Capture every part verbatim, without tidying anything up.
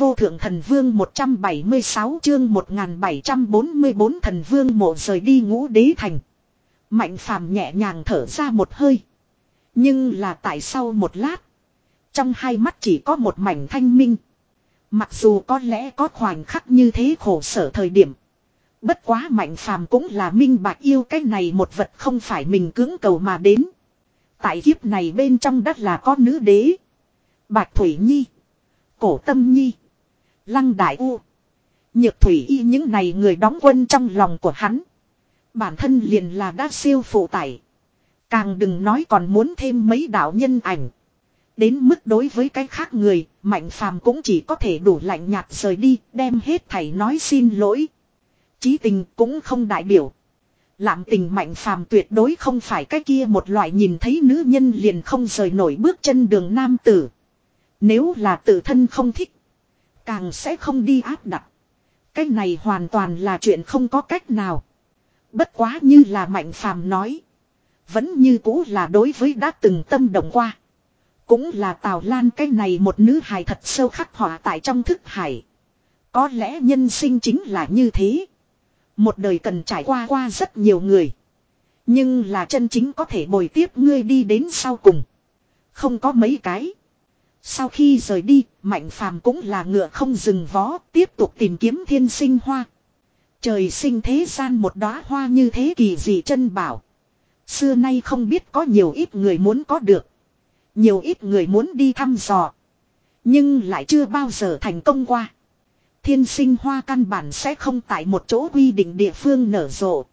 vô thượng thần vương một trăm bảy mươi sáu chương một nghìn bảy trăm bốn mươi bốn thần vương mộ rời đi Ngũ Đế Thành. Mạnh phàm nhẹ nhàng thở ra một hơi. Nhưng là tại sau một lát. Trong hai mắt chỉ có một mảnh thanh minh. Mặc dù có lẽ có khoảnh khắc như thế khổ sở thời điểm. Bất quá mạnh phàm cũng là minh bạch yêu cái này một vật không phải mình cưỡng cầu mà đến. Tại kiếp này bên trong đất là có nữ đế. Bạch Thủy Nhi. Cổ Tâm Nhi. Lăng Đại U. Nhược Thủy Y những này người đóng quân trong lòng của hắn. Bản thân liền là đã siêu phụ tải. Càng đừng nói còn muốn thêm mấy đạo nhân ảnh. Đến mức đối với cái khác người, Mạnh phàm cũng chỉ có thể đủ lạnh nhạt rời đi, đem hết thảy nói xin lỗi. Chí tình cũng không đại biểu. Lạm tình Mạnh phàm tuyệt đối không phải cái kia một loại nhìn thấy nữ nhân liền không rời nổi bước chân đường nam tử. Nếu là tự thân không thích, càng sẽ không đi áp đặt. Cái này hoàn toàn là chuyện không có cách nào. Bất quá như là Mạnh phàm nói. Vẫn như cũ là đối với đã từng tâm động qua. Cũng là Tào Lan cái này một nữ hài thật sâu khắc họa tại trong thức hải. Có lẽ nhân sinh chính là như thế. Một đời cần trải qua qua rất nhiều người. Nhưng là chân chính có thể bồi tiếp ngươi đi đến sau cùng. Không có mấy cái. Sau khi rời đi, Mạnh phàm cũng là ngựa không dừng vó, tiếp tục tìm kiếm thiên sinh hoa. Trời sinh thế gian một đóa hoa như thế kỳ dị chân bảo. Xưa nay không biết có nhiều ít người muốn có được. Nhiều ít người muốn đi thăm dò. Nhưng lại chưa bao giờ thành công qua. Thiên sinh hoa căn bản sẽ không tại một chỗ quy định địa phương nở rộ.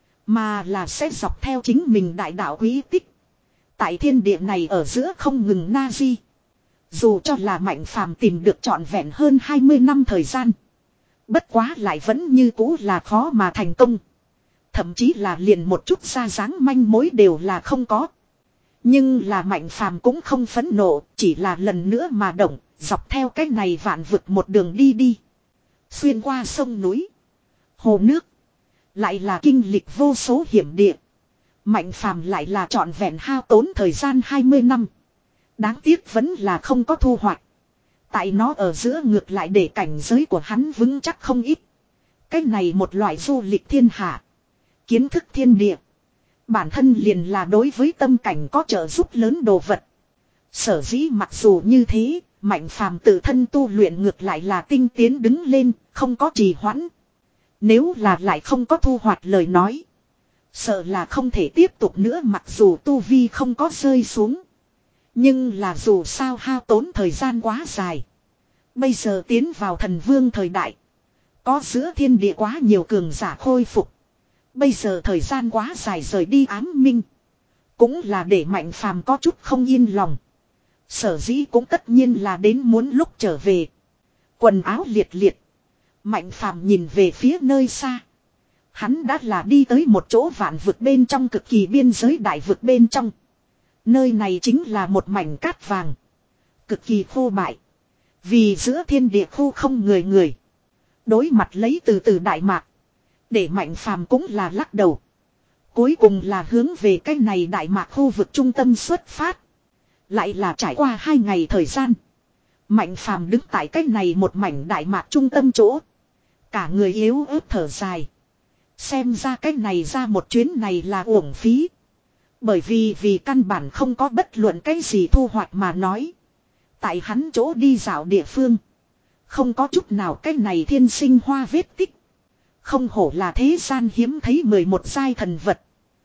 Mà là sẽ dọc theo chính mình đại đạo quý tích. Tại thiên địa này ở giữa không ngừng na di. Dù cho là Mạnh phàm tìm được trọn vẹn hơn hai mươi năm thời gian. Bất quá lại vẫn như cũ là khó mà thành công. Thậm chí là liền một chút ra dáng manh mối đều là không có. Nhưng là Mạnh phàm cũng không phẫn nộ, chỉ là lần nữa mà động, dọc theo cái này vạn vực một đường đi đi. Xuyên qua sông núi, hồ nước, lại là kinh lịch vô số hiểm địa. Mạnh phàm lại là trọn vẹn hao tốn thời gian hai mươi năm. Đáng tiếc vẫn là không có thu hoạch. Tại nó ở giữa ngược lại để cảnh giới của hắn vững chắc không ít. Cái này một loại du lịch thiên hạ. Kiến thức thiên địa. Bản thân liền là đối với tâm cảnh có trợ giúp lớn đồ vật. Sở dĩ mặc dù như thế, Mạnh phàm tự thân tu luyện ngược lại là tinh tiến đứng lên, không có trì hoãn. Nếu là lại không có thu hoạch lời nói. Sợ là không thể tiếp tục nữa mặc dù tu vi không có rơi xuống. Nhưng là dù sao hao tốn thời gian quá dài. Bây giờ tiến vào thần vương thời đại. Có giữa thiên địa quá nhiều cường giả khôi phục. Bây giờ thời gian quá dài rời đi ám minh. Cũng là để Mạnh phàm có chút không yên lòng. Sở dĩ cũng tất nhiên là đến muốn lúc trở về. Quần áo liệt liệt. Mạnh phàm nhìn về phía nơi xa. Hắn đã là đi tới một chỗ vạn vực bên trong cực kỳ biên giới đại vực bên trong. Nơi này chính là một mảnh cát vàng. Cực kỳ khô bại. Vì giữa thiên địa khu không người người. Đối mặt lấy từ từ đại mạc. Để Mạnh phàm cũng là lắc đầu. Cuối cùng là hướng về cái này đại mạc khu vực trung tâm xuất phát. Lại là trải qua hai ngày thời gian. Mạnh phàm đứng tại cái này một mảnh đại mạc trung tâm chỗ. Cả người yếu ớt thở dài. Xem ra cái này ra một chuyến này là uổng phí. Bởi vì vì căn bản không có bất luận cái gì thu hoạch mà nói. Tại hắn chỗ đi dạo địa phương. Không có chút nào cái này thiên sinh hoa vết tích. Không hổ là thế gian hiếm thấy mười một giai thần vật.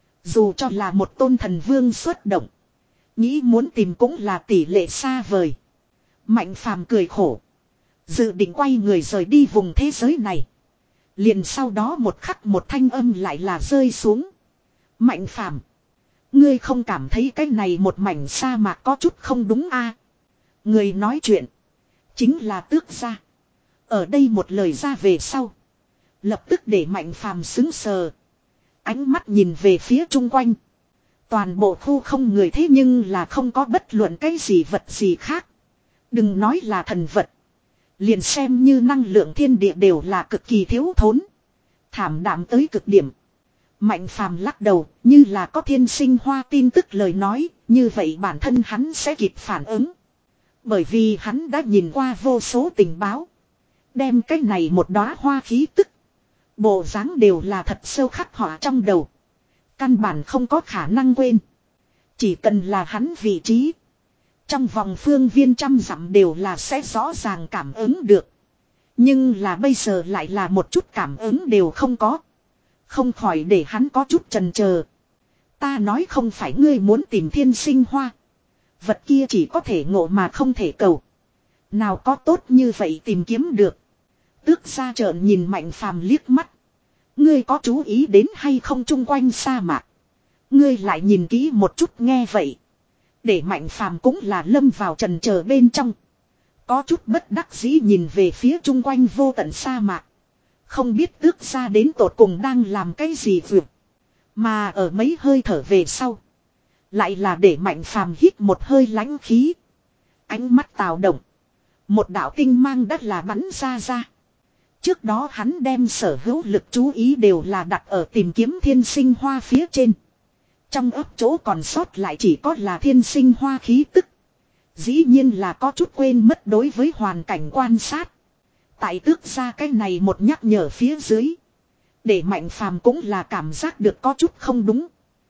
Dù cho là một tôn thần vương xuất động. Nghĩ muốn tìm cũng là tỷ lệ xa vời. Mạnh phàm cười khổ. Dự định quay người rời đi vùng thế giới này. Liền sau đó một khắc một thanh âm lại là rơi xuống. Mạnh phàm. Ngươi không cảm thấy cái này một mảnh sa mạc có chút không đúng a? À? Người nói chuyện. Chính là Tước Gia. Ở đây một lời ra về sau. Lập tức để Mạnh phàm xứng sờ. Ánh mắt nhìn về phía chung quanh. Toàn bộ khu không người thế nhưng là không có bất luận cái gì vật gì khác. Đừng nói là thần vật. Liền xem như năng lượng thiên địa đều là cực kỳ thiếu thốn. Thảm đạm tới cực điểm. Mạnh phàm lắc đầu, như là có thiên sinh hoa tin tức lời nói, như vậy bản thân hắn sẽ kịp phản ứng. Bởi vì hắn đã nhìn qua vô số tình báo. Đem cái này một đóa hoa khí tức. Bộ dáng đều là thật sâu khắc họa trong đầu. Căn bản không có khả năng quên. Chỉ cần là hắn vị trí. Trong vòng phương viên trăm dặm đều là sẽ rõ ràng cảm ứng được. Nhưng là bây giờ lại là một chút cảm ứng đều không có. Không khỏi để hắn có chút chần chờ. Ta nói không phải ngươi muốn tìm thiên sinh hoa. Vật kia chỉ có thể ngộ mà không thể cầu. Nào có tốt như vậy tìm kiếm được. Tước gia trợn nhìn Mạnh Phàm liếc mắt. Ngươi có chú ý đến hay không chung quanh sa mạc. Ngươi lại nhìn kỹ một chút nghe vậy. Để Mạnh Phàm cũng là lâm vào trần chờ bên trong. Có chút bất đắc dĩ nhìn về phía chung quanh vô tận sa mạc. Không biết tước gia đến tột cùng đang làm cái gì vượt. Mà ở mấy hơi thở về sau. Lại là để Mạnh Phàm hít một hơi lãnh khí. Ánh mắt tào động. Một đạo tinh mang đất là bắn ra ra. Trước đó hắn đem sở hữu lực chú ý đều là đặt ở tìm kiếm thiên sinh hoa phía trên. Trong ấp chỗ còn sót lại chỉ có là thiên sinh hoa khí tức. Dĩ nhiên là có chút quên mất đối với hoàn cảnh quan sát. Tại tước ra cái này một nhắc nhở phía dưới. Để Mạnh Phàm cũng là cảm giác được có chút không đúng.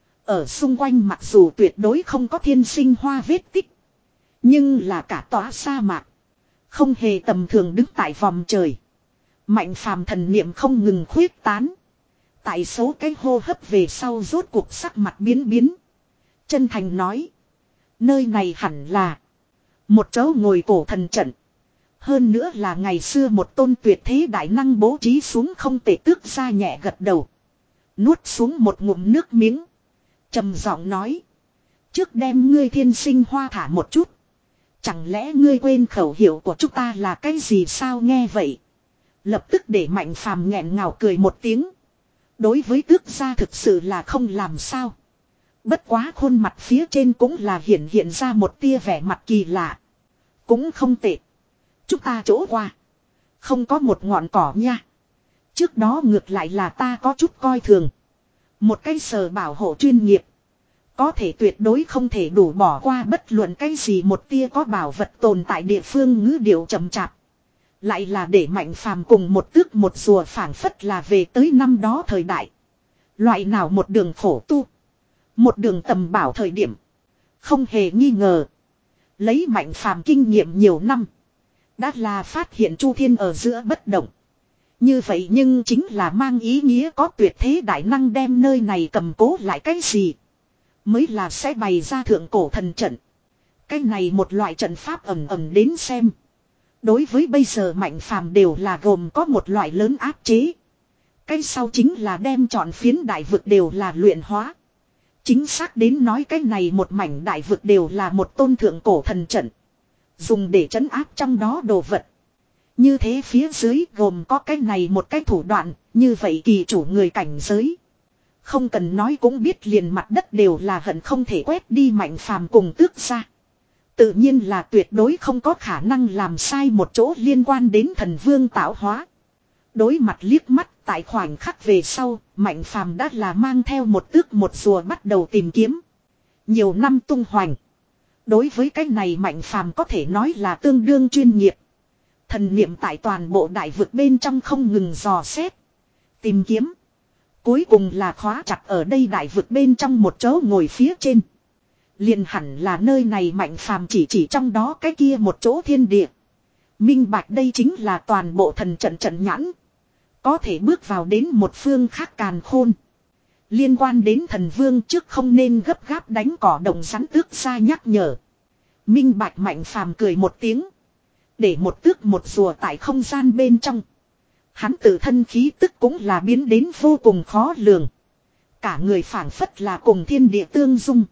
Ở xung quanh mặc dù tuyệt đối không có thiên sinh hoa vết tích. Nhưng là cả tòa sa mạc. Không hề tầm thường đứng tại vòng trời. Mạnh Phàm thần niệm không ngừng khuyết tán. Tại số cái hô hấp về sau rốt cuộc sắc mặt biến biến. Chân thành nói. Nơi này hẳn là một chỗ ngồi cổ thần trận. Hơn nữa là ngày xưa một tôn tuyệt thế đại năng bố trí xuống không tệ tước ra nhẹ gật đầu. Nuốt xuống một ngụm nước miếng. Trầm giọng nói. Trước đem ngươi thiên sinh hoa thả một chút. Chẳng lẽ ngươi quên khẩu hiệu của chúng ta là cái gì sao nghe vậy. Lập tức để Mạnh Phàm nghẹn ngào cười một tiếng. Đối với tước gia thực sự là không làm sao. Bất quá khuôn mặt phía trên cũng là hiện hiện ra một tia vẻ mặt kỳ lạ. Cũng không tệ. Chúng ta chỗ qua. Không có một ngọn cỏ nha. Trước đó ngược lại là ta có chút coi thường. Một cái sở bảo hộ chuyên nghiệp. Có thể tuyệt đối không thể đủ bỏ qua bất luận cái gì một tia có bảo vật tồn tại địa phương ngữ điệu chậm chạp. Lại là để Mạnh Phàm cùng một tước một rùa phảng phất là về tới năm đó thời đại. Loại nào một đường khổ tu. Một đường tầm bảo thời điểm. Không hề nghi ngờ. Lấy Mạnh Phàm kinh nghiệm nhiều năm. Đã là phát hiện Chu Thiên ở giữa bất động. Như vậy nhưng chính là mang ý nghĩa có tuyệt thế đại năng đem nơi này cầm cố lại cái gì. Mới là sẽ bày ra thượng cổ thần trận. Cái này một loại trận pháp ẩm ẩm đến xem. Đối với bây giờ Mạnh Phàm đều là gồm có một loại lớn áp chế. Cái sau chính là đem chọn phiến đại vực đều là luyện hóa. Chính xác đến nói cái này một mảnh đại vực đều là một tôn thượng cổ thần trận. Dùng để trấn áp trong đó đồ vật. Như thế phía dưới gồm có cái này một cái thủ đoạn, như vậy kỳ chủ người cảnh giới. Không cần nói cũng biết liền mặt đất đều là hận không thể quét đi Mạnh Phàm cùng tước ra. Tự nhiên là tuyệt đối không có khả năng làm sai một chỗ liên quan đến thần vương tạo hóa. Đối mặt liếc mắt tại khoảnh khắc về sau, Mạnh Phàm đã là mang theo một tước một rùa bắt đầu tìm kiếm. Nhiều năm tung hoành. Đối với cái này Mạnh Phàm có thể nói là tương đương chuyên nghiệp. Thần niệm tại toàn bộ đại vực bên trong không ngừng dò xét. Tìm kiếm. Cuối cùng là khóa chặt ở đây đại vực bên trong một chỗ ngồi phía trên. Liền hẳn là nơi này Mạnh Phàm chỉ chỉ trong đó cái kia một chỗ thiên địa. Minh bạch đây chính là toàn bộ thần trận trận nhãn. Có thể bước vào đến một phương khác càn khôn. Liên quan đến thần vương trước không nên gấp gáp đánh cỏ đồng rắn tước ra nhắc nhở. Minh bạch Mạnh Phàm cười một tiếng. Để một tước một rùa tại không gian bên trong. Hắn tự thân khí tức cũng là biến đến vô cùng khó lường. Cả người phảng phất là cùng thiên địa tương dung.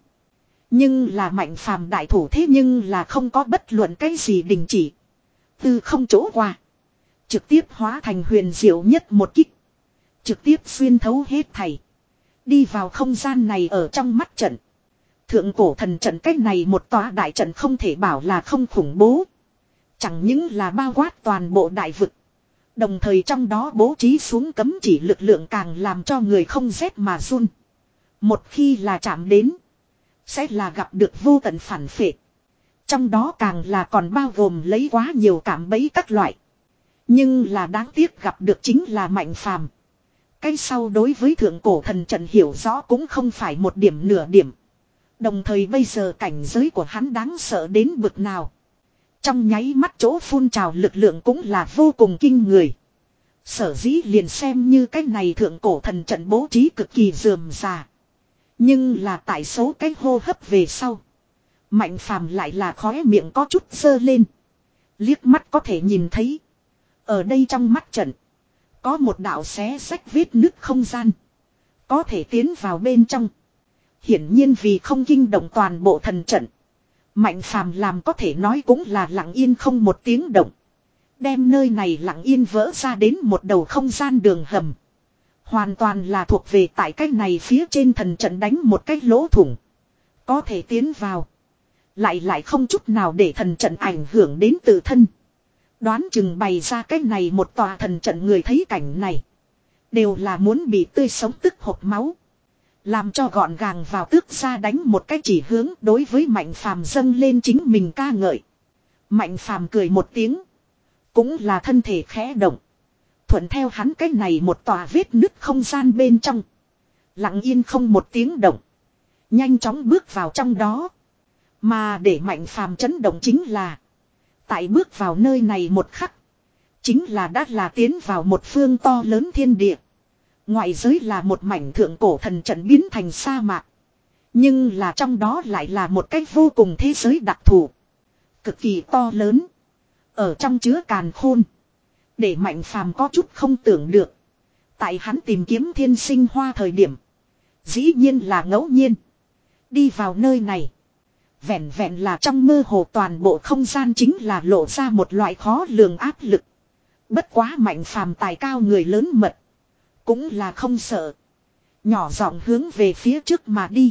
Nhưng là Mạnh Phàm đại thủ thế nhưng là không có bất luận cái gì đình chỉ. Từ không chỗ qua. Trực tiếp hóa thành huyền diệu nhất một kích. Trực tiếp xuyên thấu hết thảy. Đi vào không gian này ở trong mắt trận. Thượng cổ thần trận cách này một tòa đại trận không thể bảo là không khủng bố. Chẳng những là bao quát toàn bộ đại vực. Đồng thời trong đó bố trí xuống cấm chỉ lực lượng càng làm cho người không rét mà run. Một khi là chạm đến. Sẽ là gặp được vô tận phản phệ. Trong đó càng là còn bao gồm lấy quá nhiều cảm bẫy các loại. Nhưng là đáng tiếc gặp được chính là Mạnh Phàm. Cái sau đối với thượng cổ thần trận hiểu rõ cũng không phải một điểm nửa điểm. Đồng thời bây giờ cảnh giới của hắn đáng sợ đến bực nào. Trong nháy mắt chỗ phun trào lực lượng cũng là vô cùng kinh người. Sở dĩ liền xem như cái này thượng cổ thần trận bố trí cực kỳ rườm rà. Nhưng là tại số cái hô hấp về sau. Mạnh Phàm lại là khóe miệng có chút dơ lên. Liếc mắt có thể nhìn thấy. Ở đây trong mắt trận. Có một đạo xé rách vết nứt không gian. Có thể tiến vào bên trong. Hiển nhiên vì không kinh động toàn bộ thần trận. Mạnh Phàm làm có thể nói cũng là lặng yên không một tiếng động. Đem nơi này lặng yên vỡ ra đến một đầu không gian đường hầm. Hoàn toàn là thuộc về tại cách này phía trên thần trận đánh một cái lỗ thủng. Có thể tiến vào. Lại lại không chút nào để thần trận ảnh hưởng đến tự thân. Đoán chừng bày ra cách này một tòa thần trận người thấy cảnh này. Đều là muốn bị tươi sống tức hộc máu. Làm cho gọn gàng vào tước ra đánh một cái chỉ hướng đối với Mạnh Phàm dâng lên chính mình ca ngợi. Mạnh Phàm cười một tiếng. Cũng là thân thể khẽ động. Thuận theo hắn cái này một tòa vết nứt không gian bên trong. Lặng yên không một tiếng động. Nhanh chóng bước vào trong đó. Mà để Mạnh Phàm chấn động chính là. Tại bước vào nơi này một khắc. Chính là đã là tiến vào một phương to lớn thiên địa. Ngoại giới là một mảnh thượng cổ thần trận biến thành sa mạc. Nhưng là trong đó lại là một cách vô cùng thế giới đặc thù. Cực kỳ to lớn. Ở trong chứa càn khôn. Để Mạnh Phàm có chút không tưởng được. Tại hắn tìm kiếm thiên sinh hoa thời điểm. Dĩ nhiên là ngẫu nhiên. Đi vào nơi này. Vẹn vẹn là trong mơ hồ toàn bộ không gian chính là lộ ra một loại khó lường áp lực. Bất quá Mạnh Phàm tài cao người lớn mật. Cũng là không sợ. Nhỏ giọng hướng về phía trước mà đi.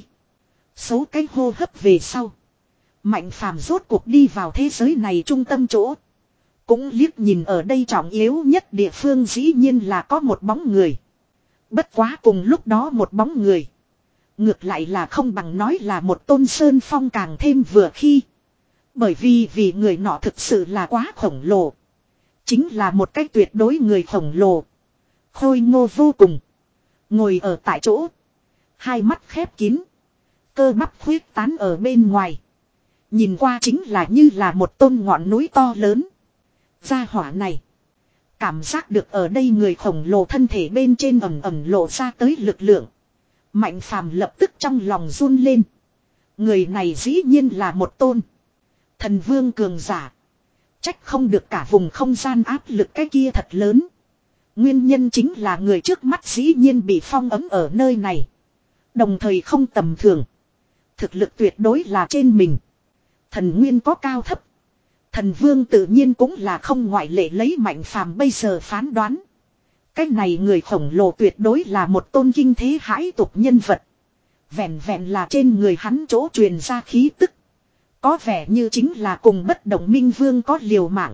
Số cái hô hấp về sau. Mạnh Phàm rốt cuộc đi vào thế giới này trung tâm chỗ. Cũng liếc nhìn ở đây trọng yếu nhất địa phương dĩ nhiên là có một bóng người. Bất quá cùng lúc đó một bóng người. Ngược lại là không bằng nói là một tôn sơn phong càng thêm vừa khi. Bởi vì vì người nọ thực sự là quá khổng lồ. Chính là một cái tuyệt đối người khổng lồ. Khôi ngô vô cùng. Ngồi ở tại chỗ. Hai mắt khép kín. Cơ bắp khuyết tán ở bên ngoài. Nhìn qua chính là như là một tôn ngọn núi to lớn. Gia hỏa này. Cảm giác được ở đây người khổng lồ thân thể bên trên ẩm ẩm lộ ra tới lực lượng. Mạnh Phàm lập tức trong lòng run lên. Người này dĩ nhiên là một tôn. Thần vương cường giả. Trách không được cả vùng không gian áp lực cái kia thật lớn. Nguyên nhân chính là người trước mắt dĩ nhiên bị phong ấm ở nơi này. Đồng thời không tầm thường. Thực lực tuyệt đối là trên mình. Thần nguyên có cao thấp. Thần vương tự nhiên cũng là không ngoại lệ lấy Mạnh Phàm bây giờ phán đoán. Cái này người khổng lồ tuyệt đối là một tôn kinh thế hãi tục nhân vật. Vẹn vẹn là trên người hắn chỗ truyền ra khí tức. Có vẻ như chính là cùng bất động minh vương có liều mạng.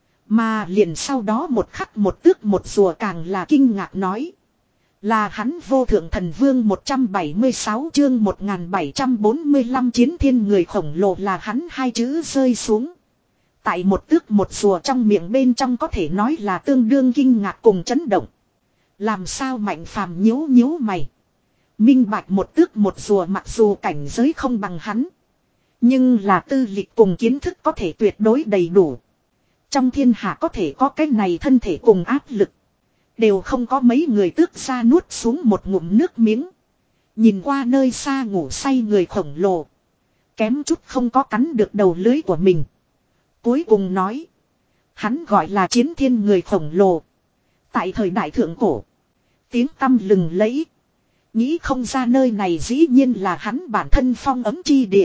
Mà liền sau đó một khắc một tước một rùa càng là kinh ngạc nói. Là hắn vô thượng thần vương một trăm bảy mươi sáu chương một nghìn bảy trăm bốn mươi lăm chiến thiên người khổng lồ là hắn hai chữ rơi xuống. Tại một tước một rùa trong miệng bên trong có thể nói là tương đương kinh ngạc cùng chấn động. Làm sao Mạnh Phàm nhíu nhíu mày. Minh bạch một tước một rùa mặc dù cảnh giới không bằng hắn. Nhưng là tư lịch cùng kiến thức có thể tuyệt đối đầy đủ. Trong thiên hạ có thể có cái này thân thể cùng áp lực. Đều không có mấy người tước ra nuốt xuống một ngụm nước miếng. Nhìn qua nơi xa ngủ say người khổng lồ. Kém chút không có cắn được đầu lưới của mình. Cuối cùng nói. Hắn gọi là chiến thiên người khổng lồ. Tại thời đại thượng cổ. Tiếng tăm lừng lẫy. Nghĩ không ra nơi này dĩ nhiên là hắn bản thân phong ấm chi địa.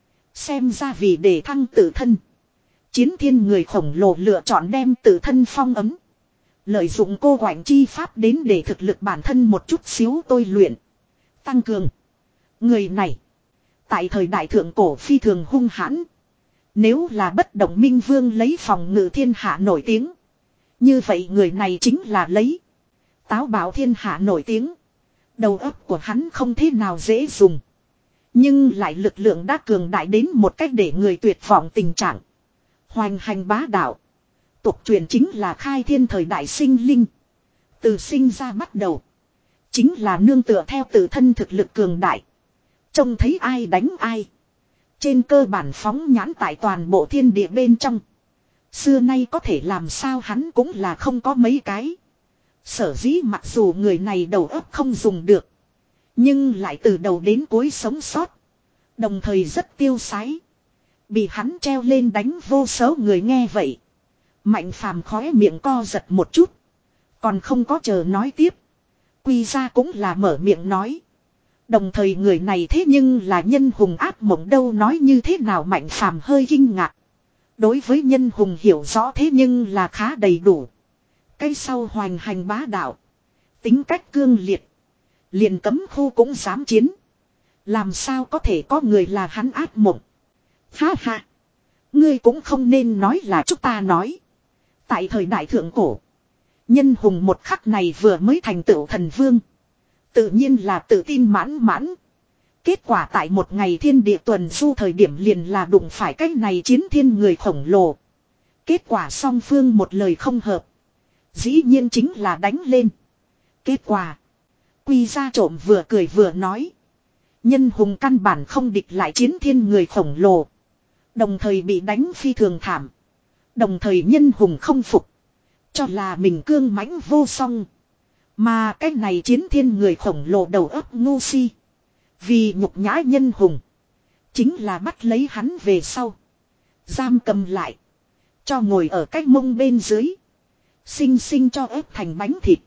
Xem ra vì để thăng tự thân. Chiến thiên người khổng lồ lựa chọn đem tự thân phong ấm. Lợi dụng cô quạnh chi pháp đến để thực lực bản thân một chút xíu tôi luyện. Tăng cường. Người này. Tại thời đại thượng cổ phi thường hung hãn. Nếu là bất động minh vương lấy phòng ngự thiên hạ nổi tiếng. Như vậy người này chính là lấy. Táo bạo thiên hạ nổi tiếng. Đầu óc của hắn không thế nào dễ dùng. Nhưng lại lực lượng đã cường đại đến một cách để người tuyệt vọng tình trạng. Hoành hành bá đạo. tục truyền chính là khai thiên thời đại sinh linh. Từ sinh ra bắt đầu. Chính là nương tựa theo tự thân thực lực cường đại. Trông thấy ai đánh ai. Trên cơ bản phóng nhãn tại toàn bộ thiên địa bên trong. Xưa nay có thể làm sao hắn cũng là không có mấy cái. Sở dĩ mặc dù người này đầu óc không dùng được. Nhưng lại từ đầu đến cuối sống sót. Đồng thời rất tiêu sái. Bị hắn treo lên đánh vô số người nghe vậy. Mạnh phàm khóe miệng co giật một chút. Còn không có chờ nói tiếp. Quy ra cũng là mở miệng nói. Đồng thời người này thế nhưng là nhân hùng ác mộng đâu nói như thế nào mạnh phàm hơi kinh ngạc. Đối với nhân hùng hiểu rõ thế nhưng là khá đầy đủ. Cái sau hoành hành bá đạo. Tính cách cương liệt. Liền cấm khu cũng dám chiến. Làm sao có thể có người là hắn ác mộng. Ha ha. Ngươi cũng không nên nói là chúng ta nói. Tại thời đại thượng cổ. Nhân hùng một khắc này vừa mới thành tựu thần vương. Tự nhiên là tự tin mãn mãn. Kết quả tại một ngày thiên địa tuần du thời điểm liền là đụng phải cái này chiến thiên người khổng lồ. Kết quả song phương một lời không hợp. Dĩ nhiên chính là đánh lên. Kết quả. Quy ra trộm vừa cười vừa nói. Nhân hùng căn bản không địch lại chiến thiên người khổng lồ. Đồng thời bị đánh phi thường thảm. Đồng thời nhân hùng không phục. Cho là mình cương mãnh vô song. Mà cái này chiến thiên người khổng lồ đầu óc ngu si. Vì nhục nhã nhân hùng. Chính là bắt lấy hắn về sau. Giam cầm lại. Cho ngồi ở cái mông bên dưới. Xinh xinh cho ép thành bánh thịt.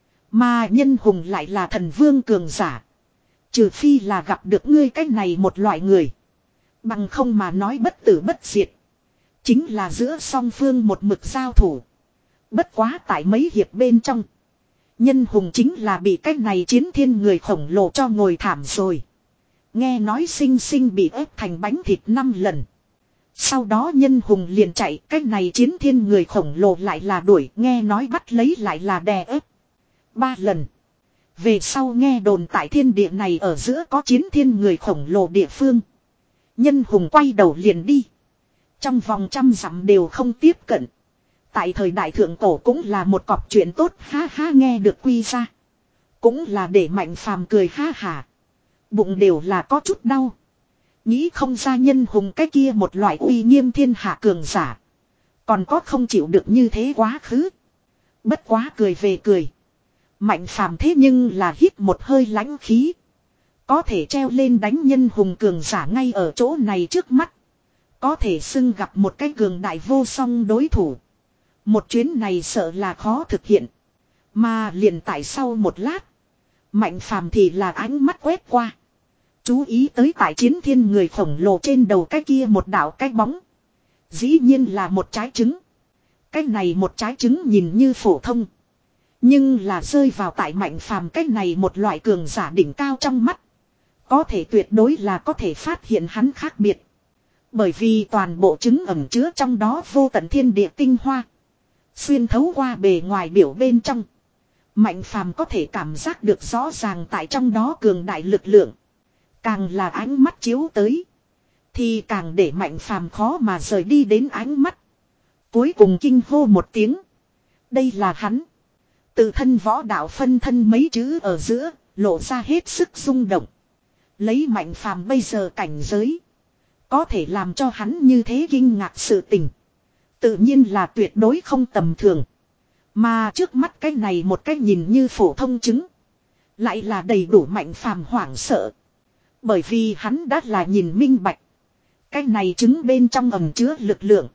Mà nhân hùng lại là thần vương cường giả. Trừ phi là gặp được ngươi cái này một loại người. Bằng không mà nói bất tử bất diệt. Chính là giữa song phương một mực giao thủ. Bất quá tại mấy hiệp bên trong. Nhân hùng chính là bị cái này chiến thiên người khổng lồ cho ngồi thảm rồi. Nghe nói xinh xinh bị ép thành bánh thịt năm lần. Sau đó nhân hùng liền chạy. Cái này chiến thiên người khổng lồ lại là đuổi. Nghe nói bắt lấy lại là đè ép. Ba lần. Về sau nghe đồn tại thiên địa này ở giữa có chiến thiên người khổng lồ địa phương. Nhân hùng quay đầu liền đi. Trong vòng trăm dặm đều không tiếp cận. Tại thời đại thượng cổ cũng là một cọc chuyện tốt ha ha nghe được quy ra. Cũng là để mạnh phàm cười ha hả. Bụng đều là có chút đau. Nghĩ không ra nhân hùng cái kia một loại uy nghiêm thiên hạ cường giả. Còn có không chịu được như thế quá khứ. Bất quá cười về cười. Mạnh phàm thế nhưng là hít một hơi lãnh khí. Có thể treo lên đánh nhân hùng cường giả ngay ở chỗ này trước mắt. Có thể xưng gặp một cái cường đại vô song đối thủ. Một chuyến này sợ là khó thực hiện. Mà liền tại sau một lát. Mạnh phàm thì là ánh mắt quét qua. Chú ý tới tại chiến thiên người khổng lồ trên đầu cái kia một đạo cái bóng. Dĩ nhiên là một trái trứng. Cái này một trái trứng nhìn như phổ thông. Nhưng là rơi vào tại mạnh phàm cái này một loại cường giả đỉnh cao trong mắt. Có thể tuyệt đối là có thể phát hiện hắn khác biệt. Bởi vì toàn bộ trứng ẩn chứa trong đó vô tận thiên địa tinh hoa. Xuyên thấu qua bề ngoài biểu bên trong. Mạnh phàm có thể cảm giác được rõ ràng tại trong đó cường đại lực lượng. Càng là ánh mắt chiếu tới. Thì càng để mạnh phàm khó mà rời đi đến ánh mắt. Cuối cùng kinh hô một tiếng. Đây là hắn. Tự thân võ đạo phân thân mấy chữ ở giữa. Lộ ra hết sức rung động. Lấy mạnh phàm bây giờ cảnh giới. Có thể làm cho hắn như thế kinh ngạc sự tình. Tự nhiên là tuyệt đối không tầm thường. Mà trước mắt cái này một cái nhìn như phổ thông chứng. Lại là đầy đủ mạnh phàm hoảng sợ. Bởi vì hắn đã là nhìn minh bạch. Cái này chứng bên trong ẩm chứa lực lượng.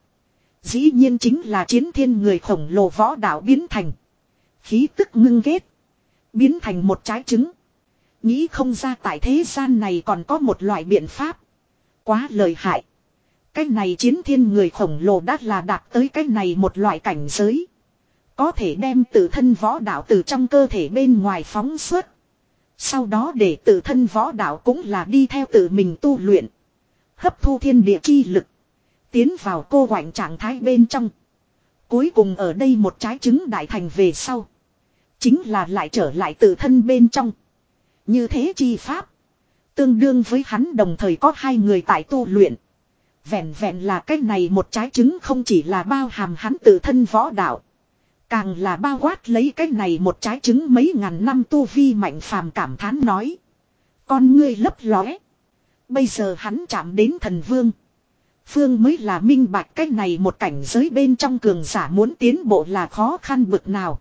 Dĩ nhiên chính là chiến thiên người khổng lồ võ đạo biến thành. Khí tức ngưng ghét. Biến thành một trái trứng. Nghĩ không ra tại thế gian này còn có một loại biện pháp. Quá lợi hại. Cái này chiến thiên người khổng lồ đã là đạt tới cái này một loại cảnh giới. Có thể đem tự thân võ đạo từ trong cơ thể bên ngoài phóng xuất. Sau đó để tự thân võ đạo cũng là đi theo tự mình tu luyện. Hấp thu thiên địa chi lực. Tiến vào cô quạnh trạng thái bên trong. Cuối cùng ở đây một trái trứng đại thành về sau. Chính là lại trở lại tự thân bên trong. Như thế chi pháp. Tương đương với hắn đồng thời có hai người tại tu luyện. Vẹn vẹn là cái này một trái trứng không chỉ là bao hàm hắn tự thân võ đạo. Càng là bao quát lấy cái này một trái trứng mấy ngàn năm tu vi Mạnh Phàm cảm thán nói. Con ngươi lấp lóe. Bây giờ hắn chạm đến thần vương. Phương mới là minh bạch cái này một cảnh giới bên trong cường giả muốn tiến bộ là khó khăn bực nào.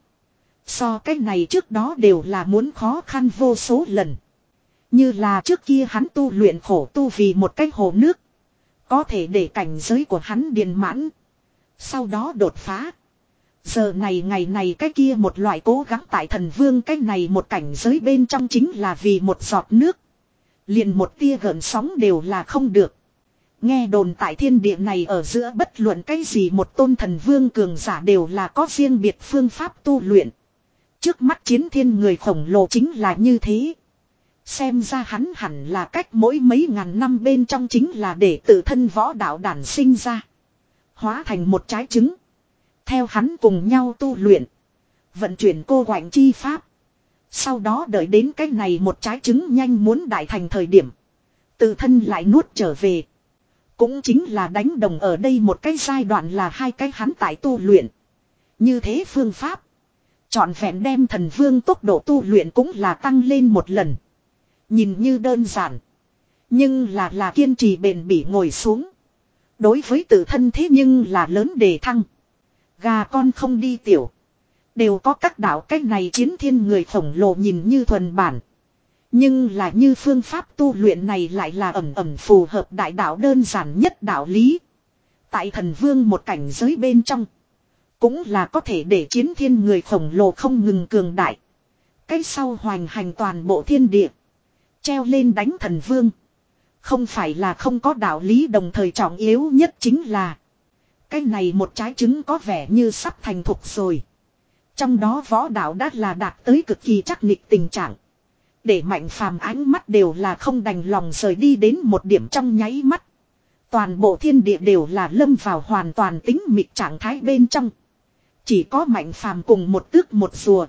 So cái này trước đó đều là muốn khó khăn vô số lần. Như là trước kia hắn tu luyện khổ tu vì một cái hồ nước. Có thể để cảnh giới của hắn điền mãn. Sau đó đột phá. Giờ này ngày này cái kia một loại cố gắng tại thần vương cái này một cảnh giới bên trong chính là vì một giọt nước. Liền một tia gợn sóng đều là không được. Nghe đồn tại thiên địa này ở giữa bất luận cái gì một tôn thần vương cường giả đều là có riêng biệt phương pháp tu luyện. Trước mắt chiến thiên người khổng lồ chính là như thế. Xem ra hắn hẳn là cách mỗi mấy ngàn năm bên trong chính là để tự thân võ đạo đản sinh ra. Hóa thành một trái trứng. Theo hắn cùng nhau tu luyện. Vận chuyển cô quạnh chi pháp. Sau đó đợi đến cái này một trái trứng nhanh muốn đại thành thời điểm. Tự thân lại nuốt trở về. Cũng chính là đánh đồng ở đây một cái giai đoạn là hai cái hắn tại tu luyện. Như thế phương pháp. Chọn vẹn đem thần vương tốc độ tu luyện cũng là tăng lên một lần. Nhìn như đơn giản. Nhưng là là kiên trì bền bỉ ngồi xuống. Đối với tự thân thế nhưng là lớn đề thăng. Gà con không đi tiểu. Đều có các đạo cách này chiến thiên người khổng lồ nhìn như thuần bản. Nhưng là như phương pháp tu luyện này lại là ẩm ẩm phù hợp đại đạo đơn giản nhất đạo lý. Tại thần vương một cảnh giới bên trong. Cũng là có thể để chiến thiên người khổng lồ không ngừng cường đại. Cái sau hoành hành toàn bộ thiên địa. Treo lên đánh thần vương. Không phải là không có đạo lý đồng thời trọng yếu nhất chính là. Cái này một trái trứng có vẻ như sắp thành thục rồi. Trong đó võ đạo đã là đạt tới cực kỳ chắc nịch tình trạng. Để Mạnh Phàm ánh mắt đều là không đành lòng rời đi đến một điểm trong nháy mắt. Toàn bộ thiên địa đều là lâm vào hoàn toàn tĩnh mịch trạng thái bên trong. Chỉ có Mạnh Phàm cùng một tước một rùa.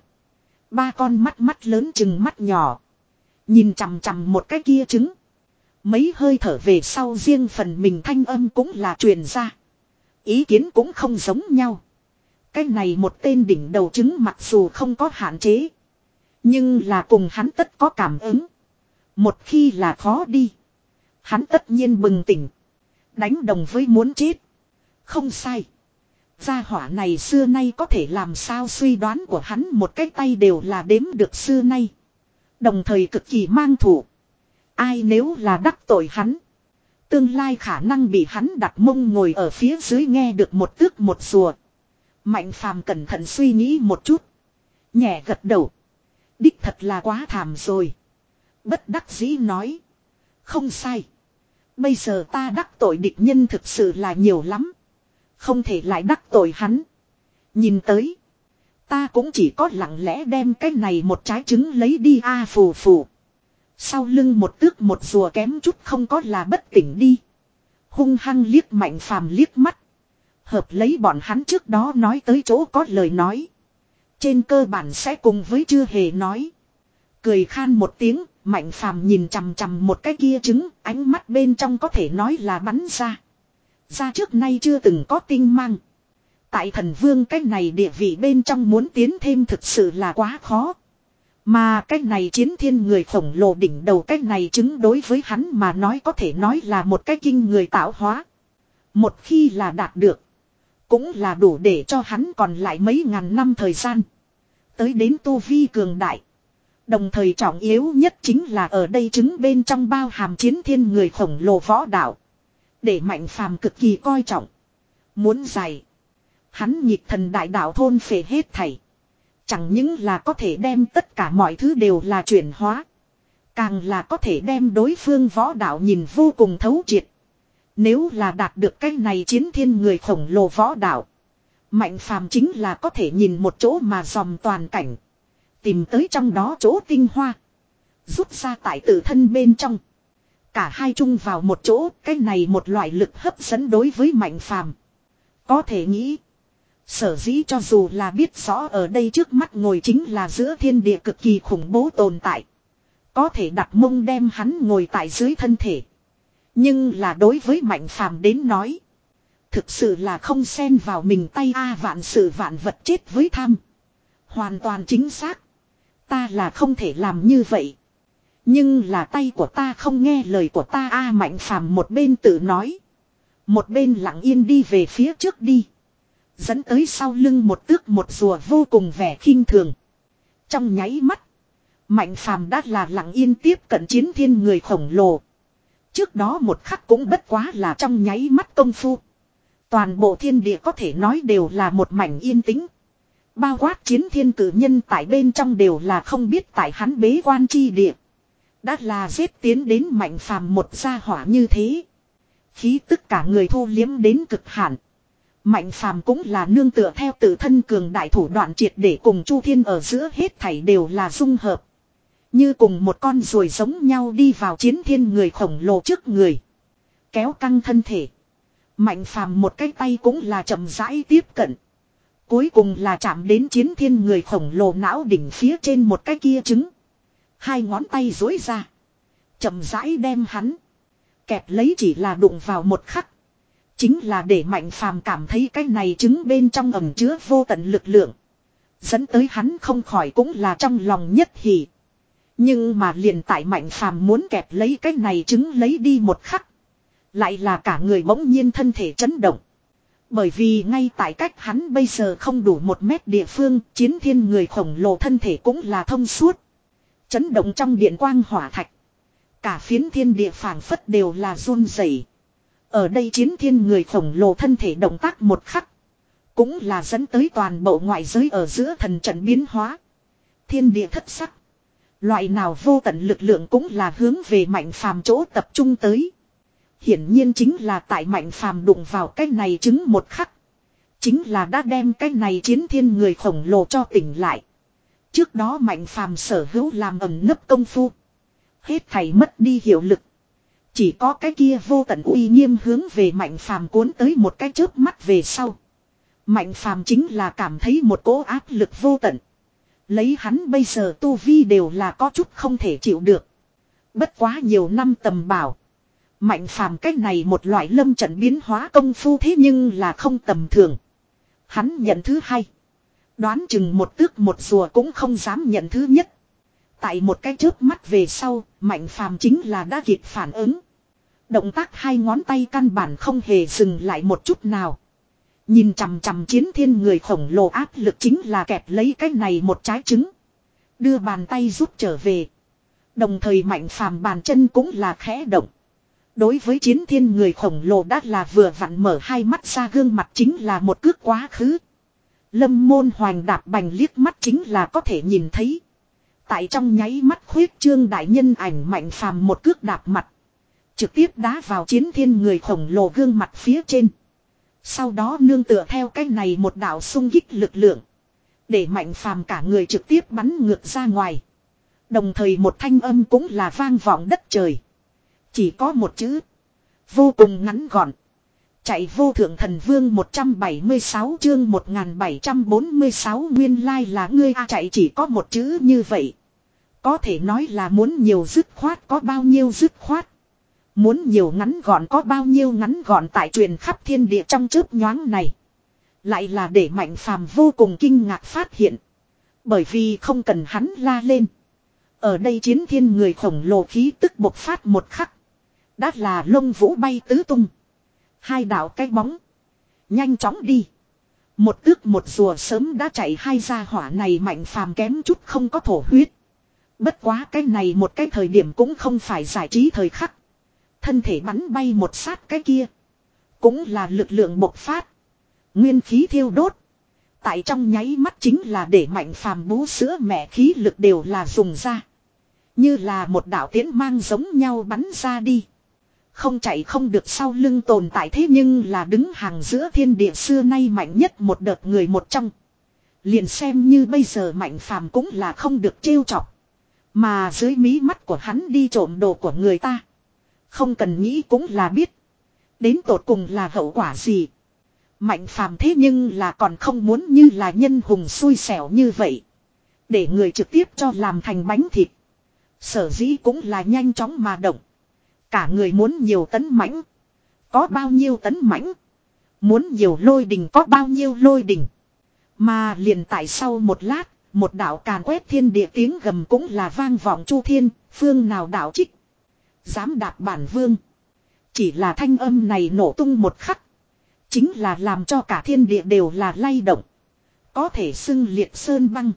Ba con mắt mắt lớn chừng mắt nhỏ. Nhìn chằm chằm một cái kia trứng. Mấy hơi thở về sau riêng phần mình thanh âm cũng là truyền ra. Ý kiến cũng không giống nhau. Cái này một tên đỉnh đầu trứng mặc dù không có hạn chế. Nhưng là cùng hắn tất có cảm ứng. Một khi là khó đi. Hắn tất nhiên bừng tỉnh. Đánh đồng với muốn chết. Không sai. Gia hỏa này xưa nay có thể làm sao suy đoán của hắn một cái tay đều là đếm được xưa nay. Đồng thời cực kỳ mang thủ. Ai nếu là đắc tội hắn. Tương lai khả năng bị hắn đặt mông ngồi ở phía dưới nghe được một tước một rùa. Mạnh Phàm cẩn thận suy nghĩ một chút. Nhẹ gật đầu. Đích thật là quá thảm rồi. Bất đắc dĩ nói. Không sai. Bây giờ ta đắc tội địch nhân thực sự là nhiều lắm. Không thể lại đắc tội hắn. Nhìn tới. Ta cũng chỉ có lặng lẽ đem cái này một trái trứng lấy đi a à, phù phù. Sau lưng một tước một rùa kém chút không có là bất tỉnh đi. Hung hăng liếc Mạnh Phàm liếc mắt. Hợp lấy bọn hắn trước đó nói tới chỗ có lời nói. Trên cơ bản sẽ cùng với chưa hề nói. Cười khan một tiếng, Mạnh Phàm nhìn chằm chằm một cái kia trứng, ánh mắt bên trong có thể nói là bắn ra. Ra trước nay chưa từng có tinh mang. Tại thần vương cái này địa vị bên trong muốn tiến thêm thực sự là quá khó. Mà cái này chiến thiên người khổng lồ đỉnh đầu cái này trứng đối với hắn mà nói có thể nói là một cái kinh người tạo hóa. Một khi là đạt được. Cũng là đủ để cho hắn còn lại mấy ngàn năm thời gian. Tới đến tu vi cường đại. Đồng thời trọng yếu nhất chính là ở đây trứng bên trong bao hàm chiến thiên người khổng lồ võ đạo. Để Mạnh Phàm cực kỳ coi trọng. Muốn dày. Hắn nhịp thần đại đạo thôn phệ hết thảy. Chẳng những là có thể đem tất cả mọi thứ đều là chuyển hóa. Càng là có thể đem đối phương võ đạo nhìn vô cùng thấu triệt. Nếu là đạt được cái này chiến thiên người khổng lồ võ đạo. Mạnh Phàm chính là có thể nhìn một chỗ mà dòm toàn cảnh. Tìm tới trong đó chỗ tinh hoa. Rút ra tại tự thân bên trong. Cả hai chung vào một chỗ, cái này một loại lực hấp dẫn đối với Mạnh Phàm. Có thể nghĩ. Sở dĩ cho dù là biết rõ ở đây trước mắt ngồi chính là giữa thiên địa cực kỳ khủng bố tồn tại. Có thể đặt mông đem hắn ngồi tại dưới thân thể. Nhưng là đối với Mạnh Phàm đến nói. Thực sự là không xen vào mình tay a vạn sự vạn vật chết với tham. Hoàn toàn chính xác. Ta là không thể làm như vậy. Nhưng là tay của ta không nghe lời của ta a Mạnh Phàm một bên tự nói. Một bên lặng yên đi về phía trước đi. Dẫn tới sau lưng một tước một rùa vô cùng vẻ khinh thường. Trong nháy mắt. Mạnh Phàm đã là lặng yên tiếp cận chiến thiên người khổng lồ. Trước đó một khắc cũng bất quá là trong nháy mắt công phu. Toàn bộ thiên địa có thể nói đều là một mảnh yên tĩnh. Bao quát chiến thiên cử nhân tại bên trong đều là không biết tại hắn bế quan chi địa. Đã là giết tiến đến Mạnh Phàm một gia hỏa như thế. Khí tức cả người thu liếm đến cực hạn. Mạnh Phàm cũng là nương tựa theo tự thân cường đại thủ đoạn triệt để cùng Chu Thiên ở giữa hết thảy đều là dung hợp. Như cùng một con ruồi giống nhau đi vào chiến thiên người khổng lồ trước người. Kéo căng thân thể. Mạnh Phàm một cái tay cũng là chậm rãi tiếp cận. Cuối cùng là chạm đến chiến thiên người khổng lồ não đỉnh phía trên một cái kia trứng. Hai ngón tay duỗi ra. Chậm rãi đem hắn. Kẹp lấy chỉ là đụng vào một khắc. Chính là để Mạnh Phàm cảm thấy cái này trứng bên trong ẩn chứa vô tận lực lượng. Dẫn tới hắn không khỏi cũng là trong lòng nhất hỉ. Nhưng mà liền tại Mạnh Phàm muốn kẹp lấy cái này trứng lấy đi một khắc. Lại là cả người bỗng nhiên thân thể chấn động. Bởi vì ngay tại cách hắn bây giờ không đủ một mét địa phương, chiến thiên người khổng lồ thân thể cũng là thông suốt. Chấn động trong điện quang hỏa thạch. Cả phiến thiên địa phảng phất đều là run rẩy. Ở đây chiến thiên người khổng lồ thân thể động tác một khắc. Cũng là dẫn tới toàn bộ ngoại giới ở giữa thần trận biến hóa. Thiên địa thất sắc. Loại nào vô tận lực lượng cũng là hướng về Mạnh Phàm chỗ tập trung tới. Hiển nhiên chính là tại Mạnh Phàm đụng vào cái này trứng một khắc. Chính là đã đem cái này chiến thiên người khổng lồ cho tỉnh lại. Trước đó Mạnh Phàm sở hữu làm ẩn nấp công phu. Hết thảy mất đi hiệu lực. Chỉ có cái kia vô tận uy nghiêm hướng về Mạnh Phàm cuốn tới một cái chớp mắt về sau. Mạnh Phàm chính là cảm thấy một cỗ áp lực vô tận. Lấy hắn bây giờ tu vi đều là có chút không thể chịu được. Bất quá nhiều năm tầm bảo. Mạnh Phàm cách này một loại lâm trận biến hóa công phu thế nhưng là không tầm thường. Hắn nhận thứ hai. Đoán chừng một tước một rùa cũng không dám nhận thứ nhất. Tại một cái chớp mắt về sau, Mạnh Phàm chính là đã kịp phản ứng. Động tác hai ngón tay căn bản không hề dừng lại một chút nào. Nhìn chằm chằm chiến thiên người khổng lồ áp lực chính là kẹp lấy cái này một trái trứng. Đưa bàn tay rút trở về. Đồng thời Mạnh Phàm bàn chân cũng là khẽ động. Đối với chiến thiên người khổng lồ đã là vừa vặn mở hai mắt ra gương mặt chính là một cước quá khứ. Lâm môn hoành đạp bành liếc mắt chính là có thể nhìn thấy. Tại trong nháy mắt khuyết trương đại nhân ảnh Mạnh Phàm một cước đạp mặt. Trực tiếp đá vào chiến thiên người khổng lồ gương mặt phía trên. Sau đó nương tựa theo cái này một đạo xung kích lực lượng. Để Mạnh Phàm cả người trực tiếp bắn ngược ra ngoài. Đồng thời một thanh âm cũng là vang vọng đất trời. Chỉ có một chữ. Vô cùng ngắn gọn. Chạy vô thượng thần vương một trăm bảy mươi sáu chương một nghìn bảy trăm bốn mươi sáu nguyên lai là ngươi a chạy chỉ có một chữ như vậy. Có thể nói là muốn nhiều dứt khoát có bao nhiêu dứt khoát. Muốn nhiều ngắn gọn có bao nhiêu ngắn gọn tại truyền khắp thiên địa trong chớp nhoáng này. Lại là để Mạnh Phàm vô cùng kinh ngạc phát hiện. Bởi vì không cần hắn la lên. Ở đây chiến thiên người khổng lồ khí tức bộc phát một khắc. Đã là lông vũ bay tứ tung. Hai đạo cái bóng. Nhanh chóng đi. Một tước một rùa sớm đã chạy hai gia hỏa này Mạnh Phàm kém chút không có thổ huyết. Bất quá cái này một cái thời điểm cũng không phải giải trí thời khắc. Thân thể bắn bay một sát cái kia. Cũng là lực lượng bộc phát. Nguyên khí thiêu đốt. Tại trong nháy mắt chính là để Mạnh Phàm bú sữa mẹ khí lực đều là dùng ra. Như là một đạo tiễn mang giống nhau bắn ra đi. Không chạy không được sau lưng tồn tại thế nhưng là đứng hàng giữa thiên địa xưa nay mạnh nhất một đợt người một trong. Liền xem như bây giờ Mạnh Phàm cũng là không được trêu chọc. Mà dưới mí mắt của hắn đi trộm đồ của người ta. Không cần nghĩ cũng là biết. Đến tột cùng là hậu quả gì. Mạnh Phàm thế nhưng là còn không muốn như là nhân hùng xui xẻo như vậy. Để người trực tiếp cho làm thành bánh thịt. Sở dĩ cũng là nhanh chóng mà động. Cả người muốn nhiều tấn mãnh. Có bao nhiêu tấn mãnh. Muốn nhiều lôi đình có bao nhiêu lôi đình. Mà liền tại sau một lát. Một đạo càn quét thiên địa tiếng gầm cũng là vang vọng chu thiên. Phương nào đạo trích. Dám đạp bản vương. Chỉ là thanh âm này nổ tung một khắc. Chính là làm cho cả thiên địa đều là lay động. Có thể xưng liệt sơn băng.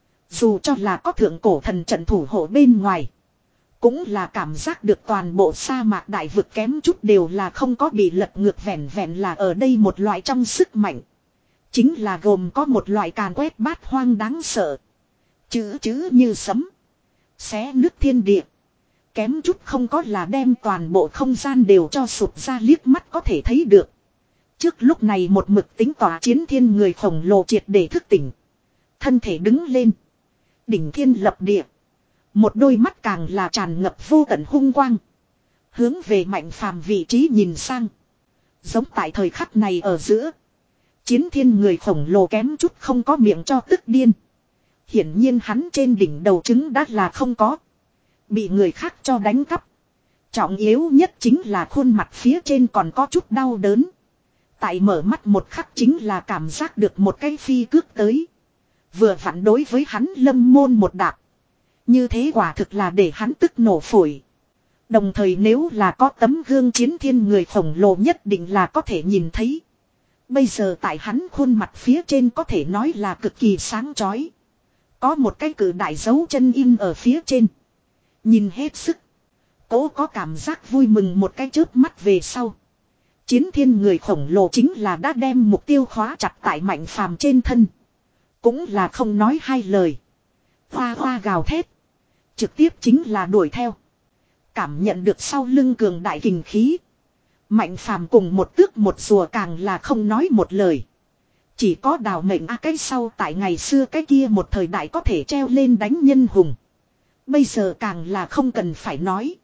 Dù cho là có thượng cổ thần trận thủ hộ bên ngoài. Cũng là cảm giác được toàn bộ sa mạc đại vực kém chút đều là không có bị lật ngược, vẹn vẹn là ở đây một loại trong sức mạnh. Chính là gồm có một loại càn quét bát hoang đáng sợ. Chữ chữ như sấm. Xé nước thiên địa. Kém chút không có là đem toàn bộ không gian đều cho sụp ra, liếc mắt có thể thấy được. Trước lúc này một mực tính tỏa chiến thiên người khổng lồ triệt để thức tỉnh. Thân thể đứng lên. Đỉnh thiên lập địa. Một đôi mắt càng là tràn ngập vô tận hung quang. Hướng về Mạnh Phàm vị trí nhìn sang. Giống tại thời khắc này ở giữa. Chiến thiên người khổng lồ kém chút không có miệng cho tức điên. Hiển nhiên hắn trên đỉnh đầu trứng đã là không có. Bị người khác cho đánh cắp. Trọng yếu nhất chính là khuôn mặt phía trên còn có chút đau đớn. Tại mở mắt một khắc chính là cảm giác được một cái phi cước tới. Vừa phản đối với hắn lâm môn một đạp. Như thế quả thực là để hắn tức nổ phổi. Đồng thời nếu là có tấm gương chiến thiên người khổng lồ nhất định là có thể nhìn thấy. Bây giờ tại hắn khuôn mặt phía trên có thể nói là cực kỳ sáng chói. Có một cái cử đại dấu chân in ở phía trên. Nhìn hết sức. Cố có cảm giác vui mừng một cái chớp mắt về sau. Chiến thiên người khổng lồ chính là đã đem mục tiêu khóa chặt tại Mạnh Phàm trên thân. Cũng là không nói hai lời. Hoa hoa gào thét. Trực tiếp chính là đuổi theo. Cảm nhận được sau lưng cường đại kình khí. Mạnh Phàm cùng một tước một rùa càng là không nói một lời. Chỉ có đào mệnh a cái sau tại ngày xưa cái kia một thời đại có thể treo lên đánh nhân hùng. Bây giờ càng là không cần phải nói.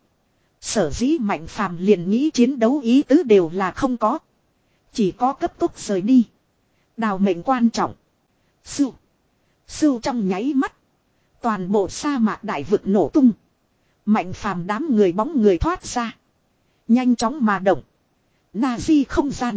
Sở dĩ Mạnh Phàm liền nghĩ chiến đấu ý tứ đều là không có. Chỉ có cấp tốc rời đi. Đào mệnh quan trọng. Sưu. Sưu trong nháy mắt. Toàn bộ sa mạc đại vực nổ tung. Mạnh Phàm đám người bóng người thoát ra. Nhanh chóng mà động. Na-di không gian.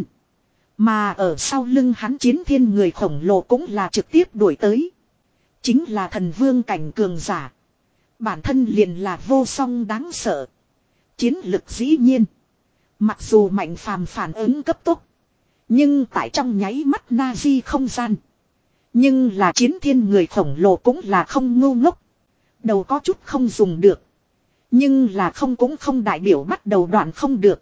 Mà ở sau lưng hắn chiến thiên người khổng lồ cũng là trực tiếp đuổi tới. Chính là thần vương cảnh cường giả. Bản thân liền là vô song đáng sợ. Chiến lực dĩ nhiên. Mặc dù Mạnh Phàm phản ứng cấp tốc. Nhưng tại trong nháy mắt Na-di không gian. Nhưng là chiến thiên người khổng lồ cũng là không ngu ngốc. Đầu có chút không dùng được. Nhưng là không cũng không đại biểu bắt đầu đoạn không được.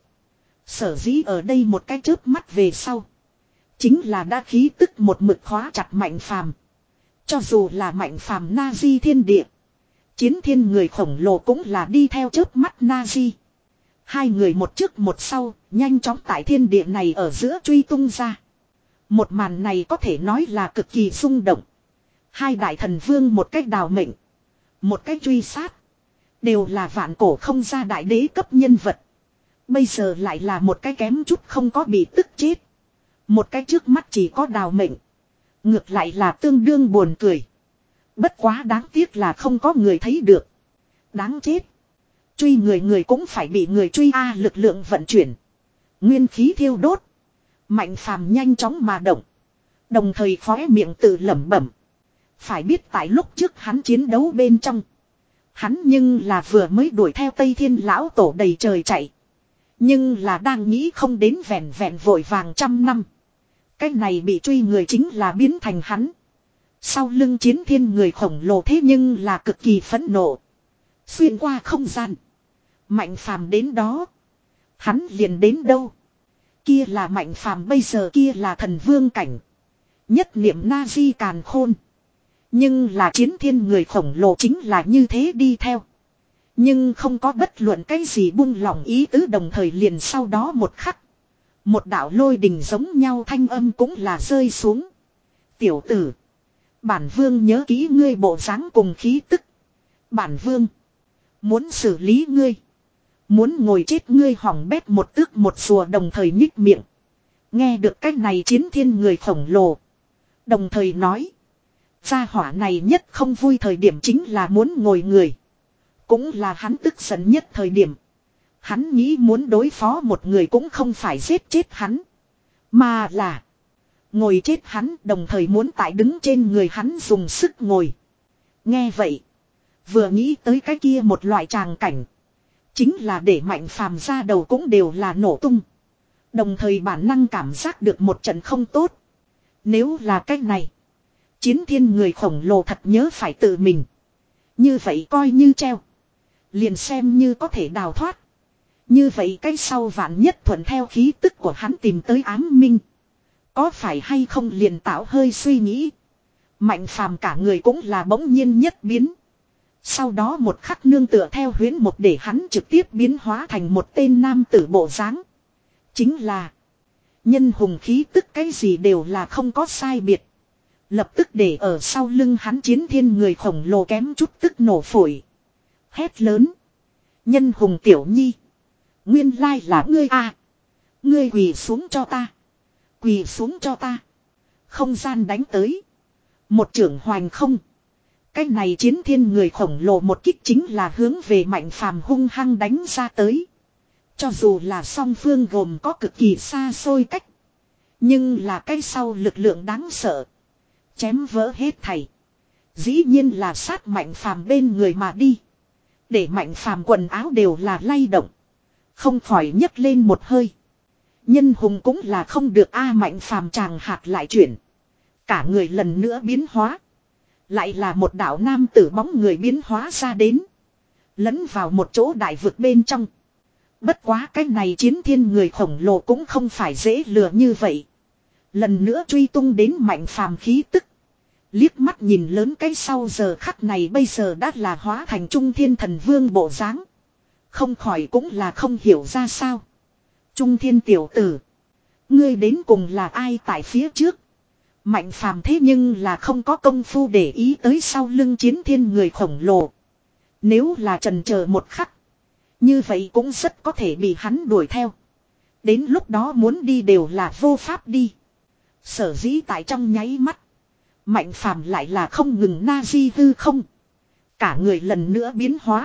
Sở dĩ ở đây một cái chớp mắt về sau. Chính là đã khí tức một mực khóa chặt Mạnh Phàm. Cho dù là Mạnh Phàm Na-di thiên địa. Chiến thiên người khổng lồ cũng là đi theo chớp mắt Na-di. Hai người một trước một sau, nhanh chóng tại thiên địa này ở giữa truy tung ra. Một màn này có thể nói là cực kỳ rung động. Hai đại thần vương một cách đào mệnh. Một cách truy sát. Đều là vạn cổ không ra đại đế cấp nhân vật. Bây giờ lại là một cái kém chút không có bị tức chết. Một cái trước mắt chỉ có đào mệnh. Ngược lại là tương đương buồn cười. Bất quá đáng tiếc là không có người thấy được. Đáng chết. Truy người người cũng phải bị người truy a lực lượng vận chuyển. Nguyên khí thiêu đốt. Mạnh Phàm nhanh chóng mà động. Đồng thời khóe miệng tự lẩm bẩm. Phải biết tại lúc trước hắn chiến đấu bên trong. Hắn nhưng là vừa mới đuổi theo Tây Thiên lão tổ đầy trời chạy. Nhưng là đang nghĩ không đến vẹn vẹn vội vàng trăm năm. Cái này bị truy người chính là biến thành hắn. Sau lưng chiến thiên người khổng lồ thế nhưng là cực kỳ phẫn nộ. Xuyên qua không gian. Mạnh Phàm đến đó. Hắn liền đến đâu. Kia là Mạnh Phàm bây giờ kia là thần vương cảnh. Nhất niệm Na-di càn khôn. Nhưng là chiến thiên người khổng lồ chính là như thế đi theo. Nhưng không có bất luận cái gì buông lỏng ý tứ, đồng thời liền sau đó một khắc. Một đạo lôi đình giống nhau thanh âm cũng là rơi xuống. Tiểu tử. Bản vương nhớ kỹ ngươi bộ dáng cùng khí tức. Bản vương. Muốn xử lý ngươi. Muốn ngồi chết ngươi hỏng bét một tước một rùa, đồng thời nhích miệng. Nghe được cách này chiến thiên người khổng lồ. Đồng thời nói. Gia hỏa này nhất không vui thời điểm chính là muốn ngồi người. Cũng là hắn tức giận nhất thời điểm. Hắn nghĩ muốn đối phó một người cũng không phải giết chết hắn. Mà là ngồi chết hắn, đồng thời muốn tại đứng trên người hắn dùng sức ngồi. Nghe vậy. Vừa nghĩ tới cái kia một loại tràng cảnh. Chính là để Mạnh Phàm ra đầu cũng đều là nổ tung. Đồng thời bản năng cảm giác được một trận không tốt. Nếu là cách này. Chiến thiên người khổng lồ thật nhớ phải tự mình. Như vậy coi như treo. Liền xem như có thể đào thoát. Như vậy cái sau vạn nhất thuận theo khí tức của hắn tìm tới ám minh. Có phải hay không liền tạo hơi suy nghĩ. Mạnh Phàm cả người cũng là bỗng nhiên nhất biến. Sau đó một khắc nương tựa theo huyễn một để hắn trực tiếp biến hóa thành một tên nam tử bộ dáng. Chính là nhân hùng khí tức cái gì đều là không có sai biệt. Lập tức để ở sau lưng hắn chiến thiên người khổng lồ kém chút tức nổ phổi. Hét lớn. Nhân hùng tiểu nhi. Nguyên lai là ngươi à. Ngươi quỳ xuống cho ta. Quỳ xuống cho ta. Không gian đánh tới. Một trưởng hoành không. Cái này chiến thiên người khổng lồ một kích chính là hướng về Mạnh Phàm hung hăng đánh ra tới. Cho dù là song phương gồm có cực kỳ xa xôi cách. Nhưng là cái sau lực lượng đáng sợ. Chém vỡ hết thảy. Dĩ nhiên là sát Mạnh Phàm bên người mà đi. Để Mạnh Phàm quần áo đều là lay động. Không khỏi nhấc lên một hơi. Nhân hùng cũng là không được a Mạnh Phàm chàng hạt lại chuyển. Cả người lần nữa biến hóa. Lại là một đạo nam tử bóng người biến hóa ra đến. Lẫn vào một chỗ đại vực bên trong. Bất quá cái này chiến thiên người khổng lồ cũng không phải dễ lừa như vậy. Lần nữa truy tung đến Mạnh Phàm khí tức. Liếc mắt nhìn lớn cái sau giờ khắc này bây giờ đã là hóa thành Trung Thiên Thần Vương bộ dáng. Không khỏi cũng là không hiểu ra sao. Trung Thiên tiểu tử. Ngươi đến cùng là ai tại phía trước. Mạnh Phàm thế nhưng là không có công phu để ý tới sau lưng chiến thiên người khổng lồ. Nếu là trần chờ một khắc. Như vậy cũng rất có thể bị hắn đuổi theo. Đến lúc đó muốn đi đều là vô pháp đi. Sở dĩ tại trong nháy mắt. Mạnh Phàm lại là không ngừng na di hư không. Cả người lần nữa biến hóa.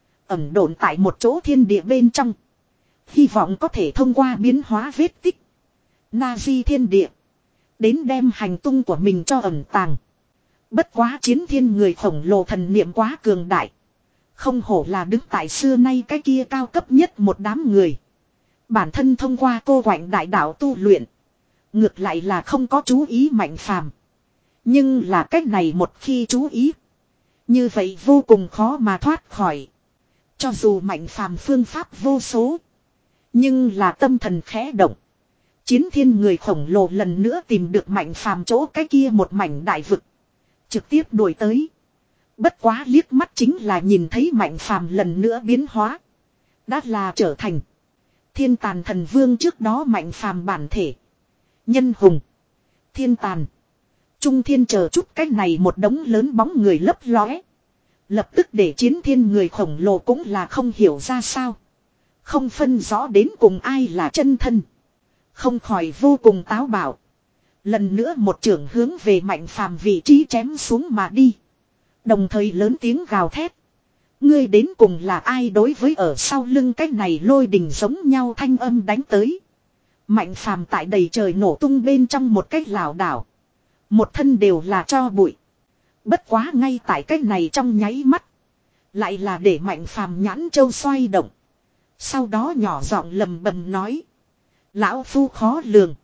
Ẩm độn tại một chỗ thiên địa bên trong. Hy vọng có thể thông qua biến hóa vết tích. Na di thiên địa. Đến đem hành tung của mình cho ẩn tàng. Bất quá chiến thiên người khổng lồ thần niệm quá cường đại. Không hổ là đứng tại xưa nay cái kia cao cấp nhất một đám người. Bản thân thông qua cô quạnh đại đạo tu luyện. Ngược lại là không có chú ý Mạnh Phàm. Nhưng là cách này một khi chú ý. Như vậy vô cùng khó mà thoát khỏi. Cho dù Mạnh Phàm phương pháp vô số. Nhưng là tâm thần khẽ động. Chiến thiên người khổng lồ lần nữa tìm được Mạnh Phàm chỗ cái kia một mảnh đại vực. Trực tiếp đuổi tới. Bất quá liếc mắt chính là nhìn thấy Mạnh Phàm lần nữa biến hóa. Đã là trở thành Thiên Tàn Thần Vương trước đó Mạnh Phàm bản thể. Nhân hùng. Thiên Tàn. Trung Thiên chờ chút cách này một đống lớn bóng người lấp lóe. Lập tức để chiến thiên người khổng lồ cũng là không hiểu ra sao. Không phân rõ đến cùng ai là chân thân. Không khỏi vô cùng táo bạo. Lần nữa một trưởng hướng về Mạnh Phàm vị trí chém xuống mà đi. Đồng thời lớn tiếng gào thét. Ngươi đến cùng là ai đối với ở sau lưng cái này lôi đình giống nhau thanh âm đánh tới. Mạnh Phàm tại đầy trời nổ tung bên trong một cách lảo đảo. Một thân đều là cho bụi. Bất quá ngay tại cái này trong nháy mắt. Lại là để Mạnh Phàm nhãn châu xoay động. Sau đó nhỏ giọng lầm bầm nói. Lão phu khó lường.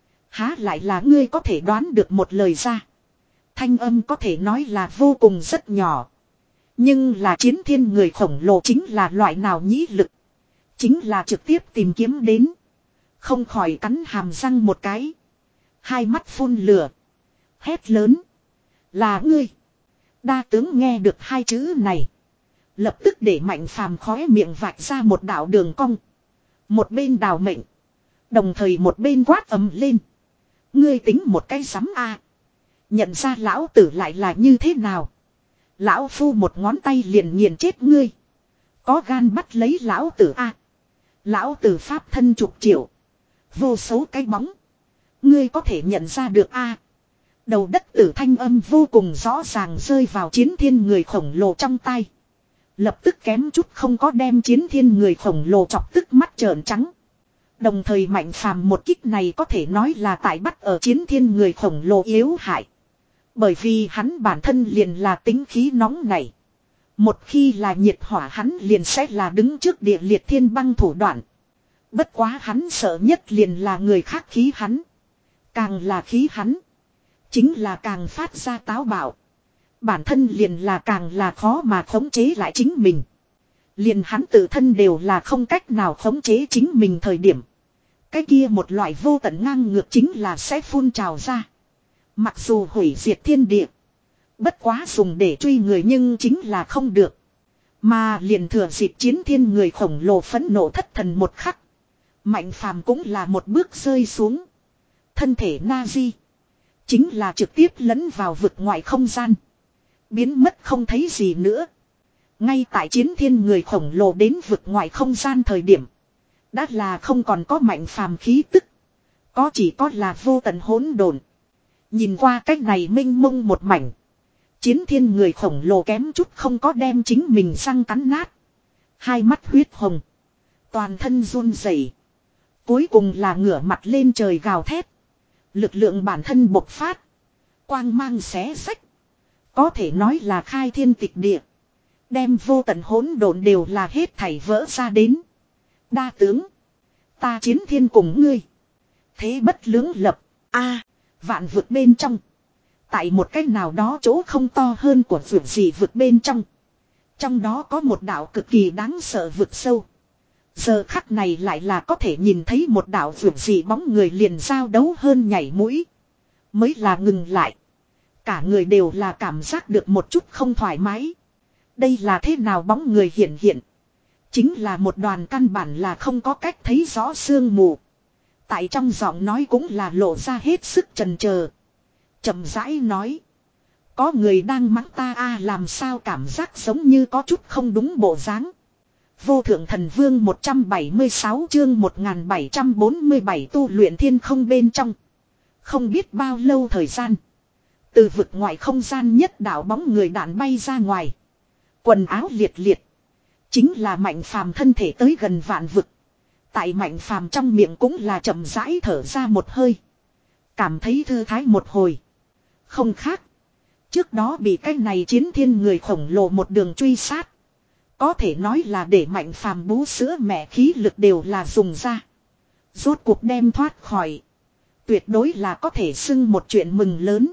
Há lại là ngươi có thể đoán được một lời ra. Thanh âm có thể nói là vô cùng rất nhỏ. Nhưng là chiến thiên người khổng lồ chính là loại nào nhĩ lực. Chính là trực tiếp tìm kiếm đến. Không khỏi cắn hàm răng một cái. Hai mắt phun lửa. Hét lớn. Là ngươi. Đa tướng nghe được hai chữ này. Lập tức để Mạnh Phàm khóe miệng vạch ra một đạo đường cong. Một bên đào mệnh. Đồng thời một bên quát ầm lên. Ngươi tính một cái sắm a. Nhận ra lão tử lại là như thế nào. Lão phu một ngón tay liền nghiền chết ngươi. Có gan bắt lấy lão tử a. Lão tử pháp thân chục triệu. Vô số cái bóng. Ngươi có thể nhận ra được a. Đầu đất tử thanh âm vô cùng rõ ràng rơi vào chiến thiên người khổng lồ trong tay. Lập tức kém chút không có đem Chiến Thiên người khổng lồ chọc tức mắt trợn trắng. Đồng thời Mạnh Phàm một kích này có thể nói là tại bắt ở Chiến Thiên người khổng lồ yếu hại. Bởi vì hắn bản thân liền là tính khí nóng này. Một khi là nhiệt hỏa hắn liền sẽ là đứng trước địa liệt thiên băng thủ đoạn. Bất quá hắn sợ nhất liền là người khác khí hắn. Càng là khí hắn, chính là càng phát ra táo bạo. Bản thân liền là càng là khó mà khống chế lại chính mình. Liền hắn tự thân đều là không cách nào khống chế chính mình thời điểm. Cái kia một loại vô tận ngang ngược chính là sẽ phun trào ra. Mặc dù hủy diệt thiên địa. Bất quá dùng để truy người nhưng chính là không được. Mà liền thừa dịp Chiến Thiên người khổng lồ phẫn nộ thất thần một khắc. Mạnh Phàm cũng là một bước rơi xuống. Thân thể Na-di chính là trực tiếp lẫn vào vực ngoại không gian. Biến mất không thấy gì nữa. Ngay tại Chiến Thiên người khổng lồ đến vực ngoại không gian thời điểm. Đã là không còn có Mạnh Phàm khí tức. Có chỉ có là vô tận hỗn độn. Nhìn qua cách này mênh mông một mảnh. Chiến Thiên người khổng lồ kém chút không có đem chính mình răng cắn nát. Hai mắt huyết hồng. Toàn thân run rẩy. Cuối cùng là ngửa mặt lên trời gào thét. Lực lượng bản thân bộc phát. Quang mang xé sách. Có thể nói là khai thiên tịch địa. Đem vô tận hỗn độn đều là hết thảy vỡ ra đến. Đa tướng. Ta Chiến Thiên cùng ngươi. Thế bất lưỡng lập. A, vạn vực bên trong. Tại một cách nào đó chỗ không to hơn của vực gì vực bên trong. Trong đó có một đạo cực kỳ đáng sợ vực sâu. Giờ khắc này lại là có thể nhìn thấy một đạo vực gì bóng người liền giao đấu hơn nhảy mũi. Mới là ngừng lại. Cả người đều là cảm giác được một chút không thoải mái. Đây là thế nào bóng người hiện hiện. Chính là một đoàn căn bản là không có cách thấy rõ sương mù. Tại trong giọng nói cũng là lộ ra hết sức chần chờ. Chậm rãi nói. Có người đang mắng ta a, làm sao cảm giác giống như có chút không đúng bộ dáng. Vô thượng thần vương một trăm bảy mươi sáu chương một nghìn bảy trăm bốn mươi bảy tu luyện thiên không bên trong. Không biết bao lâu thời gian. Từ vực ngoài không gian nhất đạo bóng người đạn bay ra ngoài. Quần áo liệt liệt. Chính là Mạnh Phàm thân thể tới gần vạn vực. Tại Mạnh Phàm trong miệng cũng là chậm rãi thở ra một hơi. Cảm thấy thư thái một hồi. Không khác. Trước đó bị cái này Chiến Thiên người khổng lồ một đường truy sát. Có thể nói là để Mạnh Phàm bú sữa mẹ khí lực đều là dùng ra. Rốt cuộc đem thoát khỏi. Tuyệt đối là có thể xưng một chuyện mừng lớn.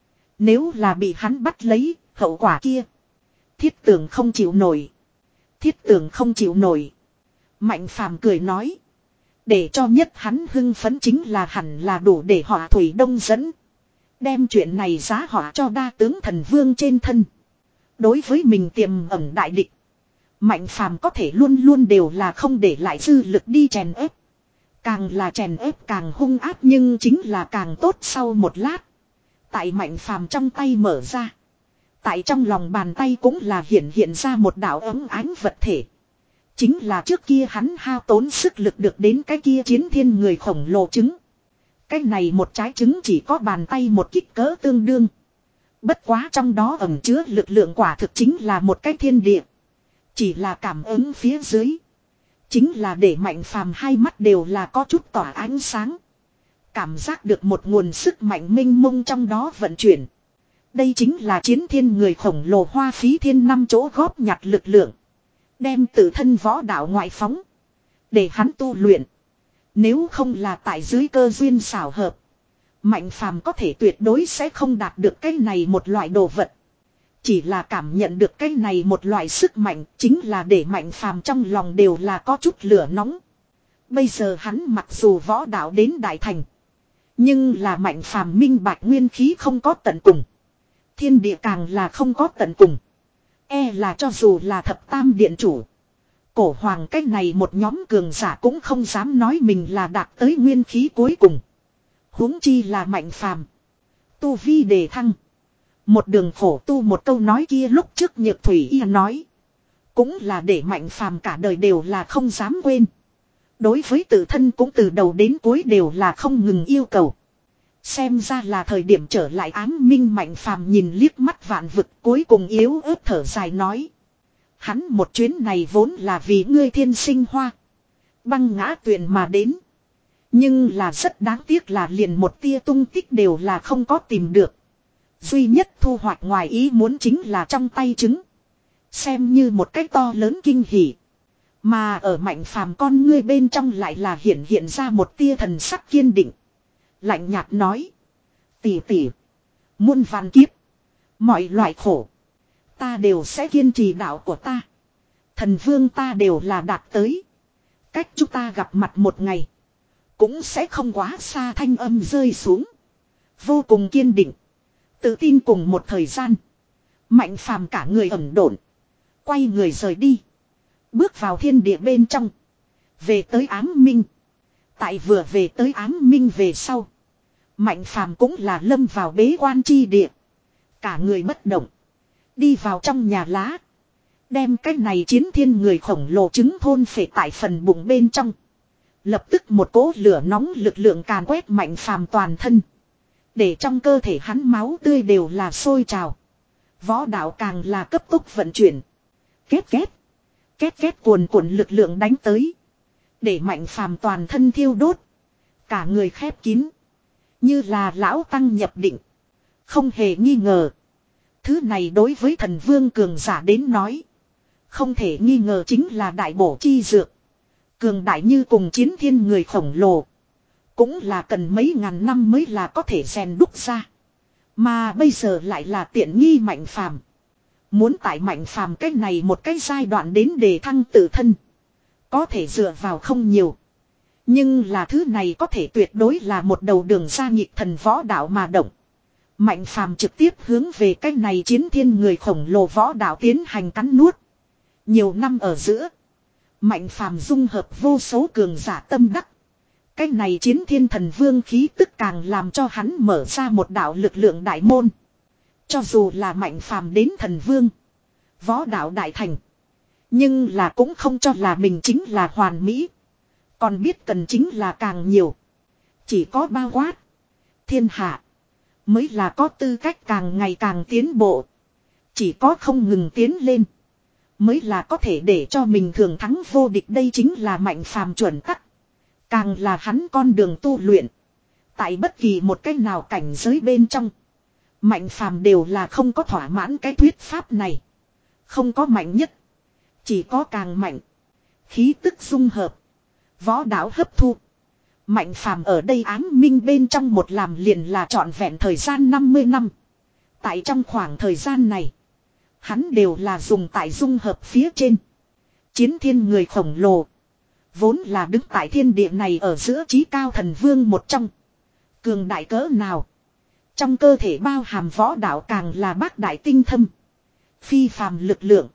Nếu là bị hắn bắt lấy, hậu quả kia. Thiết tưởng không chịu nổi. Thiết tưởng không chịu nổi. Mạnh Phàm cười nói. Để cho nhất hắn hưng phấn chính là hẳn là đủ để họ Thủy Đông dẫn. Đem chuyện này giá họa cho đa tướng thần vương trên thân. Đối với mình tiềm ẩn đại địch. Mạnh Phàm có thể luôn luôn đều là không để lại dư lực đi chèn ép. Càng là chèn ép càng hung áp nhưng chính là càng tốt sau một lát. Tại Mạnh Phàm trong tay mở ra. Tại trong lòng bàn tay cũng là hiện hiện ra một đạo ấm ánh vật thể. Chính là trước kia hắn hao tốn sức lực được đến cái kia Chiến Thiên người khổng lồ trứng. Cái này một trái trứng chỉ có bàn tay một kích cỡ tương đương. Bất quá trong đó ẩn chứa lực lượng quả thực chính là một cái thiên địa. Chỉ là cảm ứng phía dưới. Chính là để Mạnh Phàm hai mắt đều là có chút tỏa ánh sáng. Cảm giác được một nguồn sức mạnh minh mông trong đó vận chuyển. Đây chính là Chiến Thiên người khổng lồ hoa phí thiên năm chỗ góp nhặt lực lượng. Đem tự thân võ đạo ngoại phóng. Để hắn tu luyện. Nếu không là tại dưới cơ duyên xảo hợp. Mạnh Phàm có thể tuyệt đối sẽ không đạt được cái này một loại đồ vật. Chỉ là cảm nhận được cái này một loại sức mạnh chính là để Mạnh Phàm trong lòng đều là có chút lửa nóng. Bây giờ hắn mặc dù võ đạo đến đại thành. Nhưng là Mạnh Phàm minh bạch nguyên khí không có tận cùng. Thiên địa càng là không có tận cùng. E là cho dù là thập tam điện chủ. Cổ hoàng cái này một nhóm cường giả cũng không dám nói mình là đạt tới nguyên khí cuối cùng. Huống chi là Mạnh Phàm. Tu vi đề thăng. Một đường khổ tu một câu nói kia lúc trước Nhược Thủy Y nói. Cũng là để Mạnh Phàm cả đời đều là không dám quên. Đối với tự thân cũng từ đầu đến cuối đều là không ngừng yêu cầu. Xem ra là thời điểm trở lại ám minh. Mạnh Phàm nhìn liếc mắt vạn vực cuối cùng yếu ớt thở dài nói. Hắn một chuyến này vốn là vì ngươi thiên sinh hoa. Băng ngã tuyền mà đến. Nhưng là rất đáng tiếc là liền một tia tung tích đều là không có tìm được. Duy nhất thu hoạch ngoài ý muốn chính là trong tay trứng. Xem như một cái to lớn kinh hỉ. Mà ở Mạnh Phàm con ngươi bên trong lại là hiện hiện ra một tia thần sắc kiên định. Lạnh nhạt nói. Tỷ tỷ. Muôn vàn kiếp. Mọi loại khổ. Ta đều sẽ kiên trì đạo của ta. Thần vương ta đều là đạt tới. Cách chúng ta gặp mặt một ngày. Cũng sẽ không quá xa, thanh âm rơi xuống. Vô cùng kiên định. Tự tin cùng một thời gian. Mạnh Phàm cả người ẩn độn. Quay người rời đi. Bước vào thiên địa bên trong. Về tới ám minh. Tại vừa về tới ám minh về sau. Mạnh Phàm cũng là lâm vào bế quan chi địa. Cả người bất động. Đi vào trong nhà lá. Đem cái này chiến thiên người khổng lồ trứng thôn phệ tại phần bụng bên trong. Lập tức một cỗ lửa nóng lực lượng càn quét Mạnh Phàm toàn thân. Để trong cơ thể hắn máu tươi đều là sôi trào. Võ đạo càng là cấp tốc vận chuyển. Két két. Két két cuồn cuộn lực lượng đánh tới. Để Mạnh Phàm toàn thân thiêu đốt. Cả người khép kín. Như là lão tăng nhập định. Không hề nghi ngờ. Thứ này đối với thần vương cường giả đến nói. Không thể nghi ngờ chính là đại bổ chi dược. Cường đại như cùng chiến thiên người khổng lồ. Cũng là cần mấy ngàn năm mới là có thể rèn đúc ra. Mà bây giờ lại là tiện nghi Mạnh Phàm. Muốn tại Mạnh Phàm cái này một cái giai đoạn đến đề thăng tự thân. Có thể dựa vào không nhiều. Nhưng là thứ này có thể tuyệt đối là một đầu đường ra nhịp thần võ đạo mà động. Mạnh Phàm trực tiếp hướng về cái này chiến thiên người khổng lồ võ đạo tiến hành cắn nuốt. Nhiều năm ở giữa. Mạnh Phàm dung hợp vô số cường giả tâm đắc. Cái này chiến thiên thần vương khí tức càng làm cho hắn mở ra một đạo lực lượng đại môn. Cho dù là Mạnh Phàm đến thần vương. Võ đạo đại thành. Nhưng là cũng không cho là mình chính là hoàn mỹ. Còn biết cần chính là càng nhiều. Chỉ có bao quát. Thiên hạ. Mới là có tư cách càng ngày càng tiến bộ. Chỉ có không ngừng tiến lên. Mới là có thể để cho mình thường thắng vô địch, đây chính là Mạnh Phàm chuẩn tắc. Càng là hắn con đường tu luyện. Tại bất kỳ một cái nào cảnh giới bên trong. Mạnh Phàm đều là không có thỏa mãn cái thuyết pháp này. Không có mạnh nhất. Chỉ có càng mạnh. Khí tức dung hợp. Võ đạo hấp thu. Mạnh Phàm ở đây ám minh bên trong một làm liền là trọn vẹn thời gian năm mươi năm. Tại trong khoảng thời gian này. Hắn đều là dùng tại dung hợp phía trên. Chiến thiên người khổng lồ. Vốn là đứng tại thiên địa này ở giữa trí cao thần vương một trong. Cường đại cỡ nào. Trong cơ thể bao hàm võ đạo càng là bác đại tinh thâm. Phi phàm lực lượng.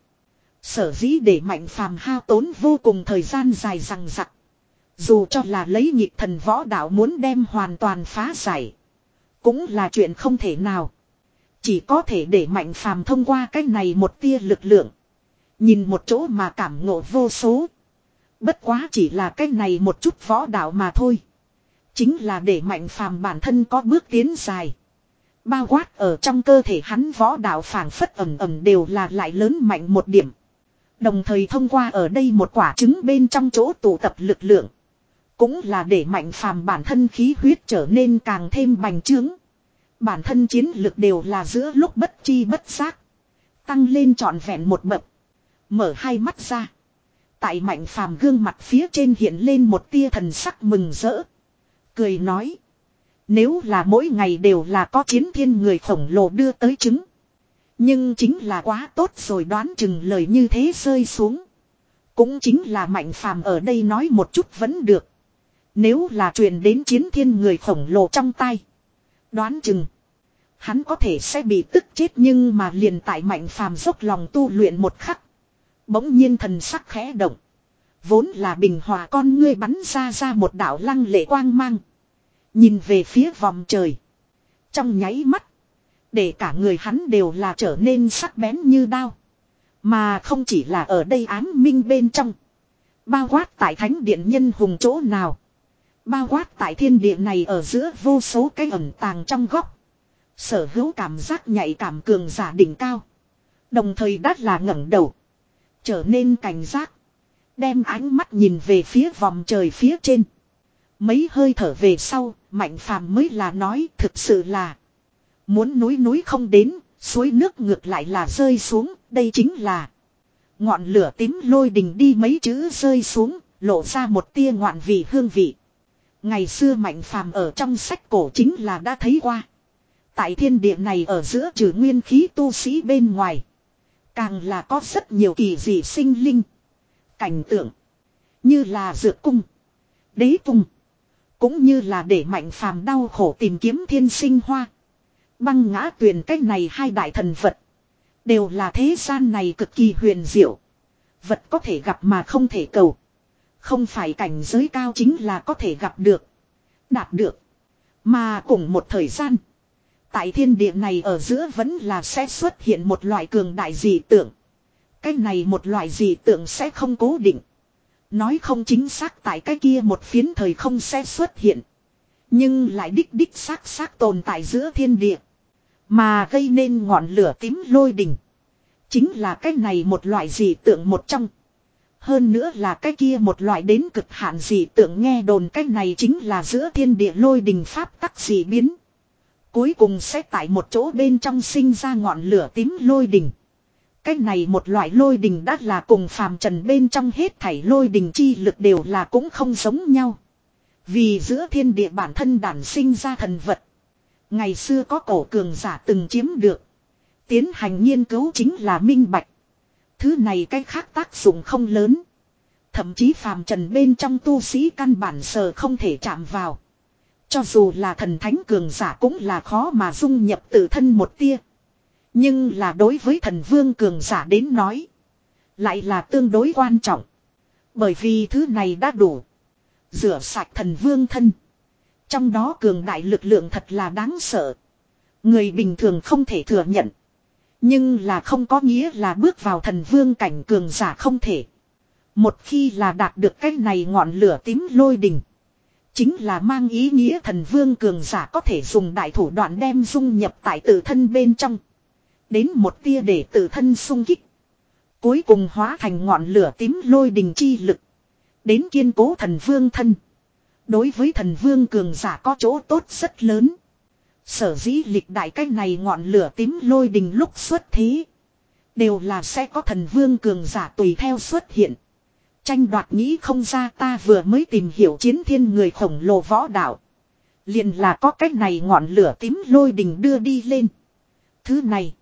Sở dĩ để Mạnh Phàm hao tốn vô cùng thời gian dài rằng rặc. Dù cho là lấy nhịp thần võ đạo muốn đem hoàn toàn phá giải. Cũng là chuyện không thể nào. Chỉ có thể để Mạnh Phàm thông qua cái này một tia lực lượng. Nhìn một chỗ mà cảm ngộ vô số. Bất quá chỉ là cái này một chút võ đạo mà thôi. Chính là để Mạnh Phàm bản thân có bước tiến dài. Bao quát ở trong cơ thể hắn võ đạo phảng phất ẩm ẩm đều là lại lớn mạnh một điểm. Đồng thời thông qua ở đây một quả trứng bên trong chỗ tụ tập lực lượng. Cũng là để Mạnh Phàm bản thân khí huyết trở nên càng thêm bành trướng. Bản thân chiến lực đều là giữa lúc bất chi bất giác. Tăng lên trọn vẹn một bậc. Mở hai mắt ra. Tại Mạnh Phàm gương mặt phía trên hiện lên một tia thần sắc mừng rỡ. Cười nói. Nếu là mỗi ngày đều là có chiến thiên người khổng lồ đưa tới trứng. Nhưng chính là quá tốt rồi, đoán chừng lời như thế rơi xuống. Cũng chính là Mạnh Phàm ở đây nói một chút vẫn được. Nếu là truyền đến chiến thiên người khổng lồ trong tay. Đoán chừng. Hắn có thể sẽ bị tức chết, nhưng mà liền tại Mạnh Phàm dốc lòng tu luyện một khắc. Bỗng nhiên thần sắc khẽ động. Vốn là bình hòa con ngươi bắn ra ra một đạo lăng lệ quang mang. Nhìn về phía vòng trời. Trong nháy mắt. Để cả người hắn đều là trở nên sắc bén như đao. Mà không chỉ là ở đây ám minh bên trong. Bao quát tại thánh điện nhân hùng chỗ nào. Bao quát tại thiên địa này ở giữa vô số cái ẩn tàng trong góc. Sở hữu cảm giác nhạy cảm cường giả đỉnh cao. Đồng thời đắt là ngẩng đầu. Trở nên cảnh giác. Đem ánh mắt nhìn về phía vòng trời phía trên. Mấy hơi thở về sau, Mạnh Phàm mới là nói thực sự là. Muốn núi núi không đến, suối nước ngược lại là rơi xuống, đây chính là. Ngọn lửa tím lôi đình đi mấy chữ rơi xuống, lộ ra một tia ngoạn vị hương vị. Ngày xưa Mạnh Phàm ở trong sách cổ chính là đã thấy qua. Tại thiên địa này ở giữa trừ nguyên khí tu sĩ bên ngoài. Càng là có rất nhiều kỳ dị sinh linh. Cảnh tượng. Như là dược cung. Đế cung. Cũng như là để Mạnh Phàm đau khổ tìm kiếm thiên sinh hoa. Băng ngã tuyền cách này hai đại thần vật. Đều là thế gian này cực kỳ huyền diệu. Vật có thể gặp mà không thể cầu. Không phải cảnh giới cao chính là có thể gặp được. Đạt được. Mà cùng một thời gian. Tại thiên địa này ở giữa vẫn là sẽ xuất hiện một loại cường đại dị tượng. Cái này một loại dị tượng sẽ không cố định. Nói không chính xác tại cái kia một phiến thời không sẽ xuất hiện. Nhưng lại đích đích xác xác tồn tại giữa thiên địa. Mà gây nên ngọn lửa tím lôi đình. Chính là cái này một loại dị tượng một trong. Hơn nữa là cái kia một loại đến cực hạn dị tượng nghe đồn cái này chính là giữa thiên địa lôi đình pháp tắc dị biến. Cuối cùng sẽ tại một chỗ bên trong sinh ra ngọn lửa tím lôi đình. Cái này một loại lôi đình đã là cùng phàm trần bên trong hết thảy lôi đình chi lực đều là cũng không giống nhau. Vì giữa thiên địa bản thân đản sinh ra thần vật. Ngày xưa có cổ cường giả từng chiếm được. Tiến hành nghiên cứu chính là minh bạch. Thứ này cái khác tác dụng không lớn. Thậm chí phàm trần bên trong tu sĩ căn bản sờ không thể chạm vào. Cho dù là thần thánh cường giả cũng là khó mà dung nhập tự thân một tia. Nhưng là đối với thần vương cường giả đến nói. Lại là tương đối quan trọng. Bởi vì thứ này đã đủ. Rửa sạch thần vương thân. Trong đó cường đại lực lượng thật là đáng sợ. Người bình thường không thể thừa nhận. Nhưng là không có nghĩa là bước vào thần vương cảnh cường giả không thể. Một khi là đạt được cái này ngọn lửa tím lôi đình. Chính là mang ý nghĩa thần vương cường giả có thể dùng đại thủ đoạn đem dung nhập tại tự thân bên trong. Đến một tia để tự thân sung kích. Cuối cùng hóa thành ngọn lửa tím lôi đình chi lực. Đến kiên cố thần vương thân. Đối với thần vương cường giả có chỗ tốt rất lớn. Sở dĩ lịch đại cách này ngọn lửa tím lôi đình lúc xuất thế. Đều là sẽ có thần vương cường giả tùy theo xuất hiện. Tranh đoạt nghĩ không ra ta vừa mới tìm hiểu chiến thiên người khổng lồ võ đạo. Liền là có cách này ngọn lửa tím lôi đình đưa đi lên. Thứ này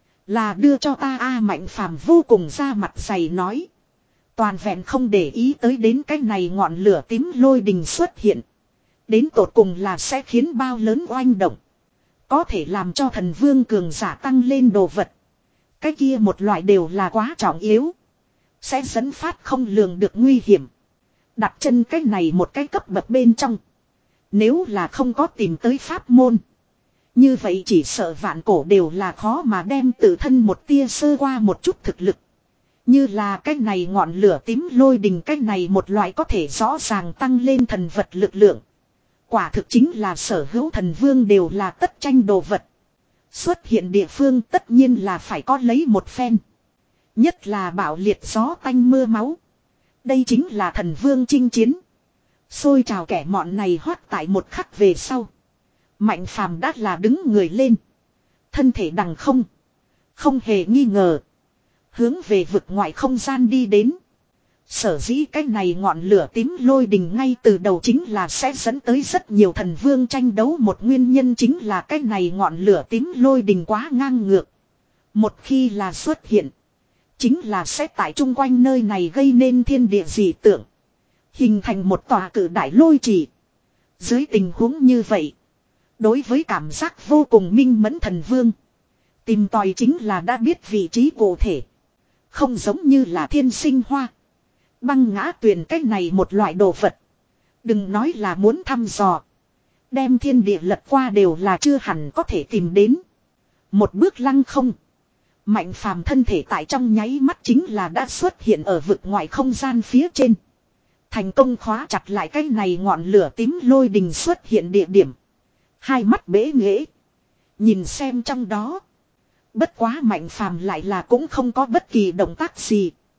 là đưa cho ta A Mạnh Phàm vô cùng ra mặt dày nói. Toàn vẹn không để ý tới đến cái này ngọn lửa tím lôi đình xuất hiện. Đến tột cùng là sẽ khiến bao lớn oanh động. Có thể làm cho thần vương cường giả tăng lên đồ vật. Cái kia một loại đều là quá trọng yếu. Sẽ dẫn phát không lường được nguy hiểm. Đặt chân cái này một cái cấp bậc bên trong. Nếu là không có tìm tới pháp môn. Như vậy chỉ sợ vạn cổ đều là khó mà đem tự thân một tia sơ qua một chút thực lực. Như là cái này ngọn lửa tím lôi đình cái này một loại có thể rõ ràng tăng lên thần vật lực lượng. Quả thực chính là sở hữu thần vương đều là tất tranh đồ vật. Xuất hiện địa phương tất nhiên là phải có lấy một phen. Nhất là bạo liệt gió tanh mưa máu. Đây chính là thần vương chinh chiến. Xôi trào kẻ mọn này hoát tại một khắc về sau. Mạnh Phàm đã là đứng người lên. Thân thể đằng không. Không hề nghi ngờ. Hướng về vực ngoại không gian đi đến. Sở dĩ cái này ngọn lửa tím lôi đình ngay từ đầu chính là sẽ dẫn tới rất nhiều thần vương tranh đấu. Một nguyên nhân chính là cái này ngọn lửa tím lôi đình quá ngang ngược. Một khi là xuất hiện. Chính là sẽ tại chung quanh nơi này gây nên thiên địa dị tượng. Hình thành một tòa cử đại lôi trì. Dưới tình huống như vậy. Đối với cảm giác vô cùng minh mẫn thần vương. Tìm tòi chính là đã biết vị trí cụ thể. Không giống như là thiên sinh hoa. Băng ngã tuyền cách này một loại đồ vật. Đừng nói là muốn thăm dò. Đem thiên địa lật qua đều là chưa hẳn có thể tìm đến. Một bước lăng không. Mạnh Phàm thân thể tại trong nháy mắt chính là đã xuất hiện ở vực ngoại không gian phía trên. Thành công khóa chặt lại cái này ngọn lửa tím lôi đình xuất hiện địa điểm. Hai mắt bế nghễ. Nhìn xem trong đó. Bất quá Mạnh Phàm lại là cũng không có bất kỳ động tác gì.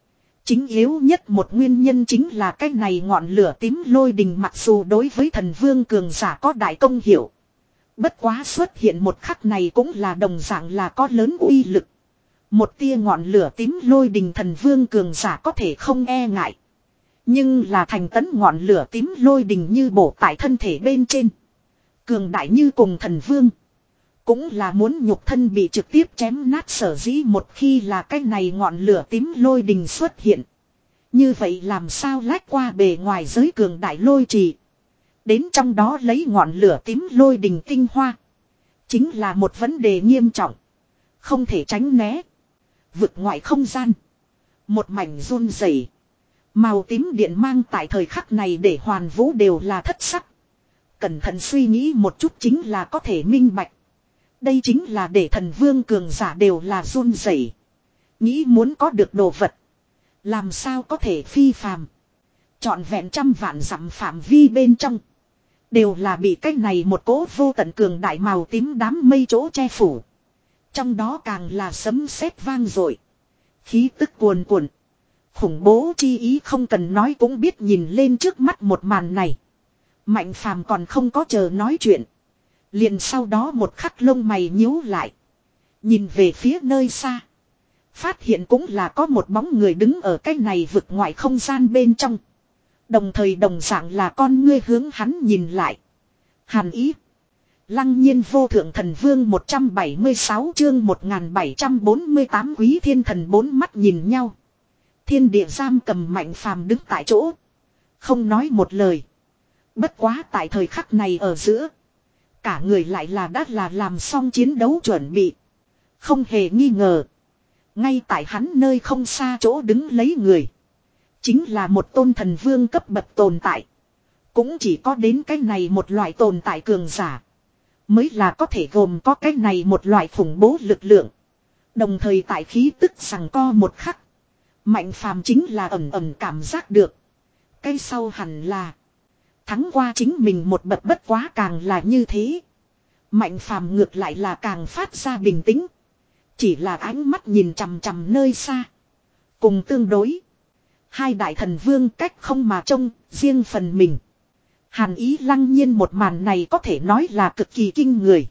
Chính yếu nhất một nguyên nhân chính là cái này ngọn lửa tím lôi đình mặc dù đối với thần vương cường giả có đại công hiệu. Bất quá xuất hiện một khắc này cũng là đồng dạng là có lớn uy lực. Một tia ngọn lửa tím lôi đình thần vương cường giả có thể không e ngại. Nhưng là thành tấn ngọn lửa tím lôi đình như bổ tại thân thể bên trên. Cường đại như cùng thần vương. Cũng là muốn nhục thân bị trực tiếp chém nát sở dĩ một khi là cái này ngọn lửa tím lôi đình xuất hiện. Như vậy làm sao lách qua bề ngoài giới cường đại lôi trì. Đến trong đó lấy ngọn lửa tím lôi đình tinh hoa. Chính là một vấn đề nghiêm trọng. Không thể tránh né. Vực ngoại không gian. Một mảnh run rẩy. Màu tím điện mang tại thời khắc này để hoàn vũ đều là thất sắc. Cẩn thận suy nghĩ một chút chính là có thể minh bạch. Đây chính là để thần vương cường giả đều là run rẩy. Nghĩ muốn có được đồ vật. Làm sao có thể phi phàm. Trọn vẹn trăm vạn dặm phạm vi bên trong. Đều là bị cái này một cỗ vô tận cường đại màu tím đám mây chỗ che phủ. Trong đó càng là sấm sét vang dội. Khí tức cuồn cuộn. Khủng bố chi ý không cần nói cũng biết nhìn lên trước mắt một màn này. Mạnh phàm còn không có chờ nói chuyện. Liền sau đó một khắc lông mày nhíu lại. Nhìn về phía nơi xa. Phát hiện cũng là có một bóng người đứng ở cái này vực ngoại không gian bên trong. Đồng thời đồng dạng là con ngươi hướng hắn nhìn lại. Hàn ý. Lăng nhiên vô thượng thần vương một trăm bảy mươi sáu chương một nghìn bảy trăm bốn mươi tám quý thiên thần bốn mắt nhìn nhau. Thiên địa giam cầm mạnh phàm đứng tại chỗ. Không nói một lời. Bất quá tại thời khắc này ở giữa. Cả người lại là đã là làm xong chiến đấu chuẩn bị. Không hề nghi ngờ. Ngay tại hắn nơi không xa chỗ đứng lấy người. Chính là một tôn thần vương cấp bậc tồn tại. Cũng chỉ có đến cái này một loại tồn tại cường giả. Mới là có thể gồm có cái này một loại khủng bố lực lượng. Đồng thời tại khí tức rằng co một khắc. Mạnh phàm chính là ẩm ẩm cảm giác được. Cái sau hẳn là. Thắng qua chính mình một bậc bất quá càng là như thế. Mạnh phàm ngược lại là càng phát ra bình tĩnh. Chỉ là ánh mắt nhìn chằm chằm nơi xa. Cùng tương đối. Hai đại thần vương cách không mà trông, riêng phần mình. Hàn ý lăng nhiên một màn này có thể nói là cực kỳ kinh người.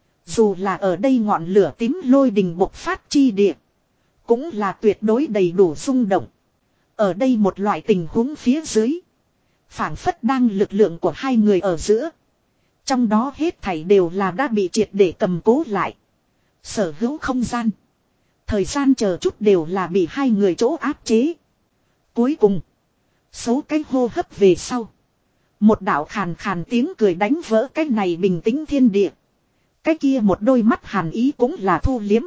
Dù là ở đây ngọn lửa tím lôi đình bộc phát chi địa. Cũng là tuyệt đối đầy đủ rung động. Ở đây một loại tình huống phía dưới. Phảng phất đang lực lượng của hai người ở giữa. Trong đó hết thảy đều là đã bị triệt để cầm cố lại. Sở hữu không gian. Thời gian chờ chút đều là bị hai người chỗ áp chế. Cuối cùng. Số cái hô hấp về sau. Một đạo khàn khàn tiếng cười đánh vỡ cái này bình tĩnh thiên địa. Cái kia một đôi mắt hàn ý cũng là thu liếm.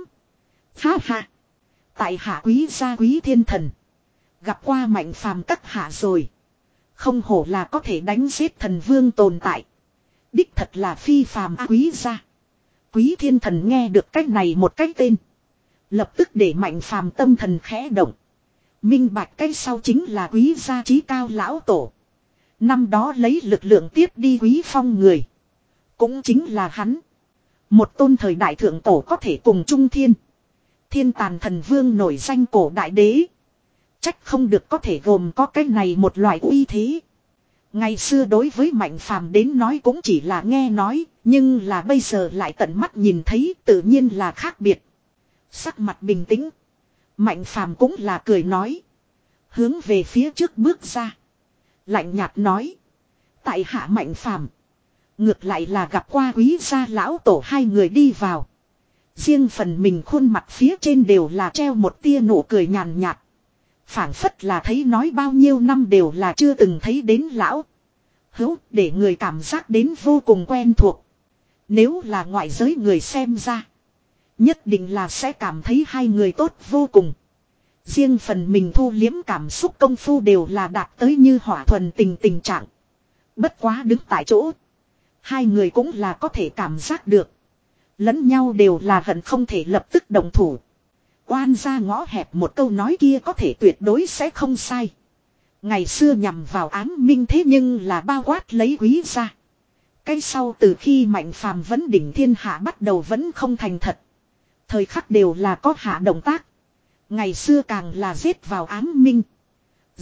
Ha ha. Tại hạ quý gia quý thiên thần. Gặp qua mạnh phàm các hạ rồi. Không hổ là có thể đánh giết thần vương tồn tại. Đích thật là phi phàm á quý gia. Quý thiên thần nghe được cách này một cái tên. Lập tức để mạnh phàm tâm thần khẽ động. Minh bạch cái sau chính là quý gia trí cao lão tổ. Năm đó lấy lực lượng tiếp đi quý phong người. Cũng chính là hắn. Một tôn thời đại thượng tổ có thể cùng trung thiên. Thiên tàn thần vương nổi danh cổ đại đế. Trách không được có thể gồm có cái này một loại uy thế. Ngày xưa đối với mạnh phàm đến nói cũng chỉ là nghe nói. Nhưng là bây giờ lại tận mắt nhìn thấy tự nhiên là khác biệt. Sắc mặt bình tĩnh. Mạnh phàm cũng là cười nói. Hướng về phía trước bước ra. Lạnh nhạt nói. Tại hạ mạnh phàm. Ngược lại là gặp qua quý gia lão tổ hai người đi vào. Riêng phần mình khuôn mặt phía trên đều là treo một tia nụ cười nhàn nhạt. Phảng phất là thấy nói bao nhiêu năm đều là chưa từng thấy đến lão. Hữu để người cảm giác đến vô cùng quen thuộc. Nếu là ngoại giới người xem ra. Nhất định là sẽ cảm thấy hai người tốt vô cùng. Riêng phần mình thu liếm cảm xúc công phu đều là đạt tới như hỏa thuần tình tình trạng. Bất quá đứng tại chỗ. Hai người cũng là có thể cảm giác được. Lẫn nhau đều là hận không thể lập tức đồng thủ. Oan ra ngõ hẹp một câu nói kia có thể tuyệt đối sẽ không sai. Ngày xưa nhằm vào ám minh thế nhưng là bao quát lấy quý ra. Cái sau từ khi mạnh phàm vẫn đỉnh thiên hạ bắt đầu vẫn không thành thật. Thời khắc đều là có hạ động tác. Ngày xưa càng là giết vào ám minh.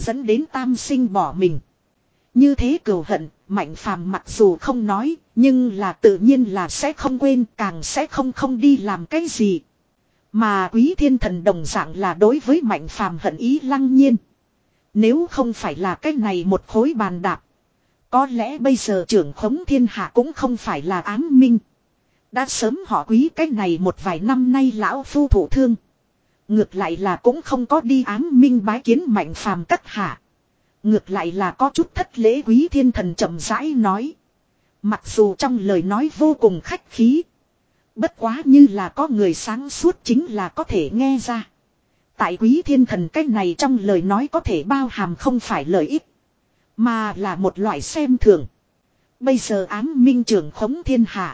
Dẫn đến tam sinh bỏ mình. Như thế cừu hận, Mạnh Phàm mặc dù không nói, nhưng là tự nhiên là sẽ không quên, càng sẽ không không đi làm cái gì. Mà Quý Thiên Thần đồng dạng là đối với Mạnh Phàm hận ý lăng nhiên. Nếu không phải là cái này một khối bàn đạp, có lẽ bây giờ trưởng khống thiên hạ cũng không phải là ám minh. Đã sớm họ Quý cái này một vài năm nay lão phu thụ thương. Ngược lại là cũng không có đi ám minh bái kiến Mạnh Phàm các hạ. Ngược lại là có chút thất lễ. Quý Thiên Thần chậm rãi nói. Mặc dù trong lời nói vô cùng khách khí. Bất quá như là có người sáng suốt chính là có thể nghe ra. Tại Quý Thiên Thần cách này trong lời nói có thể bao hàm không phải lợi ích. Mà là một loại xem thường. Bây giờ ám minh trưởng khống thiên hạ.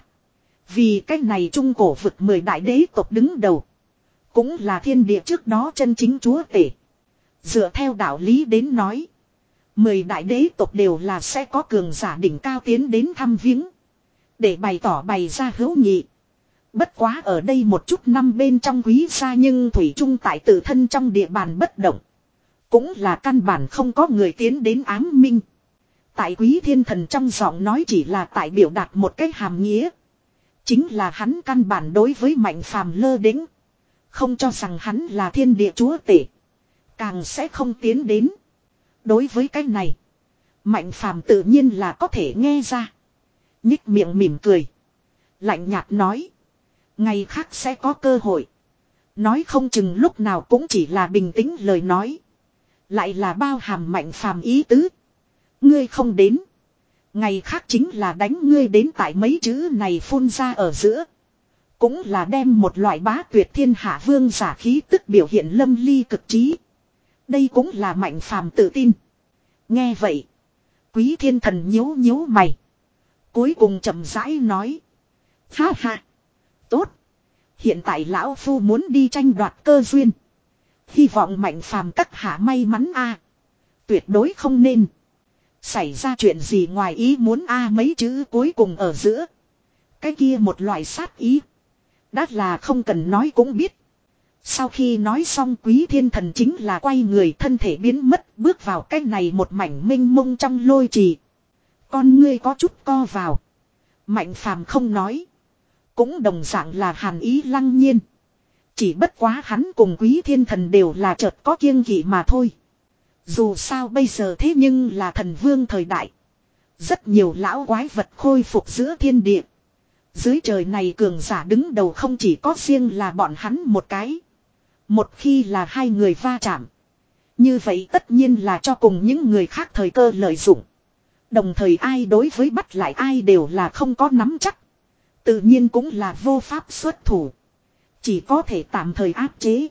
Vì cách này trung cổ vực mười đại đế tộc đứng đầu. Cũng là thiên địa trước đó chân chính chúa tể. Dựa theo đạo lý đến nói. Mười đại đế tộc đều là sẽ có cường giả đỉnh cao tiến đến thăm viếng. Để bày tỏ bày ra hữu nghị. Bất quá ở đây một chút năm bên trong Quý gia nhưng thủy chung tại tự thân trong địa bàn bất động. Cũng là căn bản không có người tiến đến ám minh. Tại Quý Thiên Thần trong giọng nói chỉ là tại biểu đạt một cách hàm nghĩa. Chính là hắn căn bản đối với Mạnh Phàm lơ đễnh. Không cho rằng hắn là thiên địa chúa tể. Càng sẽ không tiến đến. Đối với cái này. Mạnh Phàm tự nhiên là có thể nghe ra. Nhích miệng mỉm cười. Lạnh nhạt nói. Ngày khác sẽ có cơ hội. Nói không chừng lúc nào cũng chỉ là bình tĩnh lời nói. Lại là bao hàm Mạnh Phàm ý tứ. Ngươi không đến. Ngày khác chính là đánh ngươi đến tại mấy chữ này phun ra ở giữa. Cũng là đem một loại bá tuyệt thiên hạ vương giả khí tức biểu hiện lâm ly cực trí. Đây cũng là Mạnh Phàm tự tin. Nghe vậy. Quý Thiên Thần nhíu nhíu mày. Cuối cùng chậm rãi nói. Ha ha. Tốt. Hiện tại lão phu muốn đi tranh đoạt cơ duyên. Hy vọng Mạnh Phàm các hạ may mắn a. Tuyệt đối không nên. Xảy ra chuyện gì ngoài ý muốn a mấy chữ cuối cùng ở giữa. Cái kia một loại sát ý. Đã là không cần nói cũng biết. Sau khi nói xong Quý Thiên Thần chính là quay người thân thể biến mất bước vào cái này một mảnh mênh mông trong lôi trì. Con ngươi có chút co vào. Mạnh Phàm không nói. Cũng đồng dạng là hàn ý lăng nhiên. Chỉ bất quá hắn cùng Quý Thiên Thần đều là chợt có kiêng kỵ mà thôi. Dù sao bây giờ thế nhưng là thần vương thời đại. Rất nhiều lão quái vật khôi phục giữa thiên địa. Dưới trời này cường giả đứng đầu không chỉ có riêng là bọn hắn một cái. Một khi là hai người va chạm. Như vậy tất nhiên là cho cùng những người khác thời cơ lợi dụng. Đồng thời ai đối với bắt lại ai đều là không có nắm chắc. Tự nhiên cũng là vô pháp xuất thủ. Chỉ có thể tạm thời áp chế.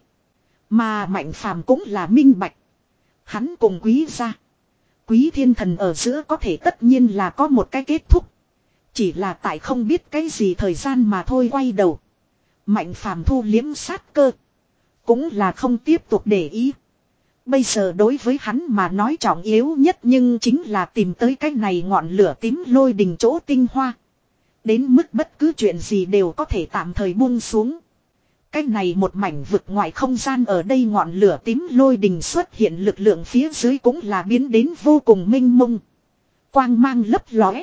Mà Mạnh Phàm cũng là minh bạch. Hắn cùng Quý gia. Quý Thiên Thần ở giữa có thể tất nhiên là có một cái kết thúc. Chỉ là tại không biết cái gì thời gian mà thôi quay đầu. Mạnh Phàm thu liếm sát cơ. Cũng là không tiếp tục để ý. Bây giờ đối với hắn mà nói trọng yếu nhất nhưng chính là tìm tới cái này ngọn lửa tím lôi đình chỗ tinh hoa. Đến mức bất cứ chuyện gì đều có thể tạm thời buông xuống. Cái này một mảnh vực ngoại không gian ở đây ngọn lửa tím lôi đình xuất hiện lực lượng phía dưới cũng là biến đến vô cùng mênh mông. Quang mang lấp lóe.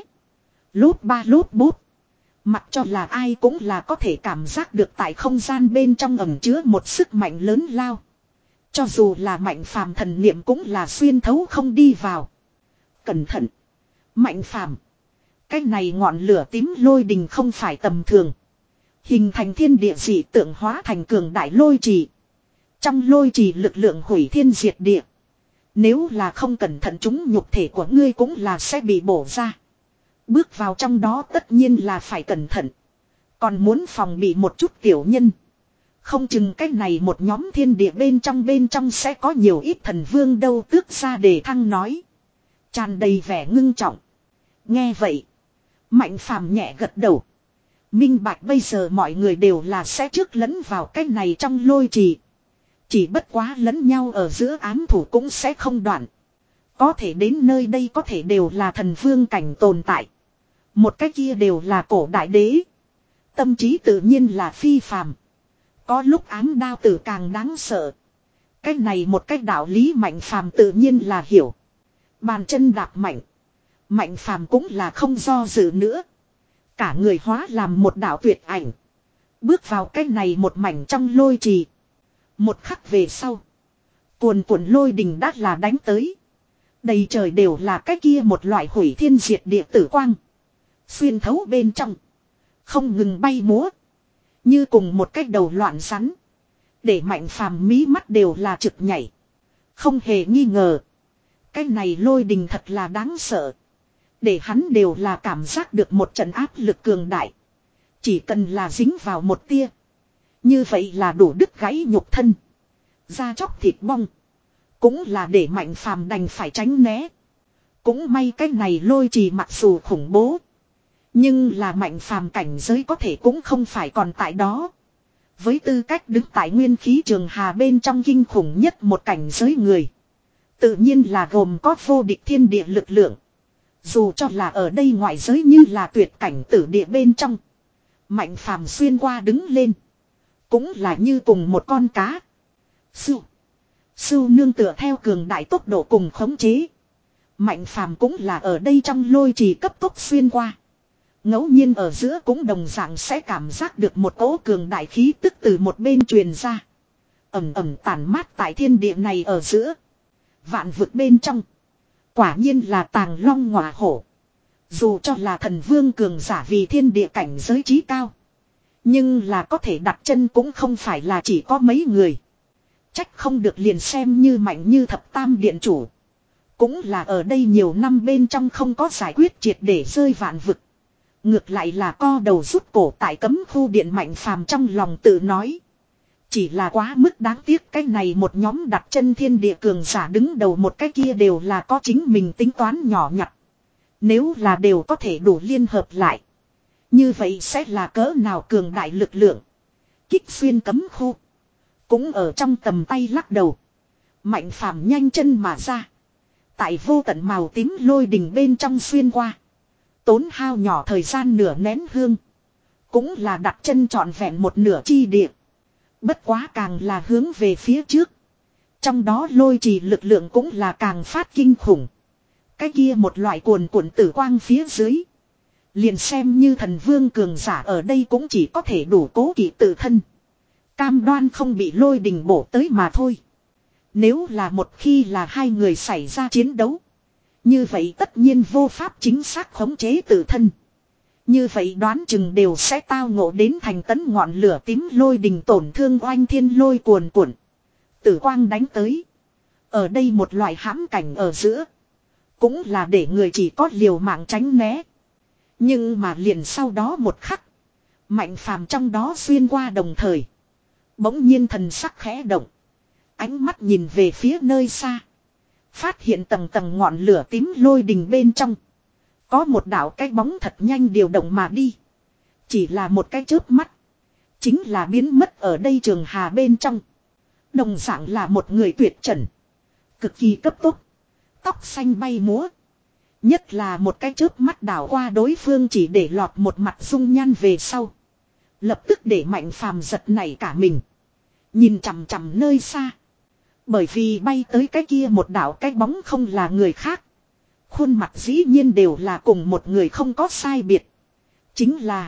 Lút ba lút bút. Mặc cho là ai cũng là có thể cảm giác được tại không gian bên trong ẩn chứa một sức mạnh lớn lao. Cho dù là Mạnh Phàm thần niệm cũng là xuyên thấu không đi vào. Cẩn thận. Mạnh Phàm. Cái này ngọn lửa tím lôi đình không phải tầm thường. Hình thành thiên địa dị tượng hóa thành cường đại lôi trì. Trong lôi trì lực lượng hủy thiên diệt địa. Nếu là không cẩn thận chúng nhục thể của ngươi cũng là sẽ bị bổ ra. Bước vào trong đó tất nhiên là phải cẩn thận. Còn muốn phòng bị một chút tiểu nhân. Không chừng cái này một nhóm thiên địa bên trong bên trong sẽ có nhiều ít thần vương đâu tước ra để thăng nói. Tràn đầy vẻ ngưng trọng. Nghe vậy. Mạnh Phàm nhẹ gật đầu. Minh bạch bây giờ mọi người đều là sẽ trước lẫn vào cái này trong lôi trì. Chỉ bất quá lẫn nhau ở giữa ám thủ cũng sẽ không đoạn. Có thể đến nơi đây có thể đều là thần vương cảnh tồn tại. Một cái kia đều là cổ đại đế. Tâm trí tự nhiên là phi phàm. Có lúc ám đao tử càng đáng sợ. Cái này một cái đạo lý Mạnh Phàm tự nhiên là hiểu. Bàn chân đạp mạnh. Mạnh Phàm cũng là không do dự nữa. Cả người hóa làm một đạo tuyệt ảnh. Bước vào cái này một mảnh trong lôi trì. Một khắc về sau. Cuồn cuộn lôi đình đã là đánh tới. Đầy trời đều là cái kia một loại hủy thiên diệt địa tử quang. Xuyên thấu bên trong. Không ngừng bay múa. Như cùng một cái đầu loạn rắn. Để Mạnh Phàm mí mắt đều là trực nhảy. Không hề nghi ngờ. Cái này lôi đình thật là đáng sợ. Để hắn đều là cảm giác được một trận áp lực cường đại. Chỉ cần là dính vào một tia. Như vậy là đủ đứt gãy nhục thân. Da chóc thịt bong. Cũng là để Mạnh Phàm đành phải tránh né. Cũng may cái này lôi trì mặc dù khủng bố. Nhưng là Mạnh Phàm cảnh giới có thể cũng không phải còn tại đó. Với tư cách đứng tại nguyên khí trường hà bên trong kinh khủng nhất một cảnh giới người. Tự nhiên là gồm có vô địch thiên địa lực lượng. Dù cho là ở đây ngoại giới như là tuyệt cảnh tử địa bên trong. Mạnh Phàm xuyên qua đứng lên. Cũng là như cùng một con cá. Sưu. Sưu nương tựa theo cường đại tốc độ cùng khống chế. Mạnh Phàm cũng là ở đây trong lôi trì cấp tốc xuyên qua. Ngẫu nhiên ở giữa cũng đồng dạng sẽ cảm giác được một cỗ cường đại khí tức từ một bên truyền ra. Ẩm ẩm tản mát tại thiên địa này ở giữa. Vạn vực bên trong. Quả nhiên là tàng long ngọa hổ. Dù cho là thần vương cường giả vì thiên địa cảnh giới trí cao. Nhưng là có thể đặt chân cũng không phải là chỉ có mấy người. Trách không được liền xem như mạnh như thập tam điện chủ. Cũng là ở đây nhiều năm bên trong không có giải quyết triệt để rơi vạn vực. Ngược lại là co đầu rút cổ tại cấm khu điện Mạnh Phàm trong lòng tự nói. Chỉ là quá mức đáng tiếc cái này một nhóm đặt chân thiên địa cường giả đứng đầu một cái kia đều là có chính mình tính toán nhỏ nhặt. Nếu là đều có thể đủ liên hợp lại. Như vậy sẽ là cỡ nào cường đại lực lượng. Kích xuyên cấm khu. Cũng ở trong tầm tay lắc đầu. Mạnh Phàm nhanh chân mà ra. Tại vô tận màu tím lôi đình bên trong xuyên qua. Tốn hao nhỏ thời gian nửa nén hương. Cũng là đặt chân trọn vẹn một nửa chi địa. Bất quá càng là hướng về phía trước. Trong đó lôi trì lực lượng cũng là càng phát kinh khủng. Cái kia một loại cuồn cuộn tử quang phía dưới. Liền xem như thần vương cường giả ở đây cũng chỉ có thể đủ cố kỵ tự thân. Cam đoan không bị lôi đình bổ tới mà thôi. Nếu là một khi là hai người xảy ra chiến đấu. Như vậy tất nhiên vô pháp chính xác khống chế tự thân. Như vậy đoán chừng đều sẽ tao ngộ đến thành tấn ngọn lửa tím lôi đình tổn thương oanh thiên lôi cuồn cuộn. Tử quang đánh tới. Ở đây một loại hãm cảnh ở giữa. Cũng là để người chỉ có liều mạng tránh né. Nhưng mà liền sau đó một khắc. Mạnh Phàm trong đó xuyên qua đồng thời. Bỗng nhiên thần sắc khẽ động. Ánh mắt nhìn về phía nơi xa. Phát hiện tầng tầng ngọn lửa tím lôi đình bên trong. Có một đạo cái bóng thật nhanh điều động mà đi. Chỉ là một cái chớp mắt. Chính là biến mất ở đây trường hà bên trong. Đồng dạng là một người tuyệt trần. Cực kỳ cấp tốc. Tóc xanh bay múa. Nhất là một cái chớp mắt đảo qua đối phương chỉ để lọt một mặt dung nhan về sau. Lập tức để Mạnh Phàm giật nảy cả mình. Nhìn chằm chằm nơi xa. Bởi vì bay tới cái kia một đảo cái bóng không là người khác. Khuôn mặt dĩ nhiên đều là cùng một người không có sai biệt. Chính là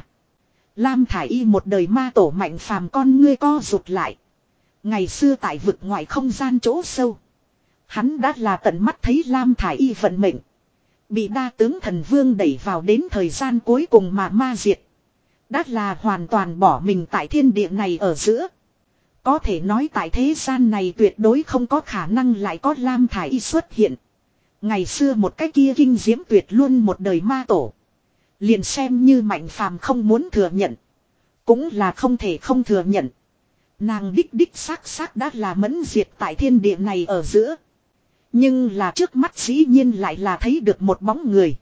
Lam Thải Y một đời ma tổ Mạnh Phàm con ngươi co rụt lại. Ngày xưa tại vực ngoài không gian chỗ sâu. Hắn đã là tận mắt thấy Lam Thải Y vận mệnh. Bị đa tướng thần vương đẩy vào đến thời gian cuối cùng mà ma diệt. Đã là hoàn toàn bỏ mình tại thiên địa này ở giữa. Có thể nói tại thế gian này tuyệt đối không có khả năng lại có Lam Thải Y xuất hiện. Ngày xưa một cái kia kinh diễm tuyệt luôn một đời ma tổ. Liền xem như Mạnh Phàm không muốn thừa nhận. Cũng là không thể không thừa nhận. Nàng đích đích xác xác đã là mẫn diệt tại thiên địa này ở giữa. Nhưng là trước mắt dĩ nhiên lại là thấy được một bóng người.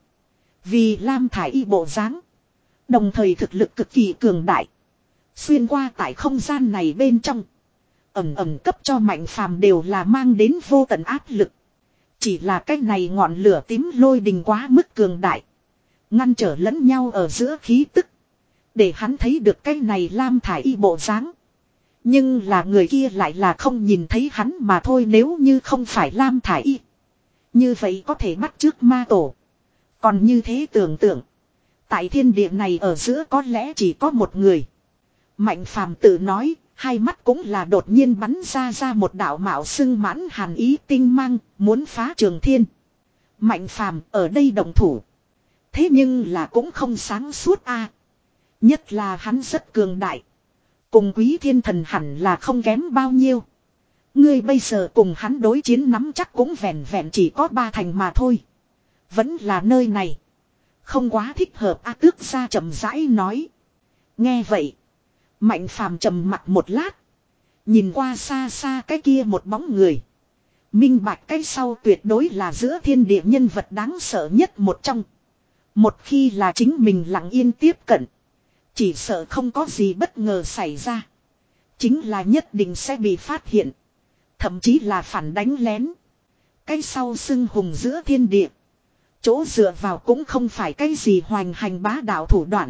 Vì Lam Thải Y bộ dáng. Đồng thời thực lực cực kỳ cường đại. Xuyên qua tại không gian này bên trong. Ẩm ẩm cấp cho Mạnh Phàm đều là mang đến vô tận áp lực. Chỉ là cái này ngọn lửa tím lôi đình quá mức cường đại. Ngăn trở lẫn nhau ở giữa khí tức. Để hắn thấy được cái này Lam Thải Y bộ dáng. Nhưng là người kia lại là không nhìn thấy hắn mà thôi, nếu như không phải Lam Thải Y. Như vậy có thể bắt chước ma tổ. Còn như thế tưởng tượng. Tại thiên địa này ở giữa có lẽ chỉ có một người. Mạnh phàm tự nói, hai mắt cũng là đột nhiên bắn ra ra một đạo mạo xưng mãn hàn ý tinh mang, muốn phá trường thiên. Mạnh phàm ở đây đồng thủ. Thế nhưng là cũng không sáng suốt a. Nhất là hắn rất cường đại. Cùng quý thiên thần hẳn là không kém bao nhiêu. Ngươi bây giờ cùng hắn đối chiến nắm chắc cũng vẹn vẹn chỉ có ba thành mà thôi. Vẫn là nơi này. Không quá thích hợp A Tước gia chậm rãi nói. Nghe vậy. Mạnh phàm trầm mặt một lát. Nhìn qua xa xa cái kia một bóng người. Minh bạch cái sau tuyệt đối là giữa thiên địa nhân vật đáng sợ nhất một trong. Một khi là chính mình lặng yên tiếp cận. Chỉ sợ không có gì bất ngờ xảy ra. Chính là nhất định sẽ bị phát hiện. Thậm chí là phản đánh lén. Cái sau xưng hùng giữa thiên địa. Chỗ dựa vào cũng không phải cái gì hoành hành bá đạo thủ đoạn.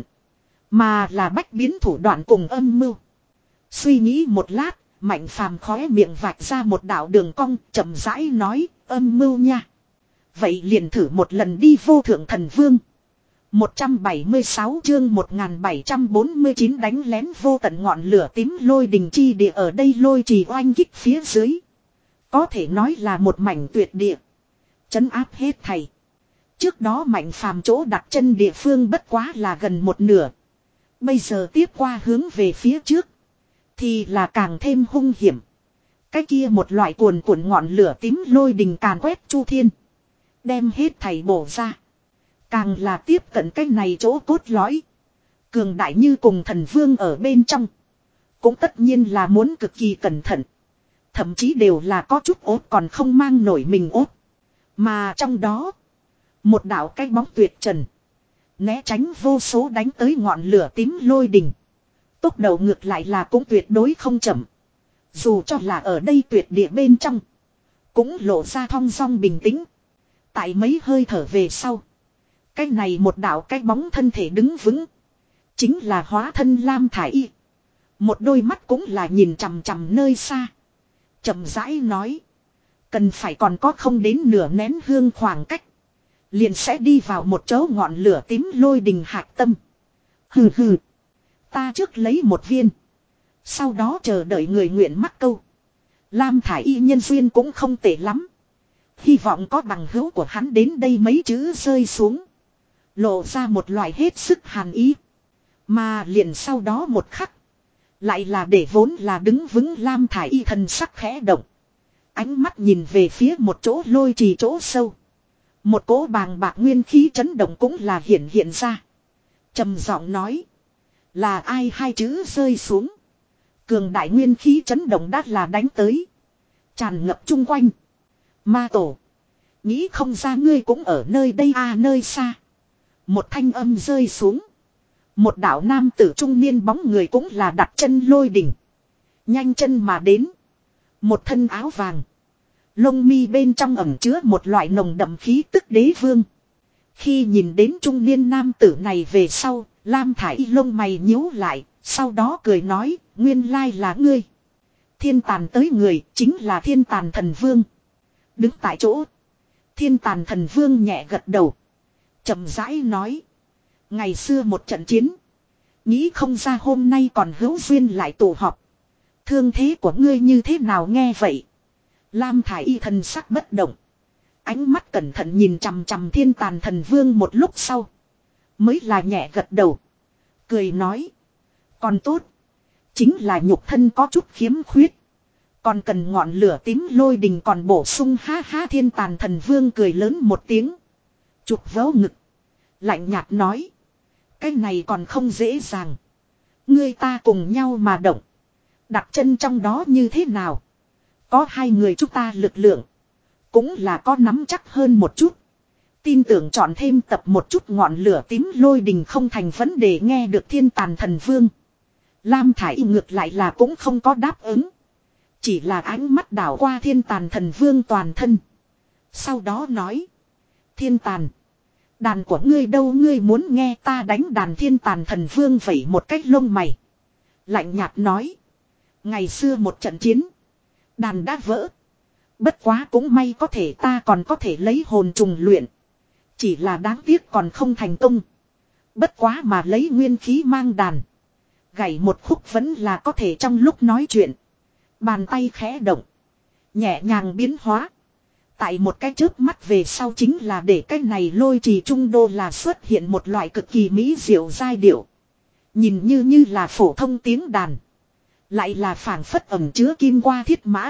Mà là bách biến thủ đoạn cùng âm mưu. Suy nghĩ một lát, Mạnh phàm khóe miệng vạch ra một đạo đường cong, chậm rãi nói, âm mưu nha. Vậy liền thử một lần đi vô thượng thần vương. một trăm bảy mươi sáu chương một nghìn bảy trăm bốn mươi chín đánh lén vô tận ngọn lửa tím lôi đình chi địa ở đây lôi trì oanh kích phía dưới. Có thể nói là một mảnh tuyệt địa. Trấn áp hết thầy. Trước đó Mạnh phàm chỗ đặt chân địa phương bất quá là gần một nửa. Bây giờ tiếp qua hướng về phía trước. Thì là càng thêm hung hiểm. Cái kia một loại cuồn cuộn ngọn lửa tím lôi đình càn quét chu thiên. Đem hết thầy bổ ra. Càng là tiếp cận cái này chỗ cốt lõi. Cường đại như cùng thần vương ở bên trong. Cũng tất nhiên là muốn cực kỳ cẩn thận. Thậm chí đều là có chút ốt còn không mang nổi mình ốt. Mà trong đó. Một đạo cái bóng tuyệt trần. Né tránh vô số đánh tới ngọn lửa tím lôi đình. Tốc độ ngược lại là cũng tuyệt đối không chậm. Dù cho là ở đây tuyệt địa bên trong. Cũng lộ ra thong dong bình tĩnh. Tại mấy hơi thở về sau. Cái này một đạo cái bóng thân thể đứng vững. Chính là hóa thân Lam Thải Y. Một đôi mắt cũng là nhìn chằm chằm nơi xa. Chậm rãi nói. Cần phải còn có không đến nửa nén hương khoảng cách. Liền sẽ đi vào một chỗ ngọn lửa tím lôi đình hạc tâm. Hừ hừ. Ta trước lấy một viên. Sau đó chờ đợi người nguyện mắc câu. Lam Thải Y nhân duyên cũng không tệ lắm. Hy vọng có bằng hữu của hắn đến đây mấy chữ rơi xuống. Lộ ra một loại hết sức hàn ý. Mà liền sau đó một khắc. Lại là để vốn là đứng vững Lam Thải Y thần sắc khẽ động. Ánh mắt nhìn về phía một chỗ lôi trì chỗ sâu. Một cỗ bàng bạc nguyên khí chấn động cũng là hiện hiện ra. Trầm giọng nói. Là ai hai chữ rơi xuống. Cường đại nguyên khí chấn động đã là đánh tới. Tràn ngập chung quanh. Ma tổ. Nghĩ không ra ngươi cũng ở nơi đây à nơi xa. Một thanh âm rơi xuống. Một đạo nam tử trung niên bóng người cũng là đặt chân lôi đỉnh. Nhanh chân mà đến. Một thân áo vàng. Lông mi bên trong ẩm chứa một loại nồng đậm khí tức đế vương. Khi nhìn đến trung niên nam tử này về sau, Lam Thải Y lông mày nhíu lại, sau đó cười nói, nguyên lai là ngươi. Thiên tàn tới người, chính là thiên tàn thần vương. Đứng tại chỗ. Thiên tàn thần vương nhẹ gật đầu. Chậm rãi nói. Ngày xưa một trận chiến. Nghĩ không ra hôm nay còn hữu duyên lại tụ họp. Thương thế của ngươi như thế nào nghe vậy. Lam Thải Y thần sắc bất động. Ánh mắt cẩn thận nhìn chằm chằm thiên tàn thần vương một lúc sau. Mới là nhẹ gật đầu. Cười nói. Còn tốt. Chính là nhục thân có chút khiếm khuyết. Còn cần ngọn lửa tím lôi đình còn bổ sung ha ha thiên tàn thần vương cười lớn một tiếng. Chụp vớ ngực. Lạnh nhạt nói. Cái này còn không dễ dàng. Ngươi ta cùng nhau mà động. Đặt chân trong đó như thế nào? Có hai người chúng ta lực lượng. Cũng là có nắm chắc hơn một chút. Tin tưởng chọn thêm tập một chút ngọn lửa tím lôi đình không thành vấn đề nghe được thiên tàn thần vương. Lam Thải Y ngược lại là cũng không có đáp ứng. Chỉ là ánh mắt đảo qua thiên tàn thần vương toàn thân. Sau đó nói. Thiên tàn. Đàn của ngươi đâu ngươi muốn nghe ta đánh đàn thiên tàn thần vương vẩy một cách lông mày. Lạnh nhạt nói. Ngày xưa một trận chiến. Đàn đã vỡ. Bất quá cũng may có thể ta còn có thể lấy hồn trùng luyện. Chỉ là đáng tiếc còn không thành công. Bất quá mà lấy nguyên khí mang đàn. Gảy một khúc vẫn là có thể trong lúc nói chuyện. Bàn tay khẽ động. Nhẹ nhàng biến hóa. Tại một cái chớp mắt về sau chính là để cái này lôi trì trung đô là xuất hiện một loại cực kỳ mỹ diệu giai điệu. Nhìn như như là phổ thông tiếng đàn. Lại là phảng phất ẩm chứa kim qua thiết mã.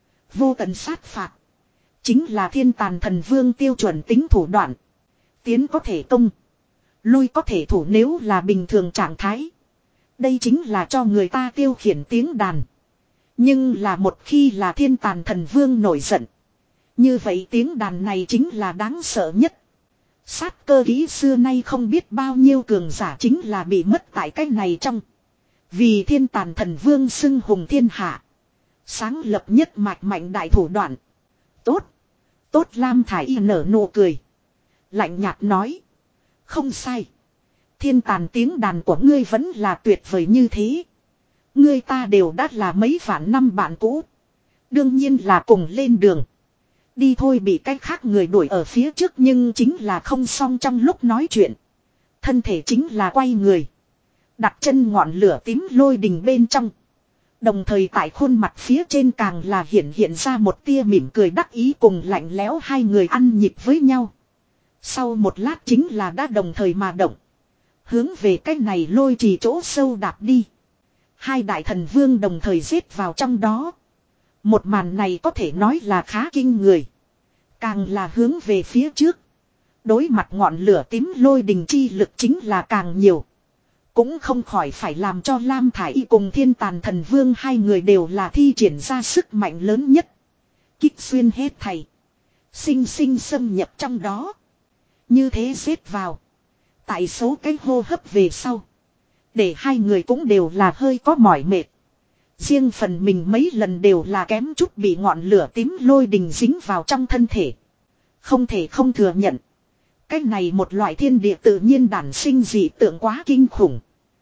Vô tận sát phạt. Chính là thiên tàn thần vương tiêu chuẩn tính thủ đoạn. Tiến có thể công. Lôi có thể thủ nếu là bình thường trạng thái. Đây chính là cho người ta tiêu khiển tiếng đàn. Nhưng là một khi là thiên tàn thần vương nổi giận. Như vậy tiếng đàn này chính là đáng sợ nhất. Sát cơ kỹ xưa nay không biết bao nhiêu cường giả chính là bị mất tại cách này trong. Vì thiên tàn thần vương xưng hùng thiên hạ. Sáng lập nhất mạch mạnh đại thủ đoạn. Tốt. Tốt Lam Thải Y nở nụ cười. Lạnh nhạt nói. Không sai. Thiên tàn tiếng đàn của ngươi vẫn là tuyệt vời như thế. Ngươi ta đều đã là mấy vạn năm bạn cũ. Đương nhiên là cùng lên đường. Đi thôi bị cách khác người đuổi ở phía trước nhưng chính là không xong trong lúc nói chuyện. Thân thể chính là quay người. Đặt chân ngọn lửa tím lôi đình bên trong. Đồng thời tại khuôn mặt phía trên càng là hiện hiện ra một tia mỉm cười đắc ý cùng lạnh lẽo hai người ăn nhịp với nhau. Sau một lát chính là đã đồng thời mà động. Hướng về cái này lôi trì chỗ sâu đạp đi. Hai đại thần vương đồng thời giết vào trong đó. Một màn này có thể nói là khá kinh người. Càng là hướng về phía trước. Đối mặt ngọn lửa tím lôi đình chi lực chính là càng nhiều. Cũng không khỏi phải làm cho Lam Thải Y cùng thiên tàn thần vương hai người đều là thi triển ra sức mạnh lớn nhất. Kích xuyên hết thầy. Sinh sinh xâm nhập trong đó. Như thế xếp vào. Tại số cái hô hấp về sau. Để hai người cũng đều là hơi có mỏi mệt. Riêng phần mình mấy lần đều là kém chút bị ngọn lửa tím lôi đình dính vào trong thân thể. Không thể không thừa nhận. Cái này một loại thiên địa tự nhiên đản sinh dị tượng quá kinh khủng.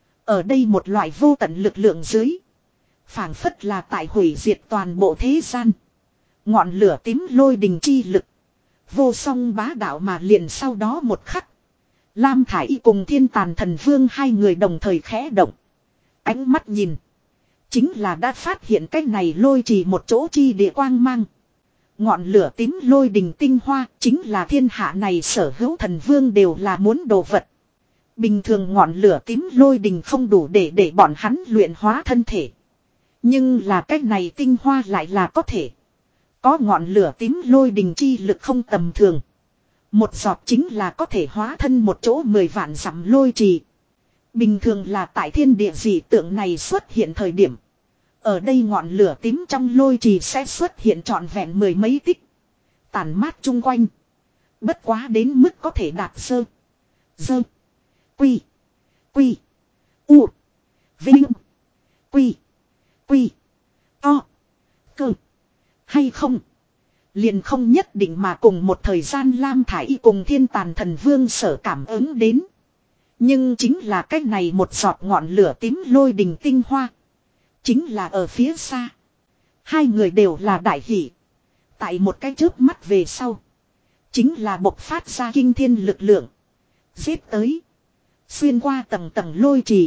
Ở đây một loại vô tận lực lượng dưới. Phảng phất là tại hủy diệt toàn bộ thế gian. Ngọn lửa tím lôi đình chi lực. Vô song bá đạo mà liền sau đó một khắc. Lam Thải Y cùng thiên tàn thần vương hai người đồng thời khẽ động. Ánh mắt nhìn. Chính là đã phát hiện cái này lôi trì một chỗ chi địa quang mang. Ngọn lửa tím lôi đình tinh hoa chính là thiên hạ này sở hữu thần vương đều là muốn đồ vật. Bình thường ngọn lửa tím lôi đình không đủ để để bọn hắn luyện hóa thân thể. Nhưng là cái này tinh hoa lại là có thể. Có ngọn lửa tím lôi đình chi lực không tầm thường. Một giọt chính là có thể hóa thân một chỗ mười vạn dặm lôi trì. Bình thường là tại thiên địa dị tượng này xuất hiện thời điểm. Ở đây ngọn lửa tím trong lôi trì sẽ xuất hiện trọn vẹn mười mấy tích. Tản mát chung quanh. Bất quá đến mức có thể đạt sơ. Dơ. Quy. Quy. U. Vinh. Quy. Quy. To. Cơ. Hay không. Liền không nhất định mà cùng một thời gian Lam Thải Y cùng thiên tàn thần vương sở cảm ứng đến. Nhưng chính là cái này một giọt ngọn lửa tím lôi đình tinh hoa. Chính là ở phía xa. Hai người đều là đại hỷ. Tại một cái chớp mắt về sau. Chính là bộc phát ra kinh thiên lực lượng. Giết tới. Xuyên qua tầng tầng lôi trì.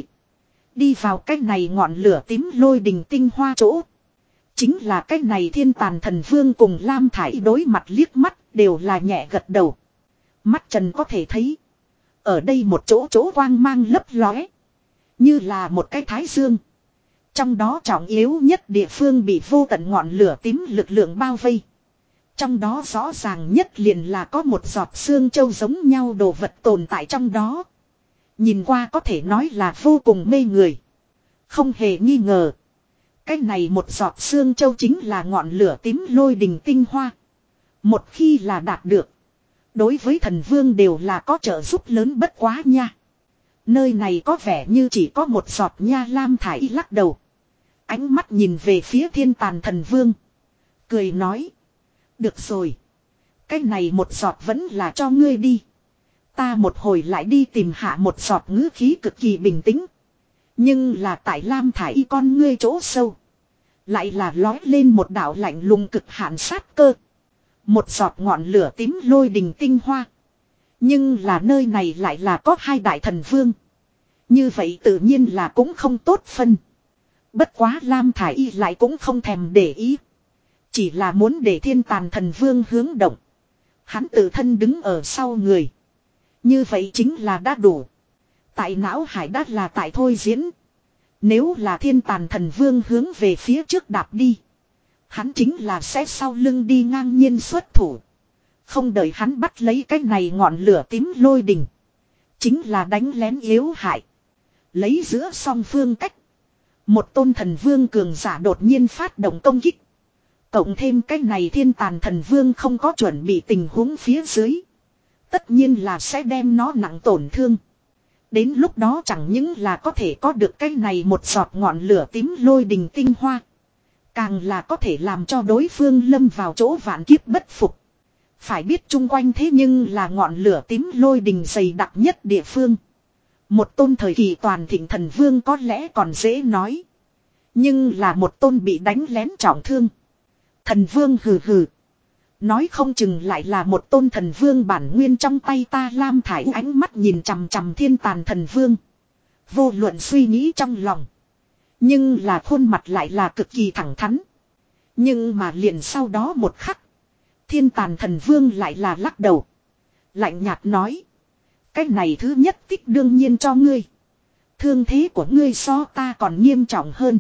Đi vào cái này ngọn lửa tím lôi đình tinh hoa chỗ. Chính là cái này thiên tàn thần vương cùng Lam Thải Y đối mặt liếc mắt đều là nhẹ gật đầu. Mắt trần có thể thấy. Ở đây một chỗ chỗ quang mang lấp lóe. Như là một cái thái dương. Trong đó trọng yếu nhất địa phương bị vô tận ngọn lửa tím lực lượng bao vây. Trong đó rõ ràng nhất liền là có một giọt xương châu giống nhau đồ vật tồn tại trong đó. Nhìn qua có thể nói là vô cùng mê người. Không hề nghi ngờ. Cái này một giọt xương châu chính là ngọn lửa tím lôi đình tinh hoa. Một khi là đạt được. Đối với thần vương đều là có trợ giúp lớn bất quá nha. Nơi này có vẻ như chỉ có một giọt nha. Lam Thải Y lắc đầu. Ánh mắt nhìn về phía thiên tàn thần vương. Cười nói. Được rồi. Cái này một giọt vẫn là cho ngươi đi. Ta một hồi lại đi tìm hạ một giọt ngữ khí cực kỳ bình tĩnh. Nhưng là tại Lam Thải Y con ngươi chỗ sâu. Lại là lói lên một đạo lạnh lùng cực hạn sát cơ. Một giọt ngọn lửa tím lôi đình tinh hoa. Nhưng là nơi này lại là có hai đại thần vương. Như vậy tự nhiên là cũng không tốt phân. Bất quá Lam Thải Y lại cũng không thèm để ý. Chỉ là muốn để thiên tàn thần vương hướng động. Hắn tự thân đứng ở sau người. Như vậy chính là đã đủ. Tại não hải đát là tại thôi diễn. Nếu là thiên tàn thần vương hướng về phía trước đạp đi. Hắn chính là sẽ sau lưng đi ngang nhiên xuất thủ. Không đợi hắn bắt lấy cái này ngọn lửa tím lôi đình. Chính là đánh lén yếu hại. Lấy giữa song phương cách. Một tôn thần vương cường giả đột nhiên phát động công kích. Cộng thêm cái này thiên tàn thần vương không có chuẩn bị tình huống phía dưới. Tất nhiên là sẽ đem nó nặng tổn thương. Đến lúc đó chẳng những là có thể có được cái này một giọt ngọn lửa tím lôi đình tinh hoa. Càng là có thể làm cho đối phương lâm vào chỗ vạn kiếp bất phục. Phải biết chung quanh thế nhưng là ngọn lửa tím lôi đình dày đặc nhất địa phương. Một tôn thời kỳ toàn thịnh thần vương có lẽ còn dễ nói. Nhưng là một tôn bị đánh lén trọng thương. Thần vương hừ hừ. Nói không chừng lại là một tôn thần vương bản nguyên trong tay ta. Lam Thải ánh mắt nhìn chằm chằm thiên tàn thần vương. Vô luận suy nghĩ trong lòng. Nhưng là khuôn mặt lại là cực kỳ thẳng thắn. Nhưng mà liền sau đó một khắc. Thiên tàn thần vương lại là lắc đầu. Lạnh nhạt nói. Cái này thứ nhất tích đương nhiên cho ngươi. Thương thế của ngươi so ta còn nghiêm trọng hơn.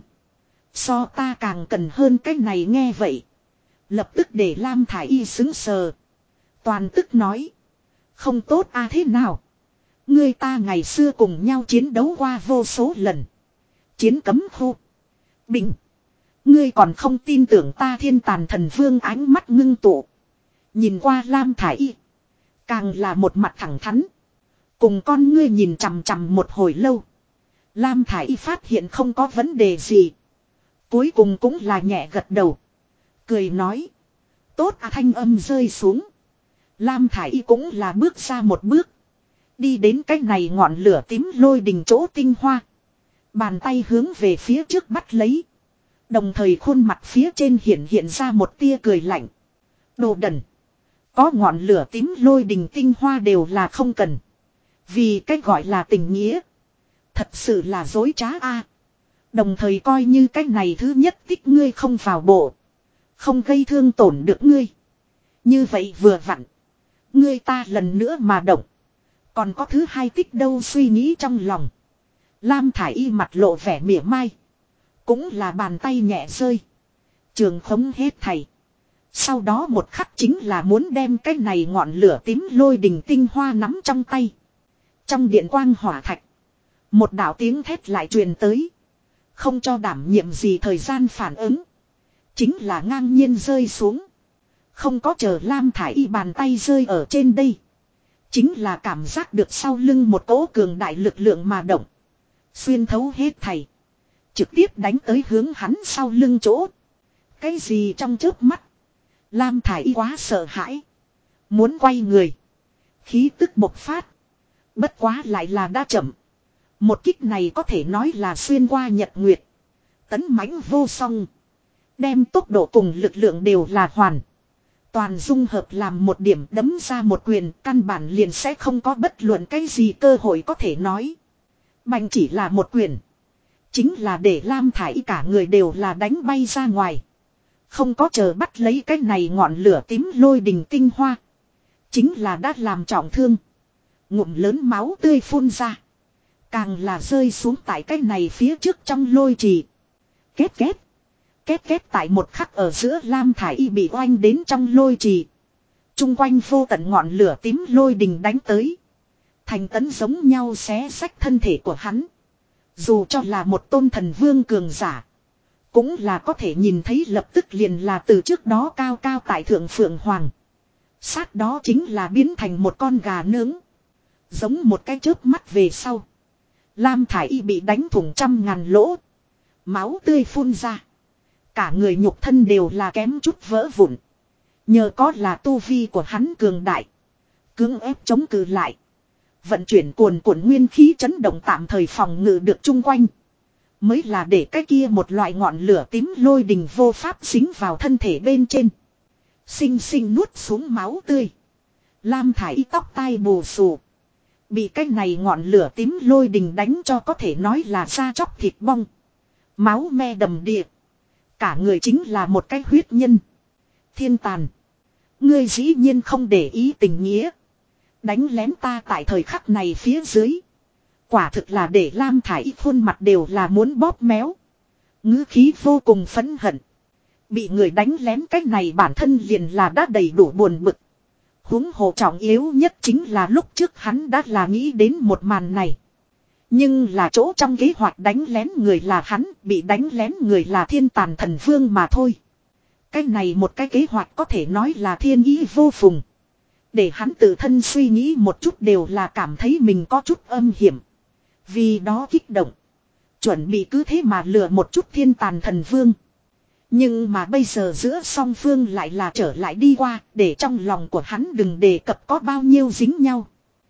So ta càng cần hơn cái này nghe vậy. Lập tức để Lam Thải Y xứng sờ. Toàn tức nói. Không tốt à thế nào. Ngươi ta ngày xưa cùng nhau chiến đấu qua vô số lần. Chiến cấm khu. Bình. Ngươi còn không tin tưởng ta. Thiên tàn thần vương ánh mắt ngưng tụ. Nhìn qua Lam Thải Y. Càng là một mặt thẳng thắn. Cùng con ngươi nhìn chằm chằm một hồi lâu. Lam Thải Y phát hiện không có vấn đề gì. Cuối cùng cũng là nhẹ gật đầu. Cười nói. Tốt à thanh âm rơi xuống. Lam Thải Y cũng là bước ra một bước. Đi đến cái này ngọn lửa tím lôi đình chỗ tinh hoa. Bàn tay hướng về phía trước bắt lấy. Đồng thời khuôn mặt phía trên hiện hiện ra một tia cười lạnh. Đồ đần. Có ngọn lửa tím lôi đình tinh hoa đều là không cần. Vì cách gọi là tình nghĩa. Thật sự là dối trá a. Đồng thời coi như cách này thứ nhất tích ngươi không vào bộ. Không gây thương tổn được ngươi. Như vậy vừa vặn. Ngươi ta lần nữa mà động. Còn có thứ hai tích đâu suy nghĩ trong lòng. Lam Thải Y mặt lộ vẻ mỉa mai. Cũng là bàn tay nhẹ rơi. Trường khống hết thầy. Sau đó một khắc chính là muốn đem cái này ngọn lửa tím lôi đình tinh hoa nắm trong tay. Trong điện quang hỏa thạch. Một đạo tiếng thét lại truyền tới. Không cho đảm nhiệm gì thời gian phản ứng. Chính là ngang nhiên rơi xuống. Không có chờ Lam Thải Y bàn tay rơi ở trên đây. Chính là cảm giác được sau lưng một cỗ cường đại lực lượng mà động. Xuyên thấu hết thầy. Trực tiếp đánh tới hướng hắn sau lưng chỗ. Cái gì trong chớp mắt. Lam Thải Y quá sợ hãi. Muốn quay người. Khí tức bộc phát. Bất quá lại là đã chậm. Một kích này có thể nói là xuyên qua nhật nguyệt. Tấn mãnh vô song. Đem tốc độ cùng lực lượng đều là hoàn. Toàn dung hợp làm một điểm đấm ra một quyền. Căn bản liền sẽ không có bất luận cái gì cơ hội có thể nói. Bành chỉ là một quyền. Chính là để Lam Thải Y cả người đều là đánh bay ra ngoài. Không có chờ bắt lấy cái này ngọn lửa tím lôi đình tinh hoa. Chính là đã làm trọng thương. Ngụm lớn máu tươi phun ra. Càng là rơi xuống tại cái này phía trước trong lôi trì. Két két. Két két tại một khắc ở giữa Lam Thải Y bị oanh đến trong lôi trì. Trung quanh vô tận ngọn lửa tím lôi đình đánh tới. Thành tấn giống nhau xé xách thân thể của hắn. Dù cho là một tôn thần vương cường giả. Cũng là có thể nhìn thấy lập tức liền là từ trước đó cao cao tại thượng phượng hoàng. Sát đó chính là biến thành một con gà nướng. Giống một cái chớp mắt về sau. Lam Thải Y bị đánh thủng trăm ngàn lỗ. Máu tươi phun ra. Cả người nhục thân đều là kém chút vỡ vụn. Nhờ có là tu vi của hắn cường đại. Cưỡng ép chống cự lại. Vận chuyển cuồn cuộn nguyên khí chấn động tạm thời phòng ngự được chung quanh. Mới là để cái kia một loại ngọn lửa tím lôi đình vô pháp dính vào thân thể bên trên. Xinh xinh nuốt xuống máu tươi. Lam thải y tóc tai bù xù. Bị cái này ngọn lửa tím lôi đình đánh cho có thể nói là da chóc thịt bong. Máu me đầm đìa. Cả người chính là một cái huyết nhân. Thiên tàn. Ngươi dĩ nhiên không để ý tình nghĩa. Đánh lén ta tại thời khắc này phía dưới. Quả thực là để Lam thải y khuôn mặt đều là muốn bóp méo. Ngữ khí vô cùng phẫn hận. Bị người đánh lén cách này bản thân liền là đã đầy đủ buồn bực. Huống hồ trọng yếu nhất chính là lúc trước hắn đã là nghĩ đến một màn này. Nhưng là chỗ trong kế hoạch đánh lén người là hắn, bị đánh lén người là thiên tàn thần vương mà thôi. Cái này một cái kế hoạch có thể nói là thiên ý vô phùng. Để hắn tự thân suy nghĩ một chút đều là cảm thấy mình có chút âm hiểm. Vì đó kích động. Chuẩn bị cứ thế mà lừa một chút thiên tàn thần vương. Nhưng mà bây giờ giữa song phương lại là trở lại đi qua, để trong lòng của hắn đừng đề cập có bao nhiêu dính nhau.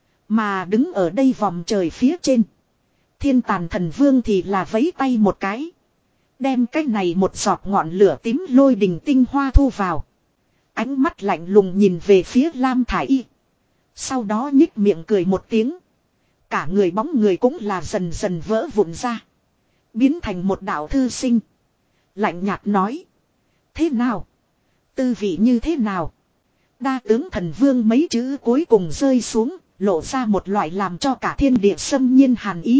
Mà đứng ở đây vòng trời phía trên. Thiên tàn thần vương thì là vẫy tay một cái. Đem cái này một giọt ngọn lửa tím lôi đình tinh hoa thu vào. Ánh mắt lạnh lùng nhìn về phía Lam thải y. Sau đó nhích miệng cười một tiếng. Cả người bóng người cũng là dần dần vỡ vụn ra. Biến thành một đạo thư sinh. Lạnh nhạt nói. Thế nào? Tư vị như thế nào? Đa tướng thần vương mấy chữ cuối cùng rơi xuống. Lộ ra một loại làm cho cả thiên địa xâm nhiên hàn ý.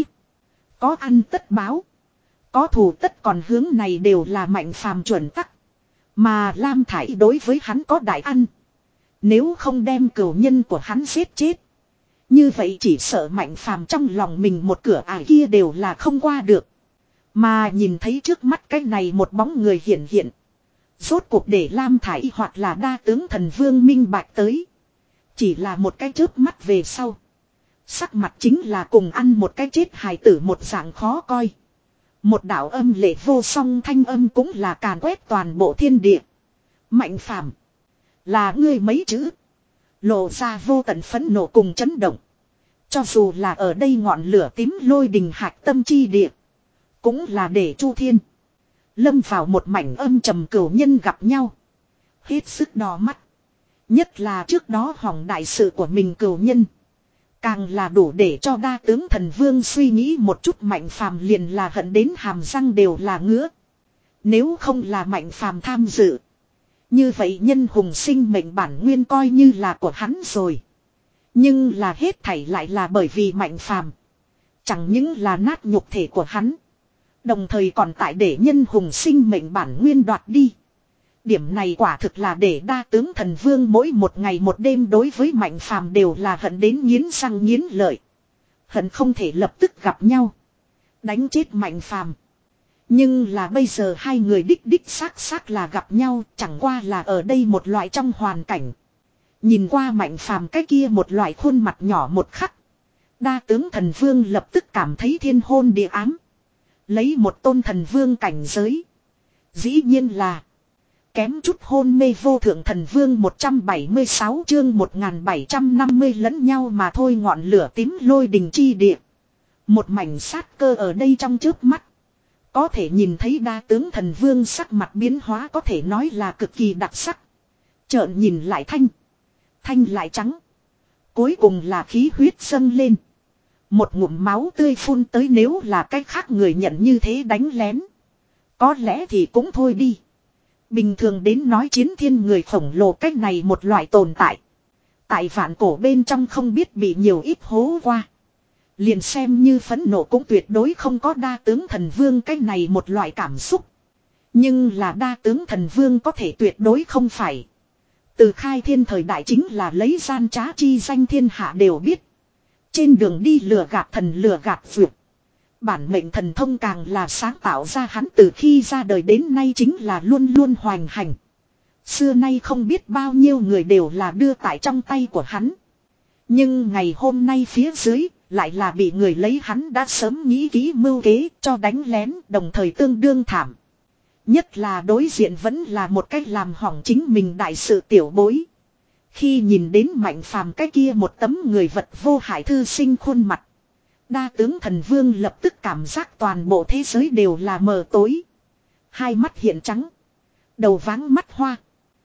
Có ăn tất báo. Có thù tất còn hướng này đều là Mạnh Phàm chuẩn tắc. Mà Lam thải đối với hắn có đại ăn. Nếu không đem cửu nhân của hắn giết chết. Như vậy chỉ sợ Mạnh Phàm trong lòng mình một cửa ải kia đều là không qua được. Mà nhìn thấy trước mắt cái này một bóng người hiện hiện. Rốt cuộc để Lam thải hoặc là đa tướng thần vương minh bạch tới. Chỉ là một cái chớp mắt về sau. Sắc mặt chính là cùng ăn một cái chết hài tử một dạng khó coi. Một đạo âm lệ vô song thanh âm cũng là càn quét toàn bộ thiên địa. Mạnh Phàm, là ngươi mấy chữ. Lộ ra vô tận phẫn nộ cùng chấn động. Cho dù là ở đây ngọn lửa tím lôi đình hạc tâm chi địa. Cũng là để Chu Thiên lâm vào một mảnh âm trầm cửu nhân gặp nhau. Hết sức đỏ mắt. Nhất là trước đó hỏng đại sự của mình cửu nhân. Càng là đủ để cho đa tướng thần vương suy nghĩ một chút. Mạnh Phàm liền là hận đến hàm răng đều là ngứa. Nếu không là Mạnh Phàm tham dự. Như vậy nhân hùng sinh mệnh bản nguyên coi như là của hắn rồi. Nhưng là hết thảy lại là bởi vì Mạnh Phàm. Chẳng những là nát nhục thể của hắn. Đồng thời còn tại để nhân hùng sinh mệnh bản nguyên đoạt đi. Điểm này quả thực là để đa tướng thần vương mỗi một ngày một đêm đối với Mạnh Phàm đều là hận đến nghiến răng nghiến lợi. Hận không thể lập tức gặp nhau. Đánh chết Mạnh Phàm. Nhưng là bây giờ hai người đích đích xác xác là gặp nhau, chẳng qua là ở đây một loại trong hoàn cảnh. Nhìn qua Mạnh Phàm cái kia một loại khuôn mặt nhỏ một khắc. Đa tướng thần vương lập tức cảm thấy thiên hôn địa ám. Lấy một tôn thần vương cảnh giới. Dĩ nhiên là kém chút hôn mê vô thượng thần vương một trăm bảy mươi sáu chương một nghìn bảy trăm năm mươi lẫn nhau mà thôi. Ngọn lửa tím lôi đình chi địa. Một mảnh sát cơ ở đây trong trước mắt. Có thể nhìn thấy đa tướng thần vương sắc mặt biến hóa có thể nói là cực kỳ đặc sắc. Trợn nhìn lại thanh. Thanh lại trắng. Cuối cùng là khí huyết dâng lên. Một ngụm máu tươi phun tới, nếu là cách khác người nhận như thế đánh lén. Có lẽ thì cũng thôi đi. Bình thường đến nói chiến thiên người khổng lồ cách này một loại tồn tại. Tại vạn cổ bên trong không biết bị nhiều ít hố qua. Liền xem như phẫn nộ cũng tuyệt đối không có đa tướng thần vương cách này một loại cảm xúc. Nhưng là đa tướng thần vương có thể tuyệt đối không phải. Từ khai thiên thời đại chính là lấy gian trá chi danh thiên hạ đều biết. Trên đường đi lừa gạt thần lừa gạt vượt. Bản mệnh thần thông càng là sáng tạo ra hắn từ khi ra đời đến nay chính là luôn luôn hoành hành. Xưa nay không biết bao nhiêu người đều là đưa tại trong tay của hắn. Nhưng ngày hôm nay phía dưới lại là bị người lấy hắn đã sớm nghĩ kỹ mưu kế cho đánh lén, đồng thời tương đương thảm. Nhất là đối diện vẫn là một cách làm hỏng chính mình đại sự tiểu bối. Khi nhìn đến Mạnh Phàm cái kia một tấm người vật vô hại thư sinh khuôn mặt. Đa tướng thần vương lập tức cảm giác toàn bộ thế giới đều là mờ tối. Hai mắt hiện trắng. Đầu váng mắt hoa.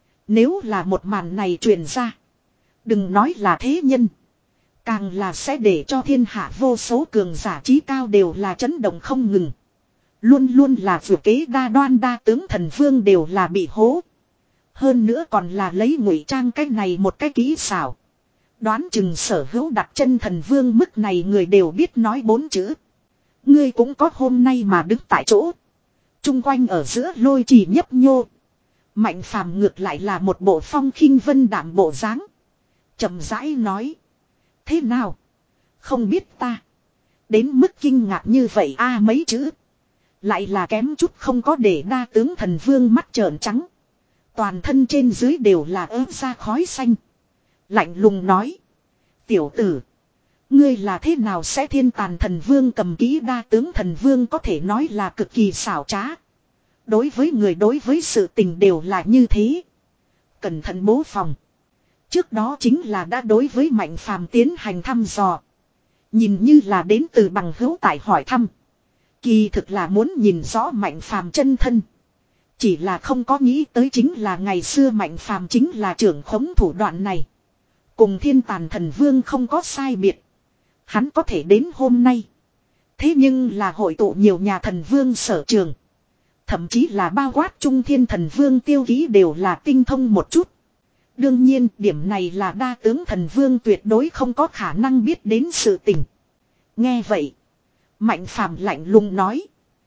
Nếu là một màn này truyền ra. Đừng nói là thế nhân. Càng là sẽ để cho thiên hạ vô số cường giả trí cao đều là chấn động không ngừng. Luôn luôn là vừa kế đa đoan đa tướng thần vương đều là bị hố. Hơn nữa còn là lấy ngụy trang cái này một cái kỹ xảo. Đoán chừng sở hữu đặt chân thần vương mức này người đều biết nói bốn chữ. Ngươi cũng có hôm nay mà đứng tại chỗ. Trung quanh ở giữa lôi chỉ nhấp nhô. Mạnh phàm ngược lại là một bộ phong khinh vân đạm bộ dáng. Chậm rãi nói. Thế nào? Không biết ta. Đến mức kinh ngạc như vậy a à, mấy chữ. Lại là kém chút không có để đa tướng thần vương mắt trợn trắng. Toàn thân trên dưới đều là ớt ra khói xanh. Lạnh lùng nói. Tiểu tử. Ngươi là thế nào sẽ thiên tàn thần vương cầm kỹ đa tướng thần vương có thể nói là cực kỳ xảo trá. Đối với người đối với sự tình đều là như thế. Cẩn thận bố phòng. Trước đó chính là đã đối với Mạnh Phàm tiến hành thăm dò. Nhìn như là đến từ bằng hữu tại hỏi thăm. Kỳ thực là muốn nhìn rõ Mạnh Phàm chân thân. Chỉ là không có nghĩ tới chính là ngày xưa Mạnh Phàm chính là trưởng khống thủ đoạn này. Cùng thiên tàn thần vương không có sai biệt. Hắn có thể đến hôm nay. Thế nhưng là hội tụ nhiều nhà thần vương sở trường. Thậm chí là bao quát trung thiên thần vương tiêu ký đều là tinh thông một chút. Đương nhiên điểm này là đa tướng thần vương tuyệt đối không có khả năng biết đến sự tình. Nghe vậy. Mạnh phàm lạnh lùng nói.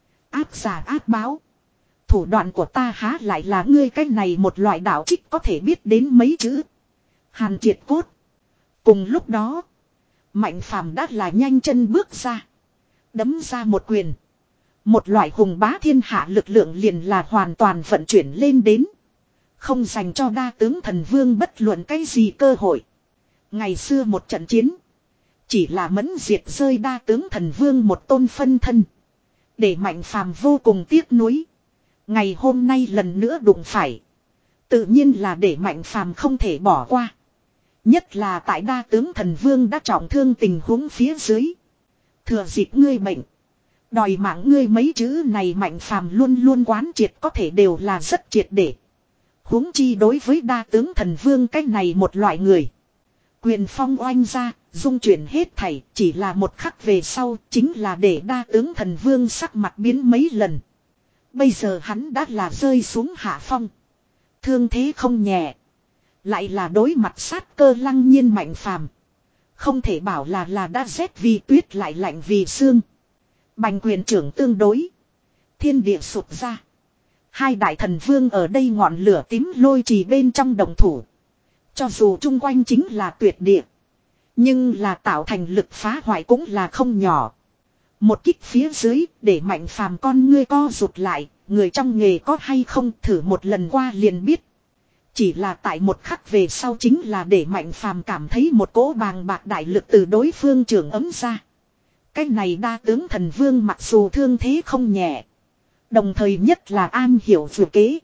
Áp giả áp báo. Thủ đoạn của ta há lại là ngươi cách này một loại đạo trích có thể biết đến mấy chữ. Hàn triệt cốt. Cùng lúc đó. Mạnh phàm đã là nhanh chân bước ra. Đấm ra một quyền. Một loại hùng bá thiên hạ lực lượng liền là hoàn toàn vận chuyển lên đến. Không dành cho đa tướng thần vương bất luận cái gì cơ hội. Ngày xưa một trận chiến. Chỉ là mẫn diệt rơi đa tướng thần vương một tôn phân thân. Để Mạnh phàm vô cùng tiếc nuối. Ngày hôm nay lần nữa đụng phải. Tự nhiên là để Mạnh phàm không thể bỏ qua. Nhất là tại đa tướng thần vương đã trọng thương tình huống phía dưới. Thừa dịp ngươi bệnh. Đòi mạng ngươi mấy chữ này Mạnh phàm luôn luôn quán triệt có thể đều là rất triệt để. Huống chi đối với đa tướng thần vương cách này một loại người. Quyền phong oanh ra, dung chuyển hết thảy, chỉ là một khắc về sau, chính là để đa tướng thần vương sắc mặt biến mấy lần. Bây giờ hắn đã là rơi xuống hạ phong. Thương thế không nhẹ. Lại là đối mặt sát cơ lăng nhiên Mạnh phàm. Không thể bảo là là đã rét vì tuyết lại lạnh vì xương. Bành quyền trưởng tương đối. Thiên địa sụp ra. Hai đại thần vương ở đây ngọn lửa tím lôi trì bên trong đồng thủ. Cho dù chung quanh chính là tuyệt địa. Nhưng là tạo thành lực phá hoại cũng là không nhỏ. Một kích phía dưới để Mạnh phàm con ngươi co rụt lại. Người trong nghề có hay không thử một lần qua liền biết. Chỉ là tại một khắc về sau chính là để Mạnh phàm cảm thấy một cỗ bàng bạc đại lực từ đối phương trưởng ấm ra. Cái này đa tướng thần vương mặc dù thương thế không nhẹ. Đồng thời nhất là an hiểu vừa kế.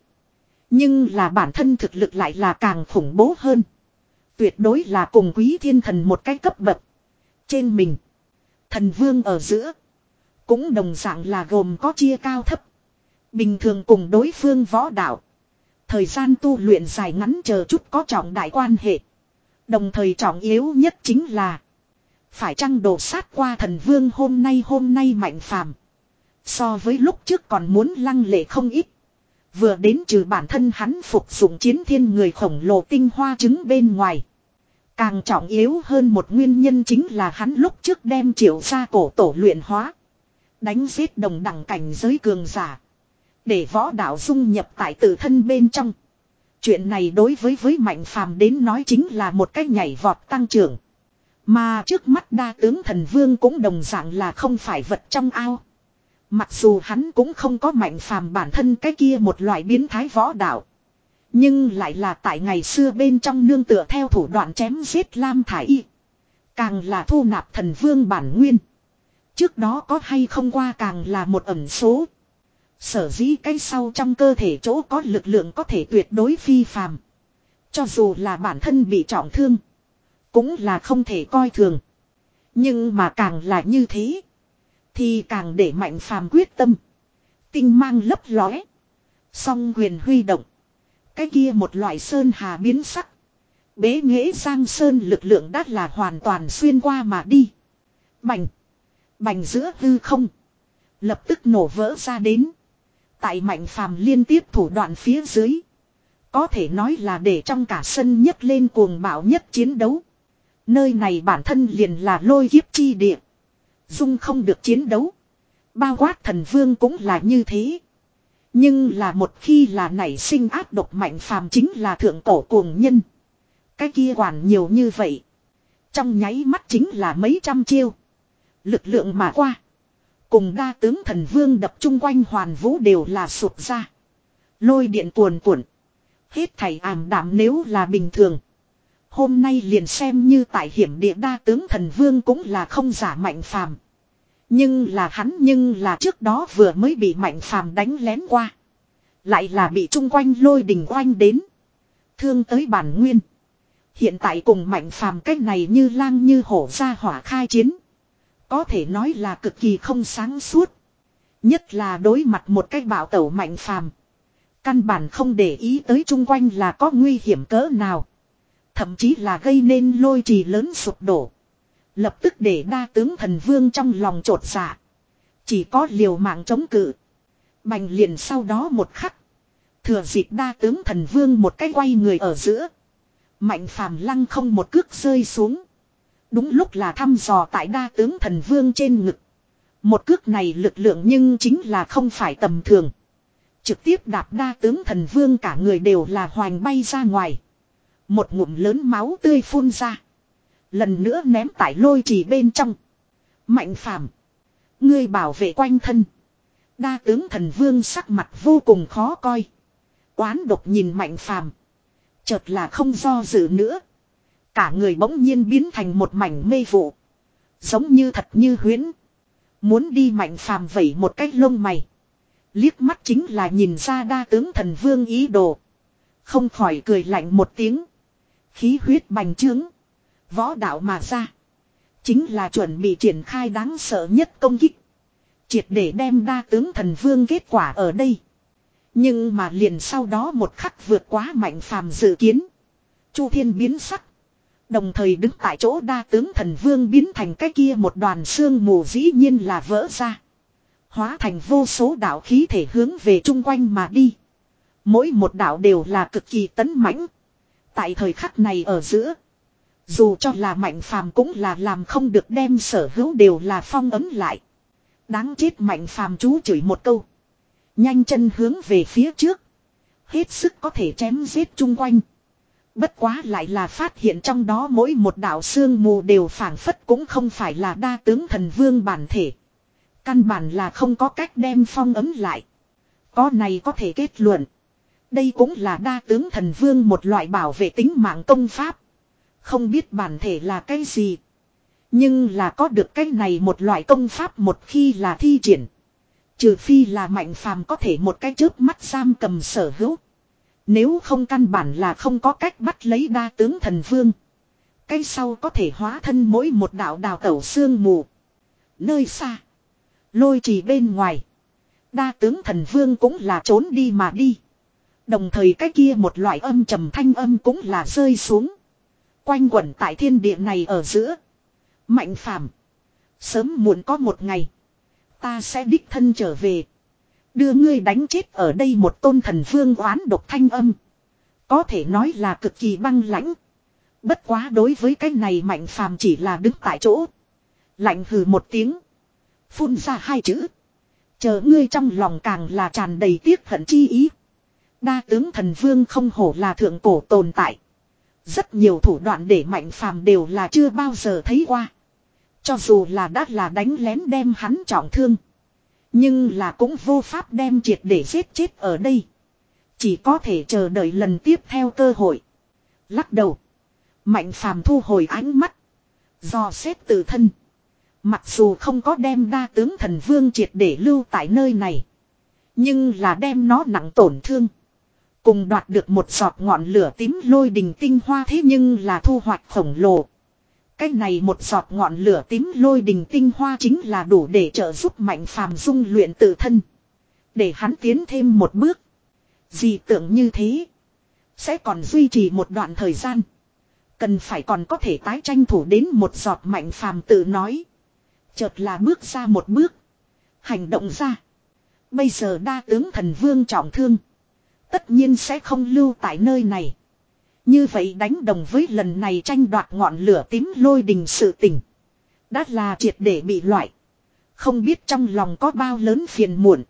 Nhưng là bản thân thực lực lại là càng khủng bố hơn. Tuyệt đối là cùng quý thiên thần một cái cấp bậc. Trên mình. Thần vương ở giữa. Cũng đồng dạng là gồm có chia cao thấp. Bình thường cùng đối phương võ đạo. Thời gian tu luyện dài ngắn chờ chút có trọng đại quan hệ. Đồng thời trọng yếu nhất chính là. Phải chăng đổ sát qua thần vương hôm nay hôm nay Mạnh phàm. So với lúc trước còn muốn lăng lệ không ít. Vừa đến trừ bản thân hắn phục dụng chiến thiên người khổng lồ tinh hoa trứng bên ngoài. Càng trọng yếu hơn một nguyên nhân chính là hắn lúc trước đem triệu ra cổ tổ luyện hóa. Đánh giết đồng đẳng cảnh giới cường giả. Để võ đạo dung nhập tại tự thân bên trong. Chuyện này đối với với Mạnh phàm đến nói chính là một cái nhảy vọt tăng trưởng. Mà trước mắt đa tướng thần vương cũng đồng dạng là không phải vật trong ao. Mặc dù hắn cũng không có Mạnh phàm bản thân cái kia một loại biến thái võ đạo. Nhưng lại là tại ngày xưa bên trong nương tựa theo thủ đoạn chém giết Lam Thải Y. Càng là thu nạp thần vương bản nguyên. Trước đó có hay không qua càng là một ẩn số. Sở dĩ cái sau trong cơ thể chỗ có lực lượng có thể tuyệt đối phi phàm. Cho dù là bản thân bị trọng thương. Cũng là không thể coi thường. Nhưng mà càng là như thế. Thì càng để Mạnh Phàm quyết tâm. Tinh mang lấp lóe. Song quyền huy động. Cái kia một loại sơn hà biến sắc. Bế nghệ giang sơn lực lượng đắt là hoàn toàn xuyên qua mà đi. Bành. Bành giữa hư không. Lập tức nổ vỡ ra đến. Tại Mạnh Phàm liên tiếp thủ đoạn phía dưới. Có thể nói là để trong cả sân nhấc lên cuồng bạo nhất chiến đấu. Nơi này bản thân liền là lôi kiếp chi địa. Dung không được chiến đấu. Bao quát thần vương cũng là như thế. Nhưng là một khi là nảy sinh ác độc Mạnh Phàm chính là thượng cổ cuồng nhân. Cái kia quản nhiều như vậy. Trong nháy mắt chính là mấy trăm chiêu. Lực lượng mà qua. Cùng đa tướng thần vương đập chung quanh hoàn vũ đều là sụt ra. Lôi điện cuồn cuộn. Hết thảy ảm đạm nếu là bình thường. Hôm nay liền xem như tại hiểm địa đa tướng thần vương cũng là không giả Mạnh Phàm. Nhưng là hắn nhưng là trước đó vừa mới bị Mạnh Phàm đánh lén qua. Lại là bị chung quanh lôi đình oanh đến. Thương tới bản nguyên. Hiện tại cùng Mạnh Phàm cách này như lang như hổ ra hỏa khai chiến. Có thể nói là cực kỳ không sáng suốt. Nhất là đối mặt một cách bạo tẩu Mạnh Phàm. Căn bản không để ý tới chung quanh là có nguy hiểm cỡ nào. Thậm chí là gây nên lôi trì lớn sụp đổ. Lập tức để đa tướng thần vương trong lòng trột dạ. Chỉ có liều mạng chống cự. Bành liền sau đó một khắc. Thừa dịp đa tướng thần vương một cái quay người ở giữa. Mạnh Phàm lăng không một cước rơi xuống. Đúng lúc là thăm dò tại đa tướng thần vương trên ngực. Một cước này lực lượng nhưng chính là không phải tầm thường. Trực tiếp đạp đa tướng thần vương cả người đều là hoành bay ra ngoài. Một ngụm lớn máu tươi phun ra. Lần nữa ném tại lôi trì bên trong. Mạnh Phàm, ngươi bảo vệ quanh thân. Đa tướng thần vương sắc mặt vô cùng khó coi. Oán độc nhìn Mạnh Phàm. Chợt là không do dự nữa. Cả người bỗng nhiên biến thành một mảnh mê vụ. Giống như thật như huyễn. Muốn đi Mạnh Phàm vẩy một cái lông mày. Liếc mắt chính là nhìn ra đa tướng thần vương ý đồ. Không khỏi cười lạnh một tiếng. Khí huyết bành trướng. Võ đạo mà ra. Chính là chuẩn bị triển khai đáng sợ nhất công kích. Triệt để đem đa tướng thần vương kết quả ở đây. Nhưng mà liền sau đó một khắc vượt quá Mạnh Phàm dự kiến. Chu Thiên biến sắc. Đồng thời đứng tại chỗ đa tướng thần vương biến thành cái kia một đoàn xương mù dĩ nhiên là vỡ ra. Hóa thành vô số đạo khí thể hướng về chung quanh mà đi. Mỗi một đạo đều là cực kỳ tấn mãnh. Tại thời khắc này ở giữa. Dù cho là Mạnh Phàm cũng là làm không được đem sở hữu đều là phong ấm lại. Đáng chết Mạnh Phàm chú chửi một câu. Nhanh chân hướng về phía trước. Hết sức có thể chém giết chung quanh. Bất quá lại là phát hiện trong đó mỗi một đạo xương mù đều phảng phất cũng không phải là đa tướng thần vương bản thể. Căn bản là không có cách đem phong ấm lại. Có này có thể kết luận. Đây cũng là đa tướng thần vương một loại bảo vệ tính mạng công pháp. Không biết bản thể là cái gì. Nhưng là có được cái này một loại công pháp một khi là thi triển. Trừ phi là Mạnh Phàm có thể một cái chớp mắt giam cầm sở hữu. Nếu không căn bản là không có cách bắt lấy đa tướng thần vương. Cái sau có thể hóa thân mỗi một đạo đào tẩu xương mù. Nơi xa. Lôi trì bên ngoài. Đa tướng thần vương cũng là trốn đi mà đi. Đồng thời cái kia một loại âm trầm thanh âm cũng là rơi xuống. Quanh quẩn tại thiên địa này ở giữa. Mạnh Phàm, sớm muộn có một ngày. Ta sẽ đích thân trở về. Đưa ngươi đánh chết ở đây một tôn thần vương oán độc thanh âm. Có thể nói là cực kỳ băng lãnh. Bất quá đối với cái này Mạnh Phàm chỉ là đứng tại chỗ. Lạnh hừ một tiếng. Phun ra hai chữ. Chờ ngươi trong lòng càng là tràn đầy tiếc hận chi ý. Đa tướng thần vương không hổ là thượng cổ tồn tại. Rất nhiều thủ đoạn để Mạnh Phàm đều là chưa bao giờ thấy qua. Cho dù là đã là đánh lén đem hắn trọng thương. Nhưng là cũng vô pháp đem triệt để giết chết ở đây. Chỉ có thể chờ đợi lần tiếp theo cơ hội. Lắc đầu. Mạnh Phàm thu hồi ánh mắt. Dò xét tự thân. Mặc dù không có đem đa tướng thần vương triệt để lưu tại nơi này. Nhưng là đem nó nặng tổn thương. Cùng đoạt được một giọt ngọn lửa tím lôi đình tinh hoa thế nhưng là thu hoạch khổng lồ. Cái này một giọt ngọn lửa tím lôi đình tinh hoa chính là đủ để trợ giúp Mạnh Phàm dung luyện tự thân. Để hắn tiến thêm một bước. Dị tượng như thế. Sẽ còn duy trì một đoạn thời gian. Cần phải còn có thể tái tranh thủ đến một giọt Mạnh Phàm tự nói. Chợt là bước ra một bước. Hành động ra. Bây giờ đa tướng thần vương trọng thương. Tất nhiên sẽ không lưu tại nơi này. Như vậy đánh đồng với lần này tranh đoạt ngọn lửa tím lôi đình sự tình. Đã là triệt để bị loại. Không biết trong lòng có bao lớn phiền muộn.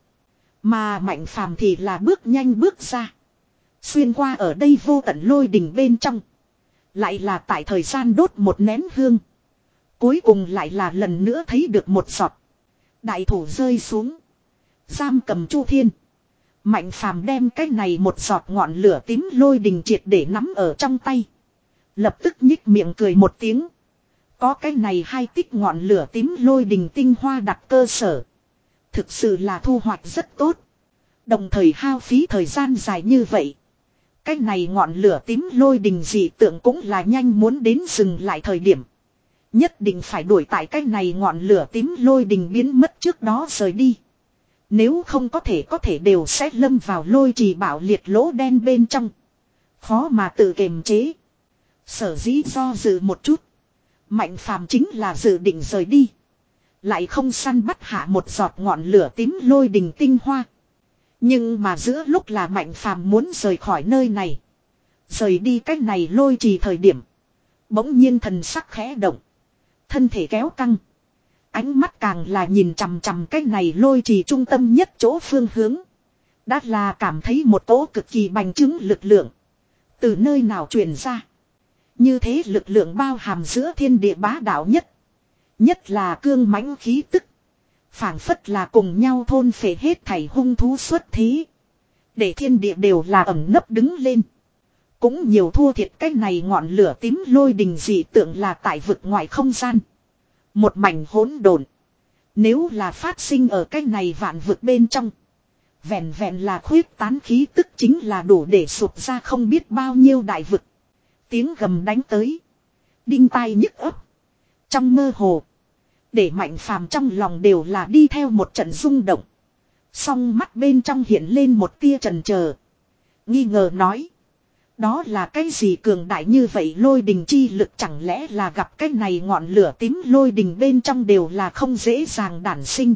Mà Mạnh Phàm thì là bước nhanh bước ra. Xuyên qua ở đây vô tận lôi đình bên trong. Lại là tại thời gian đốt một nén hương. Cuối cùng lại là lần nữa thấy được một giọt. Đại thủ rơi xuống. Giam cầm Chu Thiên. Mạnh Phàm đem cái này một giọt ngọn lửa tím lôi đình triệt để nắm ở trong tay. Lập tức nhích miệng cười một tiếng. Có cái này hai tích ngọn lửa tím lôi đình tinh hoa đặt cơ sở. Thực sự là thu hoạch rất tốt. Đồng thời hao phí thời gian dài như vậy. Cái này ngọn lửa tím lôi đình dị tượng cũng là nhanh muốn đến dừng lại thời điểm. Nhất định phải đuổi tại cái này ngọn lửa tím lôi đình biến mất trước đó rời đi. Nếu không có thể có thể đều sẽ lâm vào lôi trì bạo liệt lỗ đen bên trong. Khó mà tự kiềm chế. Sở dĩ do dự một chút. Mạnh Phàm chính là dự định rời đi. Lại không săn bắt hạ một giọt ngọn lửa tím lôi đình tinh hoa. Nhưng mà giữa lúc là Mạnh Phàm muốn rời khỏi nơi này. Rời đi cách này lôi trì thời điểm. Bỗng nhiên thần sắc khẽ động. Thân thể kéo căng. Ánh mắt càng là nhìn chằm chằm cái này lôi trì trung tâm nhất chỗ phương hướng. Đã là cảm thấy một cỗ cực kỳ bành trướng lực lượng. Từ nơi nào truyền ra. Như thế lực lượng bao hàm giữa thiên địa bá đạo nhất. Nhất là cương mãnh khí tức. Phảng phất là cùng nhau thôn phệ hết thảy hung thú xuất thế. Để thiên địa đều là ẩm nấp đứng lên. Cũng nhiều thua thiệt cái này ngọn lửa tím lôi đình dị tượng là tại vực ngoài không gian. Một mảnh hỗn độn. Nếu là phát sinh ở cái này vạn vực bên trong. Vẹn vẹn là khuyết tán khí tức chính là đủ để sụp ra không biết bao nhiêu đại vực. Tiếng gầm đánh tới. Đinh tai nhức ấp. Trong mơ hồ. Để Mạnh Phàm trong lòng đều là đi theo một trận rung động. Song mắt bên trong hiện lên một tia chần chờ. Nghi ngờ nói. Đó là cái gì cường đại như vậy lôi đình chi lực chẳng lẽ là gặp cái này ngọn lửa tím lôi đình bên trong đều là không dễ dàng đản sinh.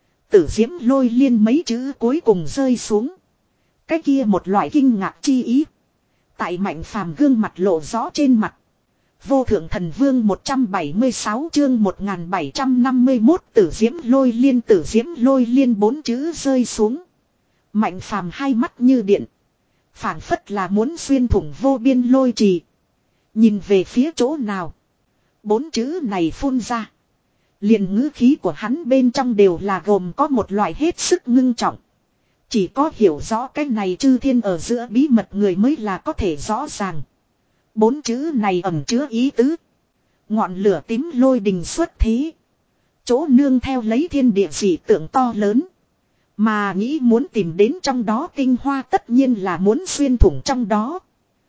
Tử diễm lôi liên mấy chữ cuối cùng rơi xuống. Cái kia một loại kinh ngạc chi ý. Tại Mạnh Phàm gương mặt lộ rõ trên mặt. Vô thượng thần vương một trăm bảy mươi sáu chương một nghìn bảy trăm năm mươi mốt tử diễm lôi liên tử diễm lôi liên bốn chữ rơi xuống. Mạnh Phàm hai mắt như điện. Phảng phất là muốn xuyên thủng vô biên lôi trì. Nhìn về phía chỗ nào. Bốn chữ này phun ra. Liền ngữ khí của hắn bên trong đều là gồm có một loại hết sức ngưng trọng. Chỉ có hiểu rõ cái này chư thiên ở giữa bí mật người mới là có thể rõ ràng. Bốn chữ này ẩn chứa ý tứ. Ngọn lửa tím lôi đình xuất thế. Chỗ nương theo lấy thiên địa dị tượng to lớn. Mà nghĩ muốn tìm đến trong đó tinh hoa tất nhiên là muốn xuyên thủng trong đó.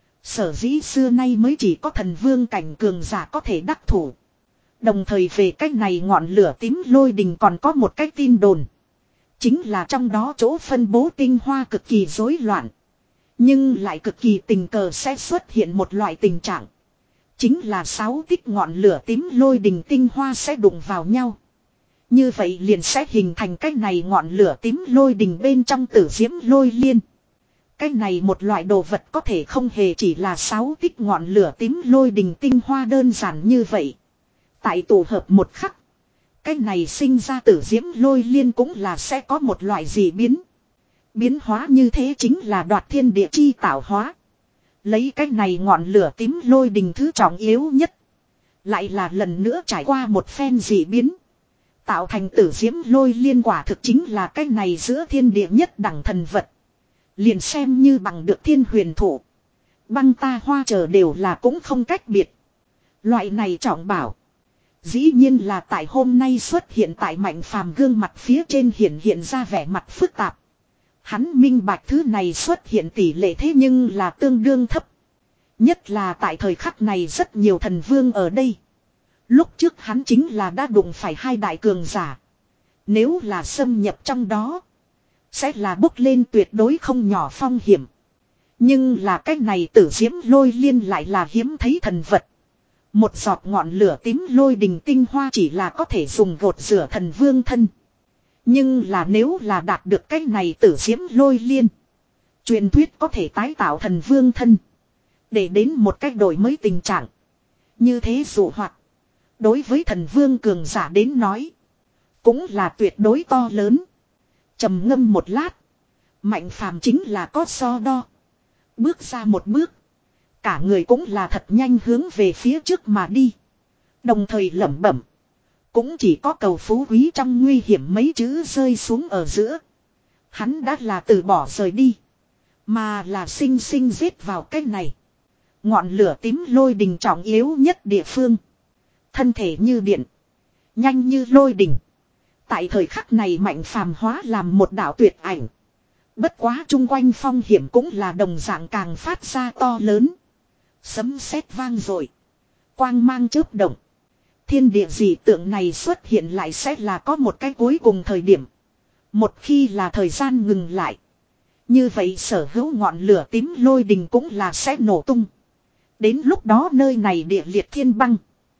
Sở dĩ xưa nay mới chỉ có thần vương cảnh cường giả có thể đắc thủ. Đồng thời về cách này ngọn lửa tím lôi đình còn có một cái tin đồn. Chính là trong đó chỗ phân bố tinh hoa cực kỳ rối loạn. Nhưng lại cực kỳ tình cờ sẽ xuất hiện một loại tình trạng. Chính là sáu tích ngọn lửa tím lôi đình tinh hoa sẽ đụng vào nhau. Như vậy liền sẽ hình thành cái này ngọn lửa tím lôi đình bên trong tử diễm lôi liên. Cái này một loại đồ vật có thể không hề chỉ là sáu tích ngọn lửa tím lôi đình tinh hoa đơn giản như vậy. Tại tổ hợp một khắc. Cái này sinh ra tử diễm lôi liên cũng là sẽ có một loại dị biến. Biến hóa như thế chính là đoạt thiên địa chi tạo hóa. Lấy cái này ngọn lửa tím lôi đình thứ trọng yếu nhất. Lại là lần nữa trải qua một phen dị biến. Tạo thành tử diễm lôi liên quả thực chính là cái này giữa thiên địa nhất đẳng thần vật. Liền xem như bằng được thiên huyền thụ. Băng ta hoa chờ đều là cũng không cách biệt. Loại này trọng bảo. Dĩ nhiên là tại hôm nay xuất hiện tại Mạnh Phàm gương mặt phía trên hiện hiện ra vẻ mặt phức tạp. Hắn minh bạch thứ này xuất hiện tỷ lệ thế nhưng là tương đương thấp. Nhất là tại thời khắc này rất nhiều thần vương ở đây. Lúc trước hắn chính là đã đụng phải hai đại cường giả. Nếu là xâm nhập trong đó, sẽ là bốc lên tuyệt đối không nhỏ phong hiểm. Nhưng là cái này tử diễm lôi liên lại là hiếm thấy thần vật. Một giọt ngọn lửa tím lôi đình tinh hoa chỉ là có thể dùng gột rửa thần vương thân. Nhưng là nếu là đạt được cái này tử diễm lôi liên, truyền thuyết có thể tái tạo thần vương thân. Để đến một cách đổi mới tình trạng. Như thế dụ hoạt. Đối với thần vương cường giả đến nói, cũng là tuyệt đối to lớn. Trầm ngâm một lát, Mạnh Phàm chính là có so đo. Bước ra một bước, cả người cũng là thật nhanh hướng về phía trước mà đi. Đồng thời lẩm bẩm, cũng chỉ có cầu phú quý trong nguy hiểm mấy chữ rơi xuống ở giữa. Hắn đã là từ bỏ rời đi, mà là sinh sinh giết vào cái này ngọn lửa tím lôi đình trọng yếu nhất địa phương. Thân thể như điện, nhanh như lôi đình. Tại thời khắc này Mạnh Phàm hóa làm một đạo tuyệt ảnh. Bất quá chung quanh phong hiểm cũng là đồng dạng càng phát ra to lớn. Sấm sét vang dội, quang mang chớp động. Thiên địa dị tượng này xuất hiện lại sẽ là có một cái cuối cùng thời điểm. Một khi là thời gian ngừng lại, như vậy sở hữu ngọn lửa tím lôi đình cũng là sẽ nổ tung. Đến lúc đó nơi này địa liệt thiên băng,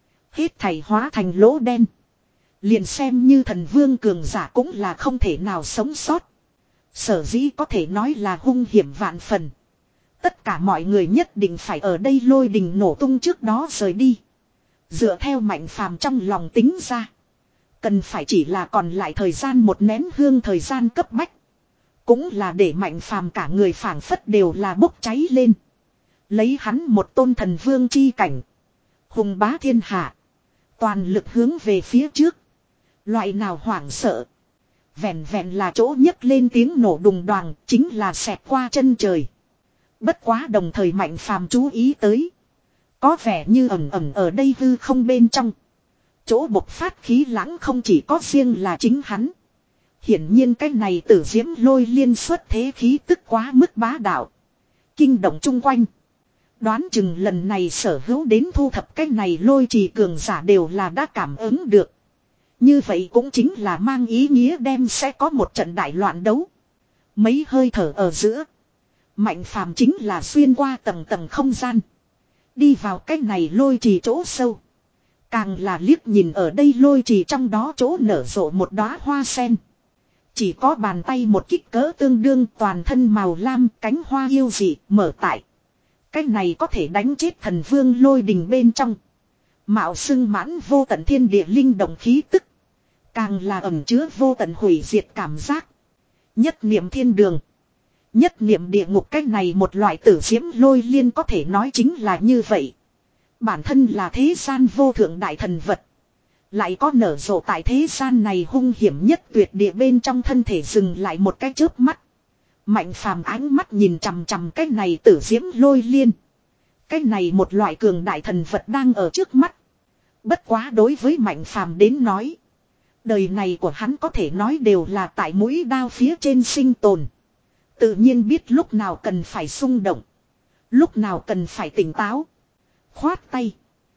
hết thảy hóa thành lỗ đen. Liền xem như thần vương cường giả cũng là không thể nào sống sót. Sở dĩ có thể nói là hung hiểm vạn phần. Tất cả mọi người nhất định phải ở đây lôi đình nổ tung trước đó rời đi. Dựa theo Mạnh Phàm trong lòng tính ra, cần phải chỉ là còn lại thời gian một nén hương thời gian cấp bách. Cũng là để Mạnh Phàm cả người phảng phất đều là bốc cháy lên. Lấy hắn một tôn thần vương chi cảnh, hùng bá thiên hạ, toàn lực hướng về phía trước. Loại nào hoảng sợ, vẹn vẹn là chỗ nhấc lên tiếng nổ đùng đoàng chính là xẹt qua chân trời. Bất quá đồng thời Mạnh Phàm chú ý tới, có vẻ như ẩn ẩn ở đây hư không bên trong, chỗ bộc phát khí lãng không chỉ có riêng là chính hắn. Hiển nhiên cái này tử diễm lôi liên xuất thế khí tức quá mức bá đạo, kinh động chung quanh. Đoán chừng lần này sở hữu đến thu thập cái này lôi trì cường giả đều là đã cảm ứng được. Như vậy cũng chính là mang ý nghĩa đem sẽ có một trận đại loạn đấu. Mấy hơi thở ở giữa, Mạnh Phàm chính là xuyên qua tầng tầng không gian, đi vào cái này lôi trì chỗ sâu. Càng là liếc nhìn ở đây lôi trì trong đó chỗ nở rộ một đóa hoa sen. Chỉ có bàn tay một kích cỡ tương đương, toàn thân màu lam, cánh hoa yêu dị mở tại. Cái này có thể đánh chết thần vương lôi đình bên trong. Mạo xưng mãn vô tận thiên địa linh động khí tức. Càng là ẩn chứa vô tận hủy diệt cảm giác. Nhất niệm thiên đường, nhất niệm địa ngục, cái này một loại tử diễm lôi liên có thể nói chính là như vậy. Bản thân là thế gian vô thượng đại thần vật, lại có nở rộ tại thế gian này hung hiểm nhất tuyệt địa bên trong. Thân thể dừng lại một cái chớp mắt, Mạnh Phàm ánh mắt nhìn chằm chằm cái này tử diễm lôi liên. Cái này một loại cường đại thần vật đang ở trước mắt. Bất quá đối với Mạnh Phàm đến nói, đời này của hắn có thể nói đều là tại mũi đao phía trên sinh tồn. Tự nhiên biết lúc nào cần phải xung động, lúc nào cần phải tỉnh táo. Khoát tay,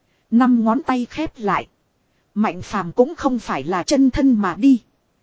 năm ngón tay khép lại. Mạnh Phàm cũng không phải là chân thân mà đi,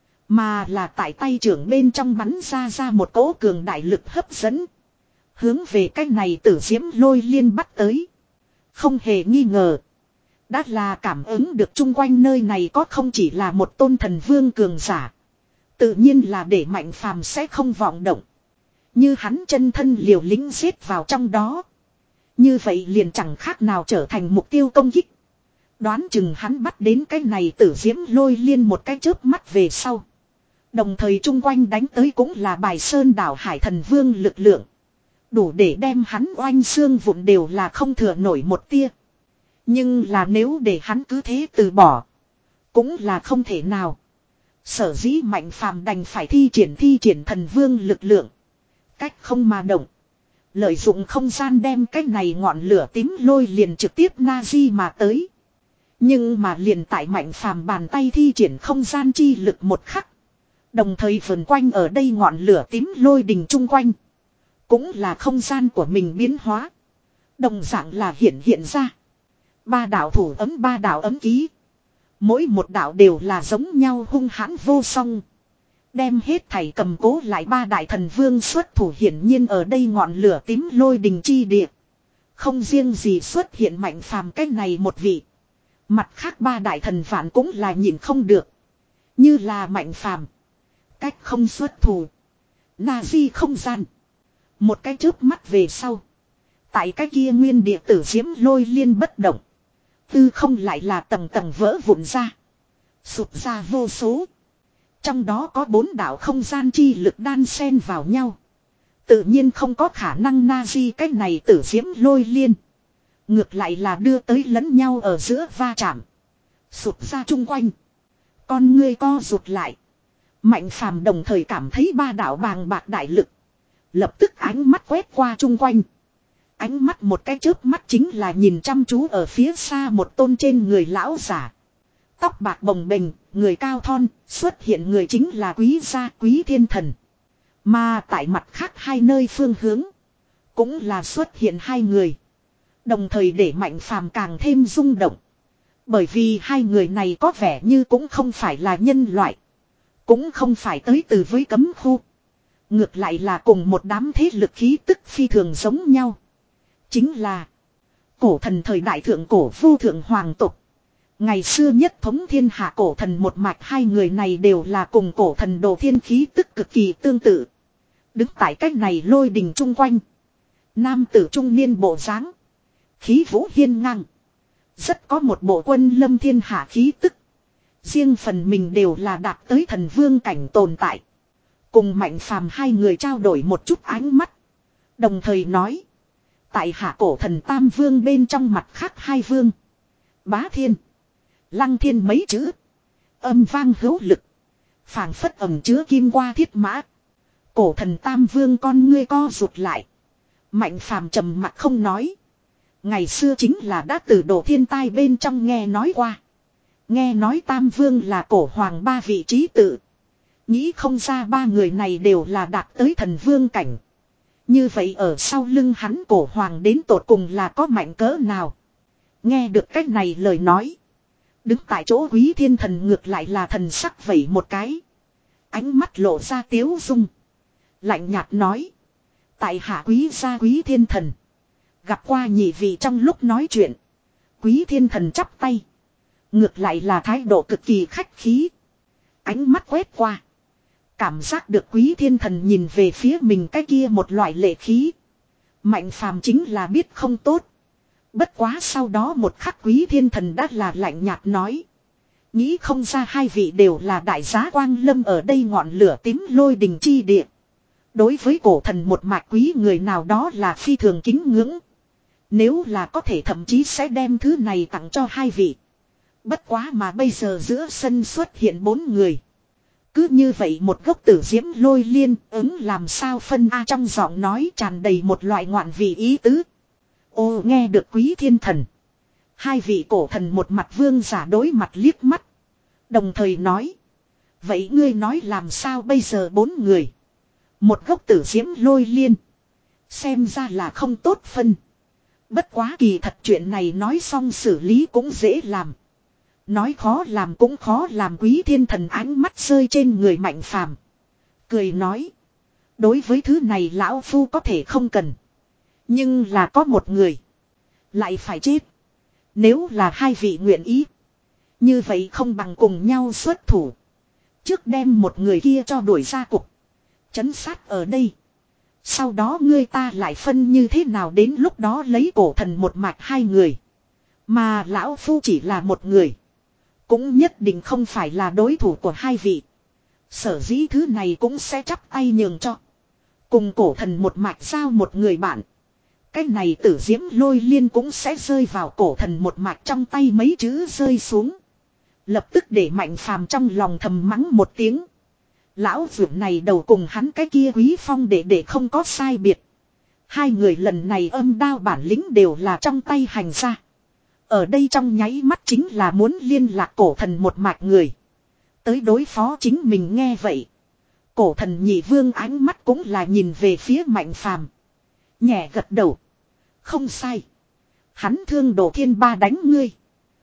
mà là tại tay trưởng bên trong bắn ra ra một cỗ cường đại lực hấp dẫn, hướng về cái này tử diễm lôi liên bắt tới. Không hề nghi ngờ, đã là cảm ứng được chung quanh nơi này có không chỉ là một tôn thần vương cường giả. Tự nhiên là để Mạnh Phàm sẽ không vọng động. Như hắn chân thân liều lĩnh giết vào trong đó, như vậy liền chẳng khác nào trở thành mục tiêu công kích. Đoán chừng hắn bắt đến cái này tử diễm lôi liên một cái chớp mắt về sau, đồng thời chung quanh đánh tới cũng là bài sơn đảo hải thần vương lực lượng, đủ để đem hắn oanh xương vụn đều là không thừa nổi một tia. Nhưng là nếu để hắn cứ thế từ bỏ, cũng là không thể nào. Sở dĩ Mạnh Phàm đành phải thi triển thi triển thần vương lực lượng, cách không mà động, lợi dụng không gian đem cái này ngọn lửa tím lôi liền trực tiếp na di mà tới. Nhưng mà liền tại Mạnh Phàm bàn tay thi triển không gian chi lực một khắc, đồng thời vần quanh ở đây ngọn lửa tím lôi đình chung quanh, cũng là không gian của mình biến hóa, đồng dạng là hiện hiện ra. Ba đạo thủ ấm ba đạo ấm ký. Mỗi một đạo đều là giống nhau hung hãn vô song. Đem hết thảy cầm cố lại ba đại thần vương xuất thủ hiển nhiên ở đây ngọn lửa tím lôi đình chi địa. Không riêng gì xuất hiện Mạnh Phàm cách này một vị. Mặt khác ba đại thần phản cũng là nhìn không được. Như là Mạnh Phàm cách không xuất thủ. Na di không gian. Một cái chớp mắt về sau. Tại cái kia nguyên địa tử diễm lôi liên bất động. Tư không lại là tầng tầng vỡ vụn ra. Sụp ra vô số. Trong đó có bốn đạo không gian chi lực đan xen vào nhau. Tự nhiên không có khả năng na di cách này tử diễm lôi liên. Ngược lại là đưa tới lẫn nhau ở giữa va chạm. Sụp ra chung quanh. Con ngươi co rụt lại. Mạnh Phàm đồng thời cảm thấy ba đạo bàng bạc đại lực. Lập tức ánh mắt quét qua chung quanh. Ánh mắt một cái chớp mắt chính là nhìn chăm chú ở phía xa một tôn trên người lão giả. Tóc bạc bồng bềnh, người cao thon, xuất hiện người chính là Quý gia Quý Thiên Thần. Mà tại mặt khác hai nơi phương hướng, cũng là xuất hiện hai người. Đồng thời để Mạnh Phàm càng thêm rung động. Bởi vì hai người này có vẻ như cũng không phải là nhân loại. Cũng không phải tới từ với cấm khu. Ngược lại là cùng một đám thế lực khí tức phi thường giống nhau. Chính là cổ thần thời đại thượng cổ vô thượng hoàng tộc. Ngày xưa nhất thống thiên hạ cổ thần một mạch, hai người này đều là cùng cổ thần đồ thiên khí tức cực kỳ tương tự. Đứng tại cách này lôi đình chung quanh. Nam tử trung niên bộ dáng, khí vũ hiên ngang. Rất có một bộ quân lâm thiên hạ khí tức. Riêng phần mình đều là đạt tới thần vương cảnh tồn tại. Cùng Mạnh Phàm hai người trao đổi một chút ánh mắt. Đồng thời nói. Tại hạ cổ thần tam vương bên trong mặt khác hai vương. Bá thiên. Lăng thiên mấy chữ. Âm vang hữu lực. Phảng phất ẩm chứa kim qua thiết mã. Cổ thần tam vương con ngươi co rụt lại. Mạnh Phàm trầm mặt không nói. Ngày xưa chính là đã từ đồ thiên tai bên trong nghe nói qua. Nghe nói tam vương là cổ hoàng ba vị trí tự. Nghĩ không ra ba người này đều là đạt tới thần vương cảnh. Như vậy ở sau lưng hắn cổ hoàng đến tột cùng là có mạnh cỡ nào. Nghe được cách này lời nói. Đứng tại chỗ Quý Thiên Thần ngược lại là thần sắc vẩy một cái. Ánh mắt lộ ra tiếu dung. Lạnh nhạt nói. Tại hạ Quý gia Quý Thiên Thần. Gặp qua nhị vị trong lúc nói chuyện. Quý Thiên Thần chắp tay. Ngược lại là thái độ cực kỳ khách khí. Ánh mắt quét qua. Cảm giác được Quý Thiên Thần nhìn về phía mình cái kia một loại lệ khí. Mạnh Phàm chính là biết không tốt. Bất quá sau đó một khắc Quý Thiên Thần đã là lạnh nhạt nói. Nghĩ không ra hai vị đều là đại giá quang lâm ở đây ngọn lửa tím lôi đình chi địa. Đối với cổ thần một mạch quý người nào đó là phi thường kính ngưỡng. Nếu là có thể thậm chí sẽ đem thứ này tặng cho hai vị. Bất quá mà bây giờ giữa sân xuất hiện bốn người. Cứ như vậy một gốc tử diễm lôi liên ứng làm sao phân A trong giọng nói tràn đầy một loại ngoạn vị ý tứ. Ô nghe được Quý Thiên Thần. Hai vị cổ thần một mặt vương giả đối mặt liếc mắt. Đồng thời nói. Vậy ngươi nói làm sao bây giờ bốn người. Một gốc tử diễm lôi liên. Xem ra là không tốt phân. Bất quá kỳ thật chuyện này nói xong xử lý cũng dễ làm. Nói khó làm cũng khó làm. Quý Thiên Thần ánh mắt rơi trên người Mạnh Phàm, cười nói. Đối với thứ này lão phu có thể không cần. Nhưng là có một người. Lại phải chết. Nếu là hai vị nguyện ý. Như vậy không bằng cùng nhau xuất thủ. Trước đem một người kia cho đuổi ra cục. Chấn sát ở đây. Sau đó ngươi ta lại phân như thế nào, đến lúc đó lấy cổ thần một mạch hai người. Mà lão phu chỉ là một người. Cũng nhất định không phải là đối thủ của hai vị. Sở dĩ thứ này cũng sẽ chắp tay nhường cho. Cùng cổ thần một mạch giao một người bạn. Cái này tử diễm lôi liên cũng sẽ rơi vào cổ thần một mạch trong tay, mấy chữ rơi xuống. Lập tức để Mạnh Phàm trong lòng thầm mắng một tiếng. Lão vượt này đầu cùng hắn cái kia Quý Phong để để không có sai biệt. Hai người lần này âm đao bản lĩnh đều là trong tay hành ra. Ở đây trong nháy mắt chính là muốn liên lạc cổ thần một mạch người. Tới đối phó chính mình. Nghe vậy. Cổ thần nhị vương ánh mắt cũng là nhìn về phía Mạnh Phàm, nhẹ gật đầu. Không sai. Hắn thương Đồ Thiên Ba đánh ngươi.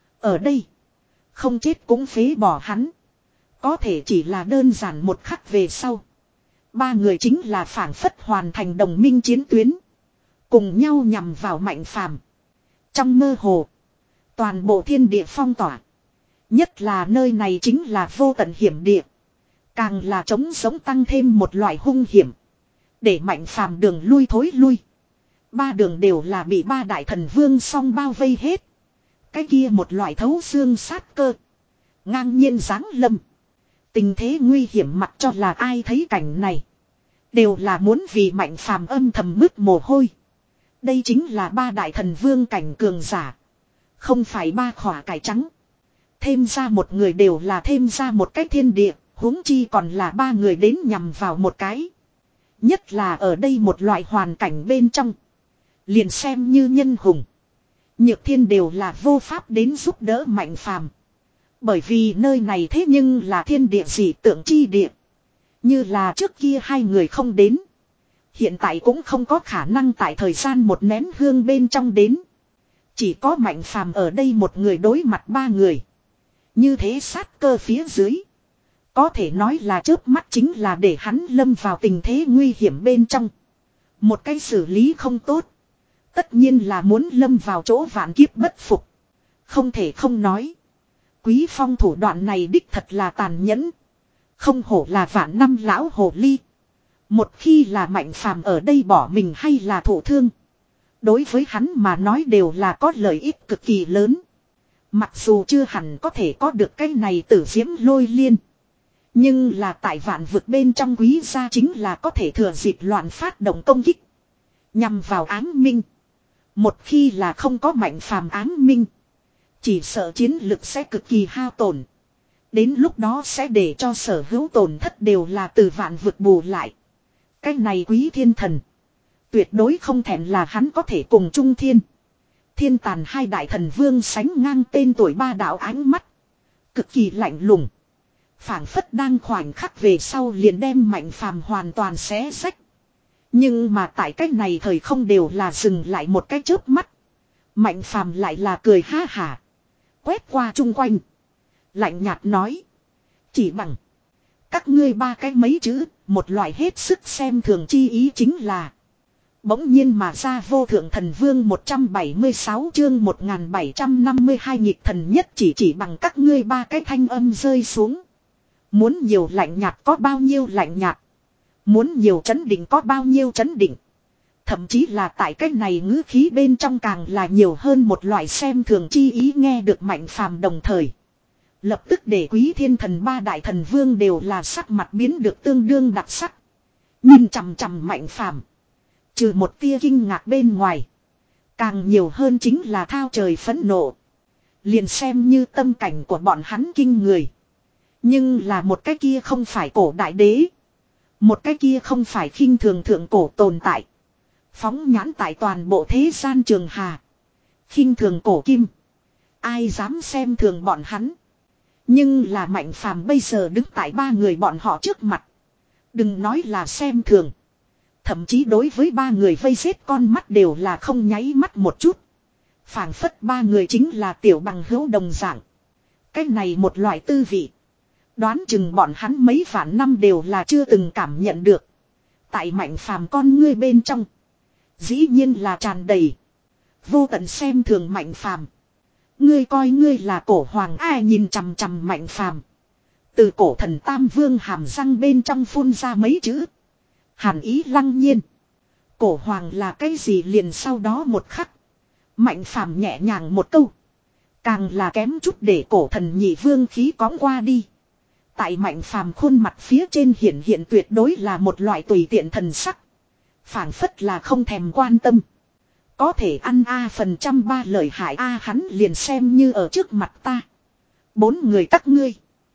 Ở đây. Không chết cũng phế bỏ hắn. Có thể chỉ là đơn giản một khắc về sau. Ba người chính là phảng phất hoàn thành đồng minh chiến tuyến. Cùng nhau nhằm vào Mạnh Phàm. Trong mơ hồ. Toàn bộ thiên địa phong tỏa. Nhất là nơi này chính là vô tận hiểm địa. Càng là trống sống tăng thêm một loại hung hiểm. Để Mạnh Phàm đường lui thối lui. Ba đường đều là bị ba đại thần vương song bao vây hết. Cái kia một loại thấu xương sát cơ. Ngang nhiên giáng lâm. Tình thế nguy hiểm mặc cho là ai thấy cảnh này. Đều là muốn vì Mạnh Phàm âm thầm mứt mồ hôi. Đây chính là ba đại thần vương cảnh cường giả. Không phải ba khỏa cải trắng. Thêm ra một người đều là thêm ra một cái thiên địa. Huống chi còn là ba người đến nhằm vào một cái. Nhất là ở đây một loại hoàn cảnh bên trong. Liền xem như nhân hùng. Nhược thiên đều là vô pháp đến giúp đỡ Mạnh Phàm. Bởi vì nơi này thế nhưng là thiên địa dị tượng chi địa. Như là trước kia hai người không đến. Hiện tại cũng không có khả năng tại thời gian một nén hương bên trong đến. Chỉ có Mạnh Phàm ở đây một người đối mặt ba người. Như thế sát cơ phía dưới. Có thể nói là chớp mắt chính là để hắn lâm vào tình thế nguy hiểm bên trong. Một cái xử lý không tốt. Tất nhiên là muốn lâm vào chỗ vạn kiếp bất phục. Không thể không nói. Quý Phong thủ đoạn này đích thật là tàn nhẫn. Không hổ là vạn năm lão hồ ly. Một khi là Mạnh Phàm ở đây bỏ mình hay là thổ thương. Đối với hắn mà nói đều là có lợi ích cực kỳ lớn. Mặc dù chưa hẳn có thể có được cái này tử diễm lôi liên. Nhưng là tại vạn vực bên trong quý gia chính là có thể thừa dịp loạn phát động công kích. Nhằm vào ám minh. Một khi là không có Mạnh Phàm ám minh. Chỉ sợ chiến lực sẽ cực kỳ hao tổn. Đến lúc đó sẽ để cho sở hữu tổn thất đều là từ vạn vực bù lại. Cái này Quý Thiên Thần. Tuyệt đối không thèm là hắn có thể cùng Trung Thiên. Thiên Tàn hai đại thần vương sánh ngang tên tuổi ba đạo ánh mắt. Cực kỳ lạnh lùng. Phảng phất đang khoảnh khắc về sau liền đem Mạnh Phàm hoàn toàn xé sách. Nhưng mà tại cách này thời không đều là dừng lại một cái chớp mắt. Mạnh Phàm lại là cười ha hả. Quét qua chung quanh. Lạnh nhạt nói. Chỉ bằng. Các ngươi ba cái mấy chữ. Một loại hết sức xem thường chi ý chính là. Bỗng nhiên mà ra vô thượng thần vương một trăm bảy mươi sáu chương một nghìn bảy trăm năm mươi hai nhịp thần nhất chỉ chỉ bằng các ngươi ba cái thanh âm rơi xuống. Muốn nhiều lạnh nhạt có bao nhiêu lạnh nhạt. Muốn nhiều chấn định có bao nhiêu chấn định. Thậm chí là tại cách này ngữ khí bên trong càng là nhiều hơn một loại xem thường chi ý nghe được Mạnh Phàm đồng thời. Lập tức để Quý Thiên Thần ba đại thần vương đều là sắc mặt biến được tương đương đặc sắc. Nhìn chằm chằm Mạnh Phàm. Trừ một tia kinh ngạc bên ngoài. Càng nhiều hơn chính là thao trời phẫn nộ. Liền xem như tâm cảnh của bọn hắn kinh người. Nhưng là một cái kia không phải cổ đại đế. Một cái kia không phải khinh thường thượng cổ tồn tại. Phóng nhãn tại toàn bộ thế gian trường hà. Khinh thường cổ kim. Ai dám xem thường bọn hắn. Nhưng là Mạnh Phàm bây giờ đứng tại ba người bọn họ trước mặt. Đừng nói là xem thường. Thậm chí đối với ba người vây giết con mắt đều là không nháy mắt một chút. Phảng phất ba người chính là tiểu bằng hữu đồng dạng. Cái này một loại tư vị. Đoán chừng bọn hắn mấy vạn năm đều là chưa từng cảm nhận được. Tại Mạnh Phàm con ngươi bên trong. Dĩ nhiên là tràn đầy. Vô tận xem thường Mạnh Phàm. Ngươi coi ngươi là cổ hoàng ai nhìn chằm chằm Mạnh Phàm. Từ cổ thần Tam Vương hàm răng bên trong phun ra mấy chữ. Hàn ý lăng nhiên. Cổ hoàng là cái gì liền sau đó một khắc. Mạnh Phàm nhẹ nhàng một câu. Càng là kém chút để cổ thần nhị vương khí cõng qua đi. Tại Mạnh Phàm khuôn mặt phía trên hiện hiện tuyệt đối là một loại tùy tiện thần sắc. Phảng phất là không thèm quan tâm. Có thể ăn a phần trăm ba lời hại a hắn liền xem như ở trước mặt ta. Bốn người các ngươi.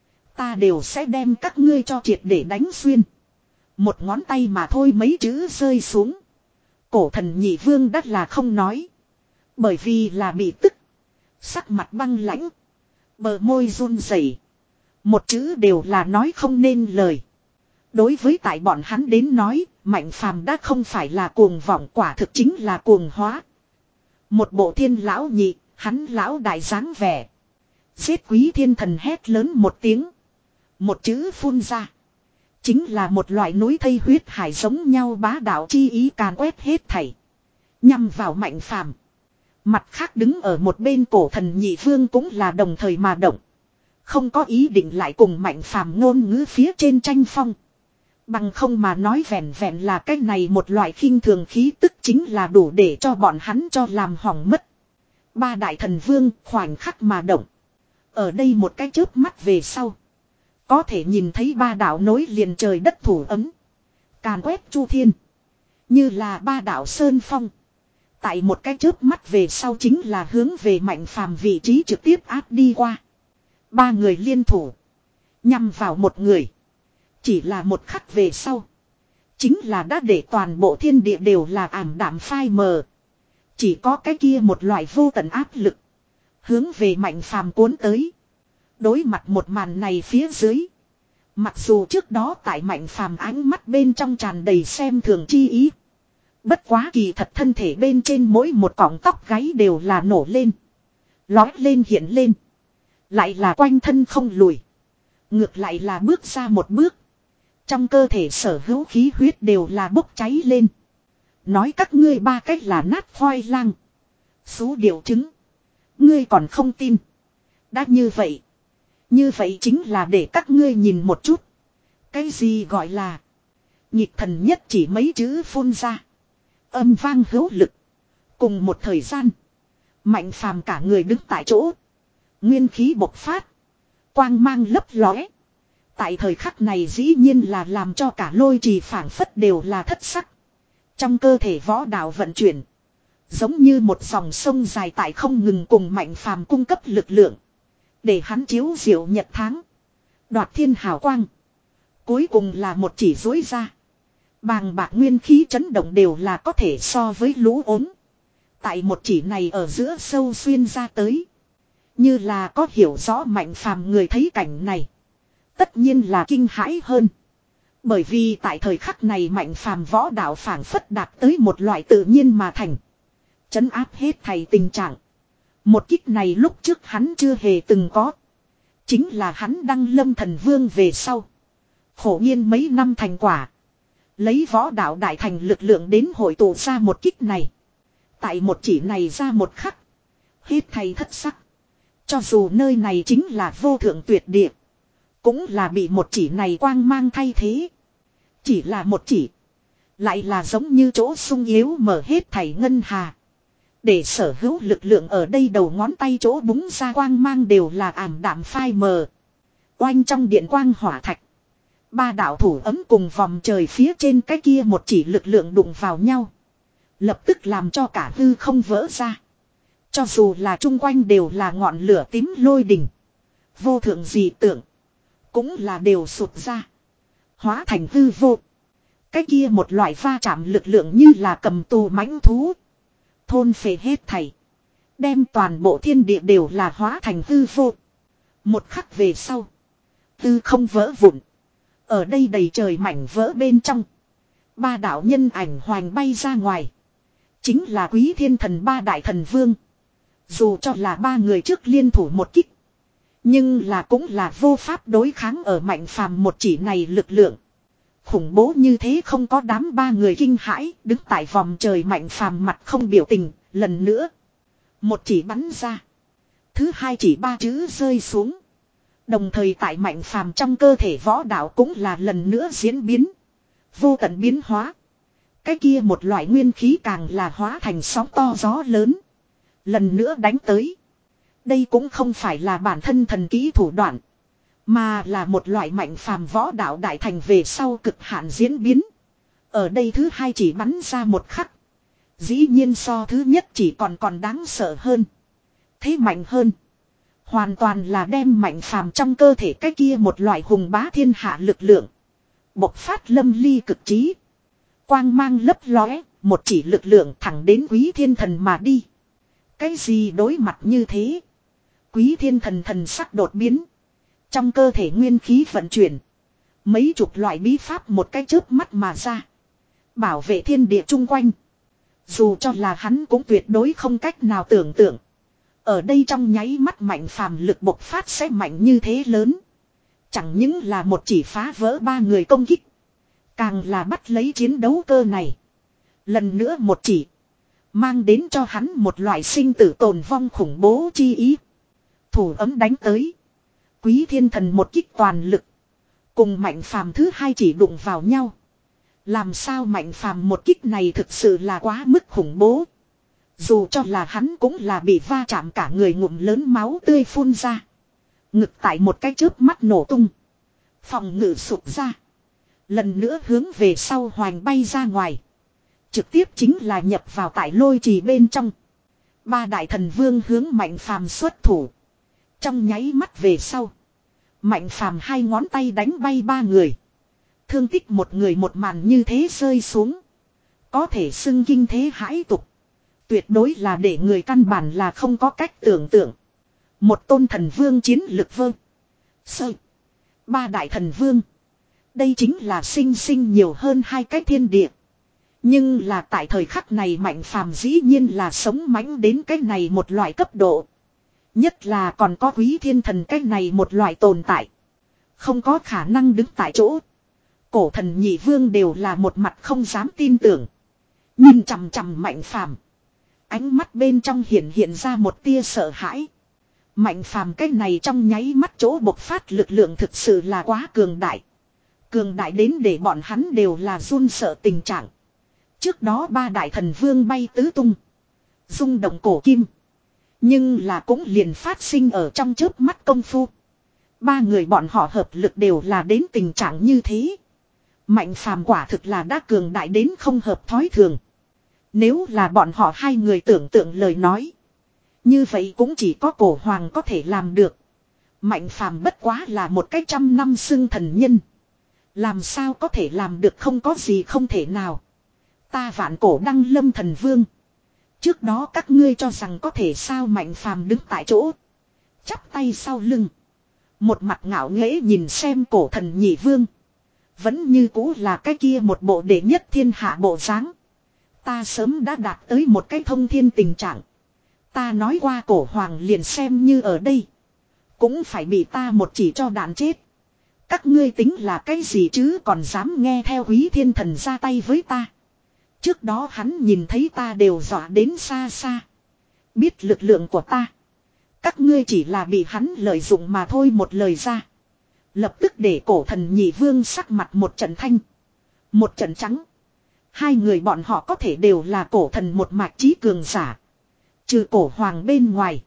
Ta đều sẽ đem các ngươi cho triệt để đánh xuyên. Một ngón tay mà thôi mấy chữ rơi xuống. Cổ thần nhị vương đắt là không nói. Bởi vì là bị tức. Sắc mặt băng lãnh. Bờ môi run rẩy. Một chữ đều là nói không nên lời. Đối với tại bọn hắn đến nói, Mạnh Phàm đã không phải là cuồng vọng quả thực chính là cuồng hóa. Một bộ thiên lão nhị, hắn lão đại dáng vẻ. Giết quý thiên thần hét lớn một tiếng. Một chữ phun ra. Chính là một loại núi thây huyết hải giống nhau bá đạo chi ý càn quét hết thảy. Nhằm vào Mạnh Phàm. Mặt khác đứng ở một bên cổ thần nhị vương cũng là đồng thời mà động. Không có ý định lại cùng Mạnh Phàm ngôn ngữ phía trên tranh phong. Bằng không mà nói vẹn vẹn là cái này một loại khinh thường khí tức chính là đủ để cho bọn hắn cho làm hỏng mất. Ba đại thần vương khoảnh khắc mà động. Ở đây một cái chớp mắt về sau. Có thể nhìn thấy ba đạo nối liền trời đất thủ ấm. Càn quét chu thiên. Như là ba đạo sơn phong. Tại một cái chớp mắt về sau chính là hướng về Mạnh Phàm vị trí trực tiếp áp đi qua. Ba người liên thủ. Nhằm vào một người. Chỉ là một khắc về sau. Chính là đã để toàn bộ thiên địa đều là ảm đạm phai mờ. Chỉ có cái kia một loại vô tận áp lực. Hướng về Mạnh Phàm cuốn tới. Đối mặt một màn này phía dưới. Mặc dù trước đó tại Mạnh Phàm ánh mắt bên trong tràn đầy xem thường chi ý. Bất quá kỳ thật thân thể bên trên mỗi một cọng tóc gáy đều là nổ lên. Lói lên hiện lên. Lại là quanh thân không lùi. Ngược lại là bước ra một bước. Trong cơ thể sở hữu khí huyết đều là bốc cháy lên. Nói các ngươi ba cách là nát khoai lang. Số điều chứng. Ngươi còn không tin. Đã như vậy. Như vậy chính là để các ngươi nhìn một chút. Cái gì gọi là. Nhịp thần nhất chỉ mấy chữ phun ra. Âm vang hữu lực. Cùng một thời gian. Mạnh Phàm cả người đứng tại chỗ. Nguyên khí bộc phát. Quang mang lấp lóe. Tại thời khắc này dĩ nhiên là làm cho cả lôi trì phảng phất đều là thất sắc. Trong cơ thể võ đạo vận chuyển. Giống như một dòng sông dài tại không ngừng cùng Mạnh Phàm cung cấp lực lượng. Để hắn chiếu diệu nhật tháng. Đoạt thiên hào quang. Cuối cùng là một chỉ dối ra. Bàng bạc nguyên khí chấn động đều là có thể so với lũ ốm. Tại một chỉ này ở giữa sâu xuyên ra tới. Như là có hiểu rõ Mạnh Phàm người thấy cảnh này. Tất nhiên là kinh hãi hơn. Bởi vì tại thời khắc này Mạnh Phàm võ đạo phảng phất đạt tới một loại tự nhiên mà thành. Chấn áp hết thầy tình trạng. Một kích này lúc trước hắn chưa hề từng có. Chính là hắn đăng lâm thần vương về sau. Khổ nhiên mấy năm thành quả. Lấy võ đạo đại thành lực lượng đến hội tụ ra một kích này. Tại một chỉ này ra một khắc. Hết thầy thất sắc. Cho dù nơi này chính là vô thượng tuyệt địa. Cũng là bị một chỉ này quang mang thay thế. Chỉ là một chỉ. Lại là giống như chỗ sung yếu mở hết thảy ngân hà. Để sở hữu lực lượng ở đây đầu ngón tay chỗ búng ra quang mang đều là ảm đạm phai mờ. Oanh trong điện quang hỏa thạch. Ba đạo thủ ấm cùng vòng trời phía trên cái kia một chỉ lực lượng đụng vào nhau. Lập tức làm cho cả hư không vỡ ra. Cho dù là chung quanh đều là ngọn lửa tím lôi đình. Vô thượng dị tượng. Cũng là đều sụt ra. Hóa thành hư vô. Cái kia một loại va chạm lực lượng như là cầm tù mãnh thú. Thôn phệ hết thảy. Đem toàn bộ thiên địa đều là hóa thành hư vô. Một khắc về sau. Hư không vỡ vụn. Ở đây đầy trời mảnh vỡ bên trong. Ba đạo nhân ảnh hoành bay ra ngoài. Chính là Quý Thiên Thần ba đại thần vương. Dù cho là ba người trước liên thủ một kích. Nhưng là cũng là vô pháp đối kháng ở Mạnh Phàm một chỉ này lực lượng. Khủng bố như thế không có đám ba người kinh hãi, đứng tại vòng trời Mạnh Phàm mặt không biểu tình, lần nữa. Một chỉ bắn ra. Thứ hai chỉ ba chữ rơi xuống. Đồng thời tại Mạnh Phàm trong cơ thể võ đạo cũng là lần nữa diễn biến. Vô tận biến hóa. Cái kia một loại nguyên khí càng là hóa thành sóng to gió lớn. Lần nữa đánh tới. Đây cũng không phải là bản thân thần kỹ thủ đoạn. Mà là một loại Mạnh Phàm võ đạo đại thành về sau cực hạn diễn biến. Ở đây thứ hai chỉ bắn ra một khắc. Dĩ nhiên so thứ nhất chỉ còn còn đáng sợ hơn. Thế mạnh hơn. Hoàn toàn là đem Mạnh Phàm trong cơ thể cái kia một loại hùng bá thiên hạ lực lượng. Bộc phát lâm ly cực trí. Quang mang lấp lóe, một chỉ lực lượng thẳng đến Quý Thiên Thần mà đi. Cái gì đối mặt như thế? Quý Thiên Thần thần sắc đột biến. Trong cơ thể nguyên khí vận chuyển. Mấy chục loại bí pháp một cái chớp mắt mà ra. Bảo vệ thiên địa chung quanh. Dù cho là hắn cũng tuyệt đối không cách nào tưởng tượng. Ở đây trong nháy mắt Mạnh Phàm lực bộc phát sẽ mạnh như thế lớn. Chẳng những là một chỉ phá vỡ ba người công kích. Càng là bắt lấy chiến đấu cơ này. Lần nữa một chỉ. Mang đến cho hắn một loại sinh tử tồn vong khủng bố chi ý. Thủ ấm đánh tới. Quý Thiên Thần một kích toàn lực. Cùng Mạnh Phàm thứ hai chỉ đụng vào nhau. Làm sao Mạnh Phàm một kích này thực sự là quá mức khủng bố. Dù cho là hắn cũng là bị va chạm cả người ngụm lớn máu tươi phun ra. Ngực tại một cái chớp mắt nổ tung. Phòng ngự sụp ra. Lần nữa hướng về sau hoành bay ra ngoài. Trực tiếp chính là nhập vào tại lôi trì bên trong. Ba đại thần vương hướng Mạnh Phàm xuất thủ. Trong nháy mắt về sau. Mạnh Phàm hai ngón tay đánh bay ba người. Thương tích một người một màn như thế rơi xuống. Có thể xưng kinh thế hãi tục. Tuyệt đối là để người căn bản là không có cách tưởng tượng. Một tôn thần vương chiến lực vơ. Sơ. Ba đại thần vương. Đây chính là sinh sinh nhiều hơn hai cái thiên địa. Nhưng là tại thời khắc này Mạnh Phàm dĩ nhiên là sống mãnh đến cái này một loại cấp độ. Nhất là còn có Quý Thiên Thần cái này một loại tồn tại. Không có khả năng đứng tại chỗ. Cổ thần nhị vương đều là một mặt không dám tin tưởng. Nhìn chằm chằm Mạnh Phàm. Ánh mắt bên trong hiện hiện ra một tia sợ hãi. Mạnh Phàm cái này trong nháy mắt chỗ bộc phát lực lượng thực sự là quá cường đại. Cường đại đến để bọn hắn đều là run sợ tình trạng. Trước đó ba đại thần vương bay tứ tung. Rung động cổ kim. Nhưng là cũng liền phát sinh ở trong chớp mắt công phu. Ba người bọn họ hợp lực đều là đến tình trạng như thế. Mạnh Phàm quả thực là đã cường đại đến không hợp thói thường. Nếu là bọn họ hai người tưởng tượng lời nói. Như vậy cũng chỉ có cổ hoàng có thể làm được. Mạnh Phàm bất quá là một cái trăm năm xưng thần nhân. Làm sao có thể làm được không có gì không thể nào. Ta vạn cổ đăng lâm thần vương. Trước đó các ngươi cho rằng có thể sao Mạnh Phàm đứng tại chỗ. Chắp tay sau lưng. Một mặt ngạo nghễ nhìn xem cổ thần nhị vương. Vẫn như cũ là cái kia một bộ đệ nhất thiên hạ bộ dáng. Ta sớm đã đạt tới một cái thông thiên tình trạng. Ta nói qua cổ hoàng liền xem như ở đây. Cũng phải bị ta một chỉ cho đạn chết. Các ngươi tính là cái gì chứ còn dám nghe theo Quý Thiên Thần ra tay với ta. Trước đó hắn nhìn thấy ta đều dọa đến xa xa. Biết lực lượng của ta. Các ngươi chỉ là bị hắn lợi dụng mà thôi một lời ra. Lập tức để cổ thần nhị vương sắc mặt một trận thanh. Một trận trắng. Hai người bọn họ có thể đều là cổ thần một mạch chí cường giả. Trừ cổ hoàng bên ngoài.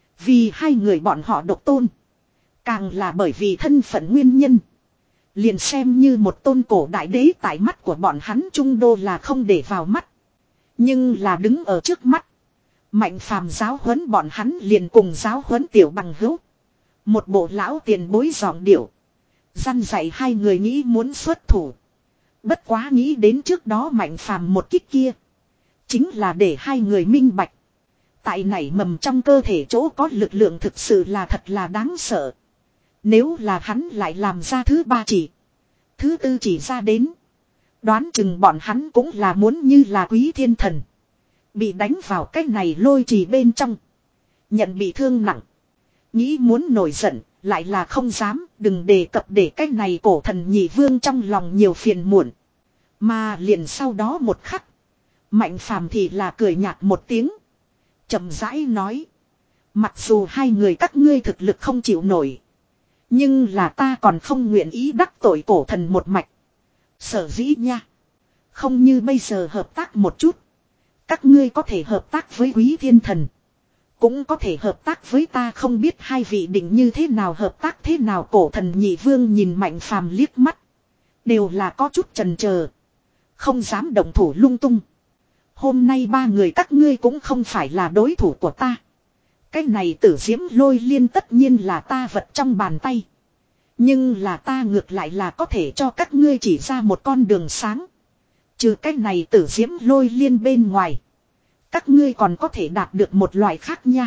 Vì hai người bọn họ độc tôn. Càng là bởi vì thân phận nguyên nhân. Liền xem như một tôn cổ đại đế tại mắt của bọn hắn trung đô là không để vào mắt. Nhưng là đứng ở trước mắt. Mạnh Phàm giáo huấn bọn hắn liền cùng giáo huấn tiểu bằng hữu. Một bộ lão tiền bối giọng điệu. Dăn dạy hai người nghĩ muốn xuất thủ. Bất quá nghĩ đến trước đó Mạnh Phàm một kích kia. Chính là để hai người minh bạch. Tại nảy mầm trong cơ thể chỗ có lực lượng thực sự là thật là đáng sợ. Nếu là hắn lại làm ra thứ ba chỉ. Thứ tư chỉ ra đến. Đoán chừng bọn hắn cũng là muốn như là Quý Thiên Thần. Bị đánh vào cái này lôi trì bên trong. Nhận bị thương nặng. Nghĩ muốn nổi giận. Lại là không dám. Đừng đề cập để cái này cổ thần nhị vương trong lòng nhiều phiền muộn. Mà liền sau đó một khắc. Mạnh Phàm thì là cười nhạt một tiếng. Chậm rãi nói. Mặc dù hai người các ngươi thực lực không chịu nổi. Nhưng là ta còn không nguyện ý đắc tội cổ thần một mạch. Sở dĩ nha. Không như bây giờ hợp tác một chút. Các ngươi có thể hợp tác với Quý Thiên Thần. Cũng có thể hợp tác với ta không biết hai vị định như thế nào hợp tác thế nào cổ thần nhị vương nhìn Mạnh Phàm liếc mắt. Đều là có chút chần chờ. Không dám động thủ lung tung. Hôm nay ba người các ngươi cũng không phải là đối thủ của ta. Cái này tử diễm lôi liên tất nhiên là ta vật trong bàn tay. Nhưng là ta ngược lại là có thể cho các ngươi chỉ ra một con đường sáng. Trừ cái này tử diễm lôi liên bên ngoài. Các ngươi còn có thể đạt được một loại khác nha.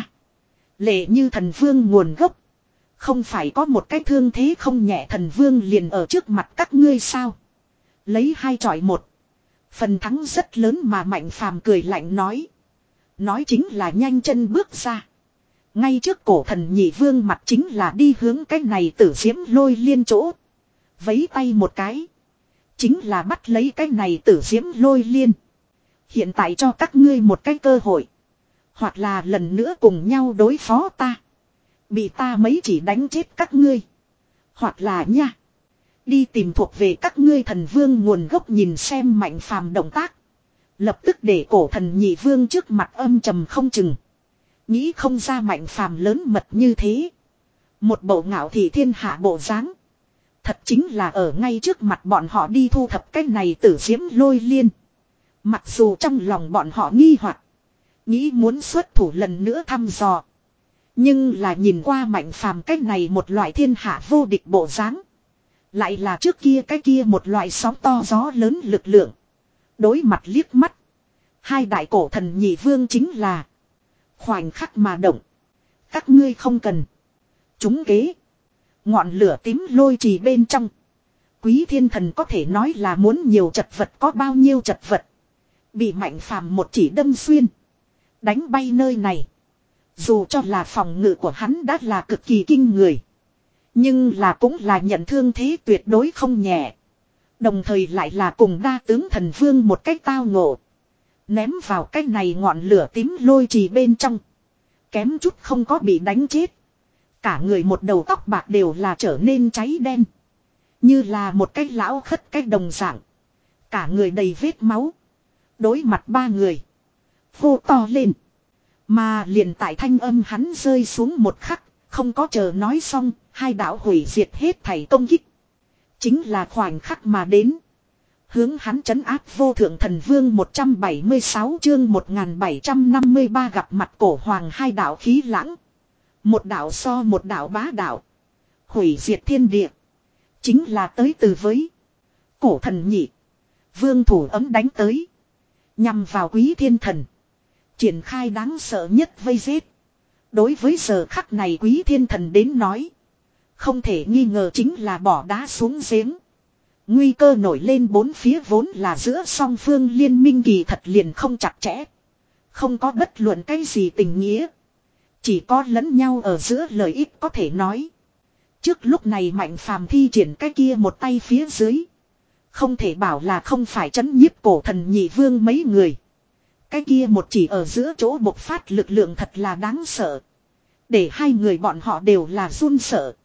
Lệ như thần vương nguồn gốc. Không phải có một cái thương thế không nhẹ thần vương liền ở trước mặt các ngươi sao. Lấy hai chọi một. Phần thắng rất lớn mà Mạnh Phàm cười lạnh nói. Nói chính là nhanh chân bước ra. Ngay trước cổ thần nhị vương mặt chính là đi hướng cái này Tử Diễm Lôi Liên chỗ. Vấy tay một cái. Chính là bắt lấy cái này Tử Diễm Lôi Liên. Hiện tại cho các ngươi một cái cơ hội. Hoặc là lần nữa cùng nhau đối phó ta. Bị ta mấy chỉ đánh chết các ngươi. Hoặc là nha. Đi tìm thuộc về các ngươi thần vương nguồn gốc nhìn xem Mạnh Phàm động tác. Lập tức để cổ thần nhị vương trước mặt âm trầm không chừng. Nghĩ không ra Mạnh Phàm lớn mật như thế. Một bộ ngạo thị thiên hạ bộ dáng. Thật chính là ở ngay trước mặt bọn họ đi thu thập cái này Tử Diễm Lôi Liên. Mặc dù trong lòng bọn họ nghi hoặc, nghĩ muốn xuất thủ lần nữa thăm dò. Nhưng là nhìn qua Mạnh Phàm cái này một loại thiên hạ vô địch bộ dáng. Lại là trước kia cái kia một loại sóng to gió lớn lực lượng. Đối mặt liếc mắt. Hai đại cổ thần nhị vương chính là khoảnh khắc mà động. Các ngươi không cần. Chúng kế. Ngọn lửa tím lôi trì bên trong. Quý thiên thần có thể nói là muốn nhiều chật vật có bao nhiêu chật vật. Bị Mạnh Phàm một chỉ đâm xuyên. Đánh bay nơi này. Dù cho là phòng ngự của hắn đã là cực kỳ kinh người. Nhưng là cũng là nhận thương thế tuyệt đối không nhẹ. Đồng thời lại là cùng đa tướng thần vương một cách tao ngộ. Ném vào cái này ngọn lửa tím lôi trì bên trong. Kém chút không có bị đánh chết. Cả người một đầu tóc bạc đều là trở nên cháy đen. Như là một cái lão khất cái đồng dạng. Cả người đầy vết máu. Đối mặt ba người. Hô to lên. Mà liền tại thanh âm hắn rơi xuống một khắc. Không có chờ nói xong. Hai đạo hủy diệt hết thảy công kích. Chính là khoảnh khắc mà đến. Hướng hắn trấn áp vô thượng thần vương một trăm bảy mươi sáu chương một nghìn bảy trăm năm mươi ba gặp mặt cổ hoàng hai đạo khí lãng. Một đạo so một đạo bá đạo. Hủy diệt thiên địa. Chính là tới từ với cổ thần nhị. Vương thủ ấm đánh tới. Nhằm vào quý thiên thần. Triển khai đáng sợ nhất vây giết. Đối với giờ khắc này quý thiên thần đến nói. Không thể nghi ngờ chính là bỏ đá xuống giếng. Nguy cơ nổi lên bốn phía vốn là giữa song phương liên minh kỳ thật liền không chặt chẽ. Không có bất luận cái gì tình nghĩa. Chỉ có lẫn nhau ở giữa lợi ích có thể nói. Trước lúc này Mạnh Phàm thi triển cái kia một tay phía dưới. Không thể bảo là không phải chấn nhiếp cổ thần nhị vương mấy người. Cái kia một chỉ ở giữa chỗ bộc phát lực lượng thật là đáng sợ. Để hai người bọn họ đều là run sợ.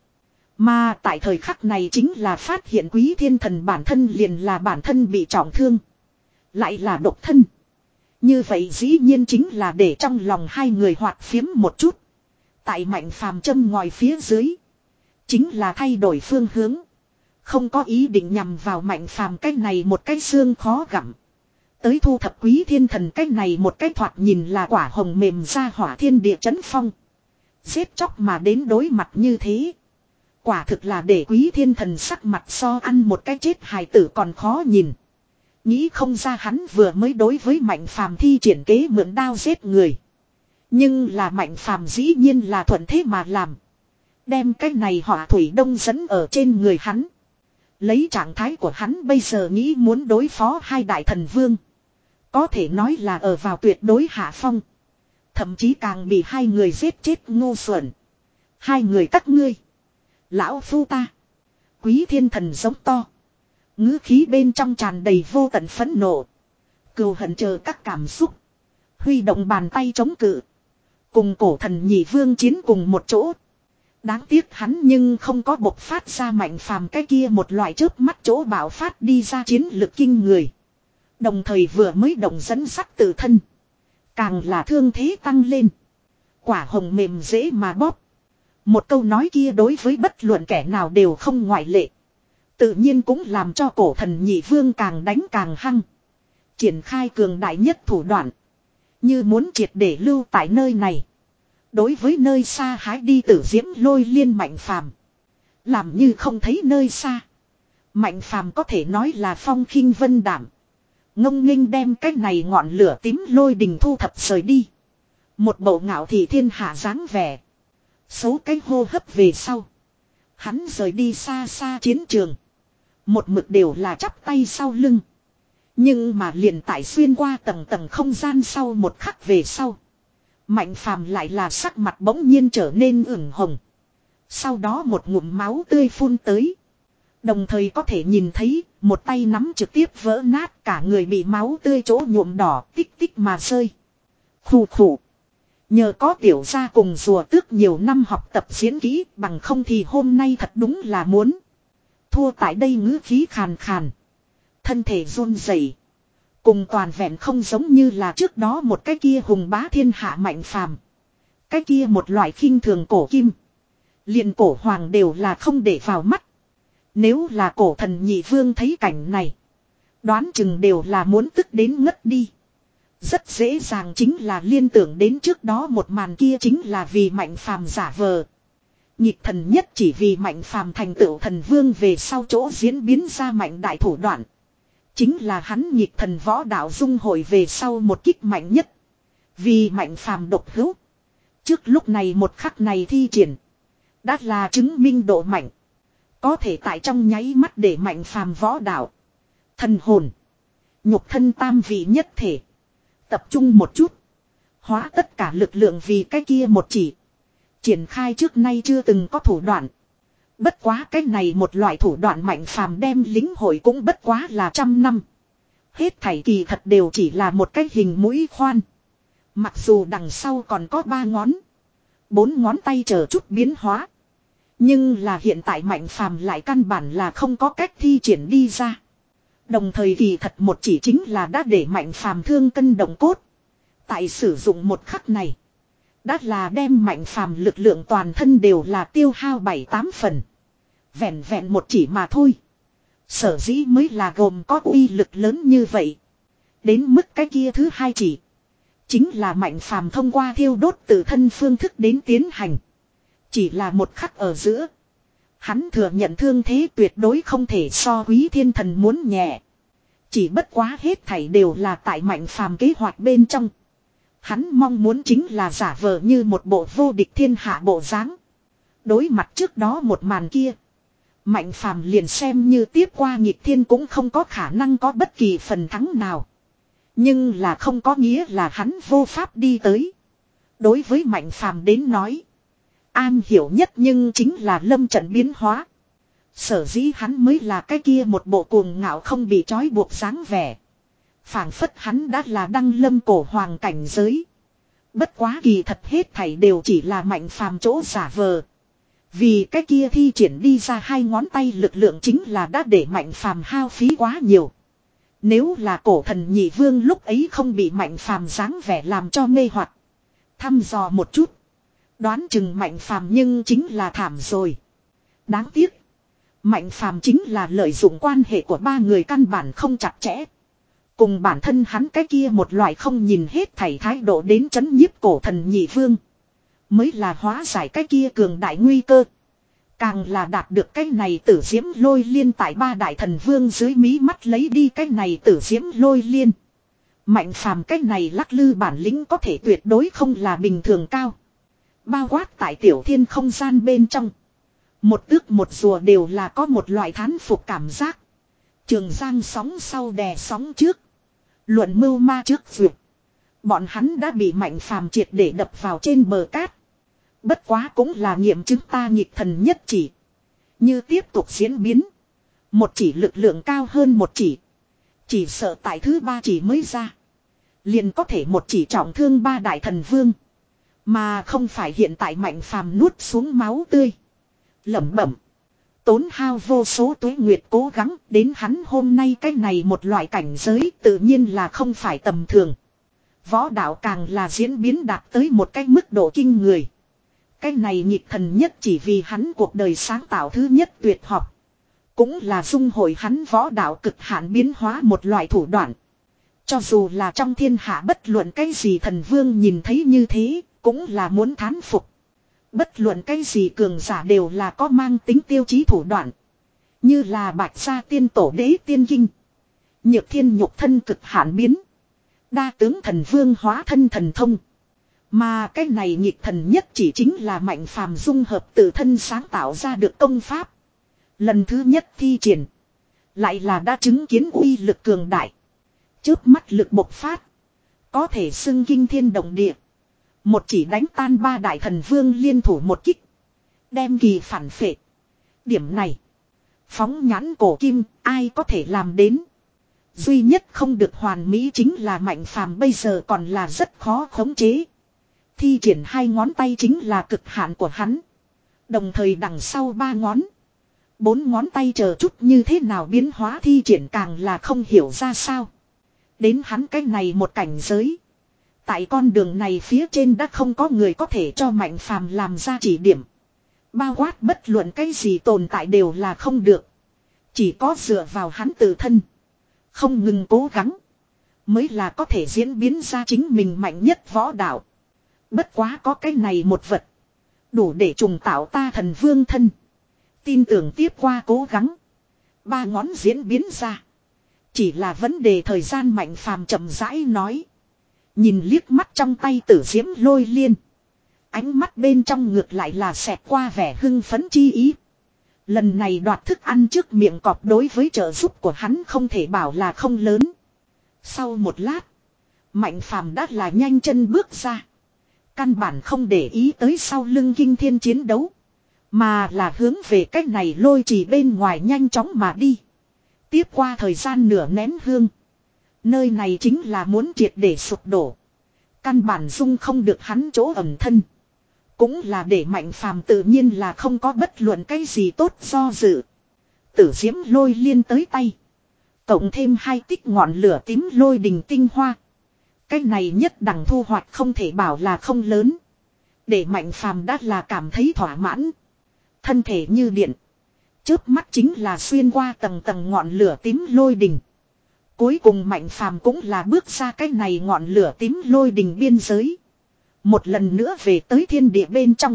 Mà tại thời khắc này chính là phát hiện quý thiên thần bản thân liền là bản thân bị trọng thương. Lại là độc thân. Như vậy dĩ nhiên chính là để trong lòng hai người hoạt phiếm một chút. Tại Mạnh Phàm châm ngòi phía dưới. Chính là thay đổi phương hướng. Không có ý định nhằm vào Mạnh Phàm cái này một cái xương khó gặm. Tới thu thập quý thiên thần cái này một cái thoạt nhìn là quả hồng mềm ra hỏa thiên địa chấn phong. Giết chóc mà đến đối mặt như thế. Quả thực là để quý thiên thần sắc mặt so ăn một cái chết hài tử còn khó nhìn. Nghĩ không ra hắn vừa mới đối với Mạnh Phàm thi triển kế mượn đao giết người. Nhưng là Mạnh Phàm dĩ nhiên là thuận thế mà làm. Đem cái này hỏa thủy đông dẫn ở trên người hắn. Lấy trạng thái của hắn bây giờ nghĩ muốn đối phó hai đại thần vương. Có thể nói là ở vào tuyệt đối hạ phong. Thậm chí càng bị hai người giết chết ngu xuẩn. Hai người các ngươi. Lão phu ta. Quý thiên thần giống to. Ngữ khí bên trong tràn đầy vô tận phẫn nộ. Cừu hận chờ các cảm xúc. Huy động bàn tay chống cự. Cùng cổ thần nhị vương chiến cùng một chỗ. Đáng tiếc hắn nhưng không có bộc phát ra Mạnh Phàm cái kia một loại chớp mắt chỗ bạo phát đi ra chiến lực kinh người. Đồng thời vừa mới động dẫn sắc tự thân. Càng là thương thế tăng lên. Quả hồng mềm dễ mà bóp. Một câu nói kia đối với bất luận kẻ nào đều không ngoại lệ. Tự nhiên cũng làm cho cổ thần nhị vương càng đánh càng hăng. Triển khai cường đại nhất thủ đoạn. Như muốn triệt để lưu tại nơi này. Đối với nơi xa hái đi Tử Diễm Lôi Liên Mạnh Phàm. Làm như không thấy nơi xa. Mạnh Phàm có thể nói là phong khinh vân đảm. Ngông nghênh đem cái này ngọn lửa tím lôi đình thu thập rời đi. Một bộ ngạo thị thiên hạ dáng vẻ. Số cái hô hấp về sau. Hắn rời đi xa xa chiến trường. Một mực đều là chắp tay sau lưng. Nhưng mà liền tại xuyên qua tầng tầng không gian sau một khắc về sau. Mạnh phàm lại là sắc mặt bỗng nhiên trở nên ửng hồng. Sau đó một ngụm máu tươi phun tới. Đồng thời có thể nhìn thấy một tay nắm trực tiếp vỡ nát, cả người bị máu tươi chỗ nhuộm đỏ tích tích mà rơi. Khủ khủ. Nhờ có tiểu gia cùng rùa tước nhiều năm học tập diễn kỹ, bằng không thì hôm nay thật đúng là muốn thua. Tại đây ngữ khí khàn khàn, thân thể run rẩy, cùng toàn vẹn không giống như là trước đó một cái kia hùng bá thiên hạ Mạnh phàm. Cái kia một loại khinh thường cổ kim, liền cổ hoàng đều là không để vào mắt. Nếu là cổ thần nhị vương thấy cảnh này, đoán chừng đều là muốn tức đến ngất đi. Rất dễ dàng chính là liên tưởng đến trước đó một màn kia chính là vì Mạnh phàm giả vờ. Nhịp thần nhất chỉ vì Mạnh phàm thành tựu thần vương về sau chỗ diễn biến ra mạnh đại thủ đoạn. Chính là hắn nhịp thần võ đạo dung hội về sau một kích mạnh nhất. Vì Mạnh phàm độc hữu. Trước lúc này một khắc này thi triển, đã là chứng minh độ mạnh. Có thể tại trong nháy mắt để Mạnh phàm võ đạo, thần hồn, nhục thân tam vị nhất thể tập trung một chút, hóa tất cả lực lượng vì cái kia một chỉ, triển khai trước nay chưa từng có thủ đoạn. Bất quá cái này một loại thủ đoạn Mạnh phàm đem lĩnh hội cũng bất quá là trăm năm. Hết thảy kỳ thật đều chỉ là một cái hình mũi khoan. Mặc dù đằng sau còn có ba ngón, bốn ngón tay chờ chút biến hóa, nhưng là hiện tại Mạnh phàm lại căn bản là không có cách thi triển đi ra. Đồng thời kỳ thật một chỉ chính là đã để Mạnh phàm thương cân động cốt. Tại sử dụng một khắc này, đã là đem Mạnh phàm lực lượng toàn thân đều là tiêu hao bảy tám phần. Vẹn vẹn một chỉ mà thôi, sở dĩ mới là gồm có uy lực lớn như vậy. Đến mức cái kia thứ hai chỉ, chính là Mạnh phàm thông qua thiêu đốt tự thân phương thức đến tiến hành. Chỉ là một khắc ở giữa, hắn thừa nhận thương thế tuyệt đối không thể so Quý Thiên Thần muốn nhẹ. Chỉ bất quá hết thảy đều là tại Mạnh phàm kế hoạch bên trong. Hắn mong muốn chính là giả vờ như một bộ vô địch thiên hạ bộ dáng. Đối mặt trước đó một màn kia, Mạnh phàm liền xem như tiếp qua nghịch thiên cũng không có khả năng có bất kỳ phần thắng nào. Nhưng là không có nghĩa là hắn vô pháp đi tới. Đối với Mạnh phàm đến nói, am hiểu nhất nhưng chính là lâm trận biến hóa. Sở dĩ hắn mới là cái kia một bộ cuồng ngạo không bị trói buộc dáng vẻ. Phảng phất hắn đã là đăng lâm cổ hoàng cảnh giới. Bất quá kỳ thật hết thảy đều chỉ là Mạnh phàm chỗ giả vờ. Vì cái kia thi triển đi ra hai ngón tay lực lượng chính là đã để Mạnh phàm hao phí quá nhiều. Nếu là cổ thần nhị vương lúc ấy không bị Mạnh phàm dáng vẻ làm cho mê hoặc, thăm dò một chút, đoán chừng Mạnh phàm nhưng chính là thảm rồi. Đáng tiếc, Mạnh phàm chính là lợi dụng quan hệ của ba người căn bản không chặt chẽ. Cùng bản thân hắn cái kia một loại không nhìn hết thảy thái độ đến chấn nhiếp cổ thần nhị vương, mới là hóa giải cái kia cường đại nguy cơ. Càng là đạt được cái này tử diễm lôi liên tại ba đại thần vương dưới mí mắt lấy đi cái này tử diễm lôi liên. Mạnh phàm cái này lắc lư bản lĩnh có thể tuyệt đối không là bình thường cao. Bao quát tại tiểu thiên không gian bên trong, một tước một rùa đều là có một loại thán phục cảm giác. Trường giang sóng sau đè sóng trước, luận mưu ma trước duyệt. Bọn hắn đã bị Mạnh phàm triệt để đập vào trên bờ cát. Bất quá cũng là nghiệm chứng ta nhịp thần nhất chỉ. Như tiếp tục diễn biến, một chỉ lực lượng cao hơn một chỉ, chỉ sợ tại thứ ba chỉ mới ra, liền có thể một chỉ trọng thương ba đại thần vương. Mà không phải hiện tại Mạnh phàm nuốt xuống máu tươi, lẩm bẩm, tốn hao vô số tuế nguyệt cố gắng đến hắn hôm nay cái này một loại cảnh giới tự nhiên là không phải tầm thường. Võ đạo càng là diễn biến đạt tới một cái mức độ kinh người. Cái này nhịp thần nhất chỉ vì hắn cuộc đời sáng tạo thứ nhất tuyệt học, cũng là dung hội hắn võ đạo cực hạn biến hóa một loại thủ đoạn. Cho dù là trong thiên hạ bất luận cái gì thần vương nhìn thấy như thế, cũng là muốn thán phục. Bất luận cái gì cường giả đều là có mang tính tiêu chí thủ đoạn. Như là Bạch Gia tiên tổ đế tiên kinh, Nhược Thiên nhục thân cực hạn biến, Đa tướng thần vương hóa thân thần thông. Mà cái này nhịp thần nhất chỉ chính là Mạnh phàm dung hợp tự thân sáng tạo ra được công pháp. Lần thứ nhất thi triển, lại là đã chứng kiến uy lực cường đại. Chớp mắt lực bộc phát. Có thể xưng kinh thiên động địa. Một chỉ đánh tan ba đại thần vương liên thủ một kích. Đem kỳ phản phệ. Điểm này. Phóng nhãn cổ kim, ai có thể làm đến. Duy nhất không được hoàn mỹ chính là Mạnh Phàm bây giờ còn là rất khó khống chế. Thi triển hai ngón tay chính là cực hạn của hắn. Đồng thời đằng sau ba ngón. Bốn ngón tay chờ chút như thế nào biến hóa thi triển càng là không hiểu ra sao. Đến hắn cái này một cảnh giới. Tại con đường này phía trên đã không có người có thể cho Mạnh Phàm làm ra chỉ điểm. Bao quát bất luận cái gì tồn tại đều là không được. Chỉ có dựa vào hắn tự thân. Không ngừng cố gắng. Mới là có thể diễn biến ra chính mình mạnh nhất võ đạo. Bất quá có cái này một vật. Đủ để trùng tạo ta thần vương thân. Tin tưởng tiếp qua cố gắng. Ba ngón diễn biến ra. Chỉ là vấn đề thời gian. Mạnh Phàm chậm rãi nói. Nhìn liếc mắt trong tay Tử Diễm Lôi Liên. Ánh mắt bên trong ngược lại là xẹt qua vẻ hưng phấn chi ý. Lần này đoạt thức ăn trước miệng cọp đối với trợ giúp của hắn không thể bảo là không lớn. Sau một lát. Mạnh Phàm đã là nhanh chân bước ra. Căn bản không để ý tới sau lưng kinh thiên chiến đấu. Mà là hướng về cách này lôi trì bên ngoài nhanh chóng mà đi. Tiếp qua thời gian nửa nén hương. Nơi này chính là muốn triệt để sụp đổ. Căn bản dung không được hắn chỗ ẩn thân. Cũng là để Mạnh Phàm tự nhiên là không có bất luận cái gì tốt do dự. Tử Diễm Lôi Liên tới tay. Cộng thêm hai tích ngọn lửa tím lôi đình tinh hoa. Cái này nhất đẳng thu hoạch không thể bảo là không lớn. Để Mạnh Phàm đã là cảm thấy thỏa mãn. Thân thể như điện. Chớp mắt chính là xuyên qua tầng tầng ngọn lửa tím lôi đình. Cuối cùng Mạnh Phàm cũng là bước ra cái này ngọn lửa tím lôi đình biên giới. Một lần nữa về tới thiên địa bên trong.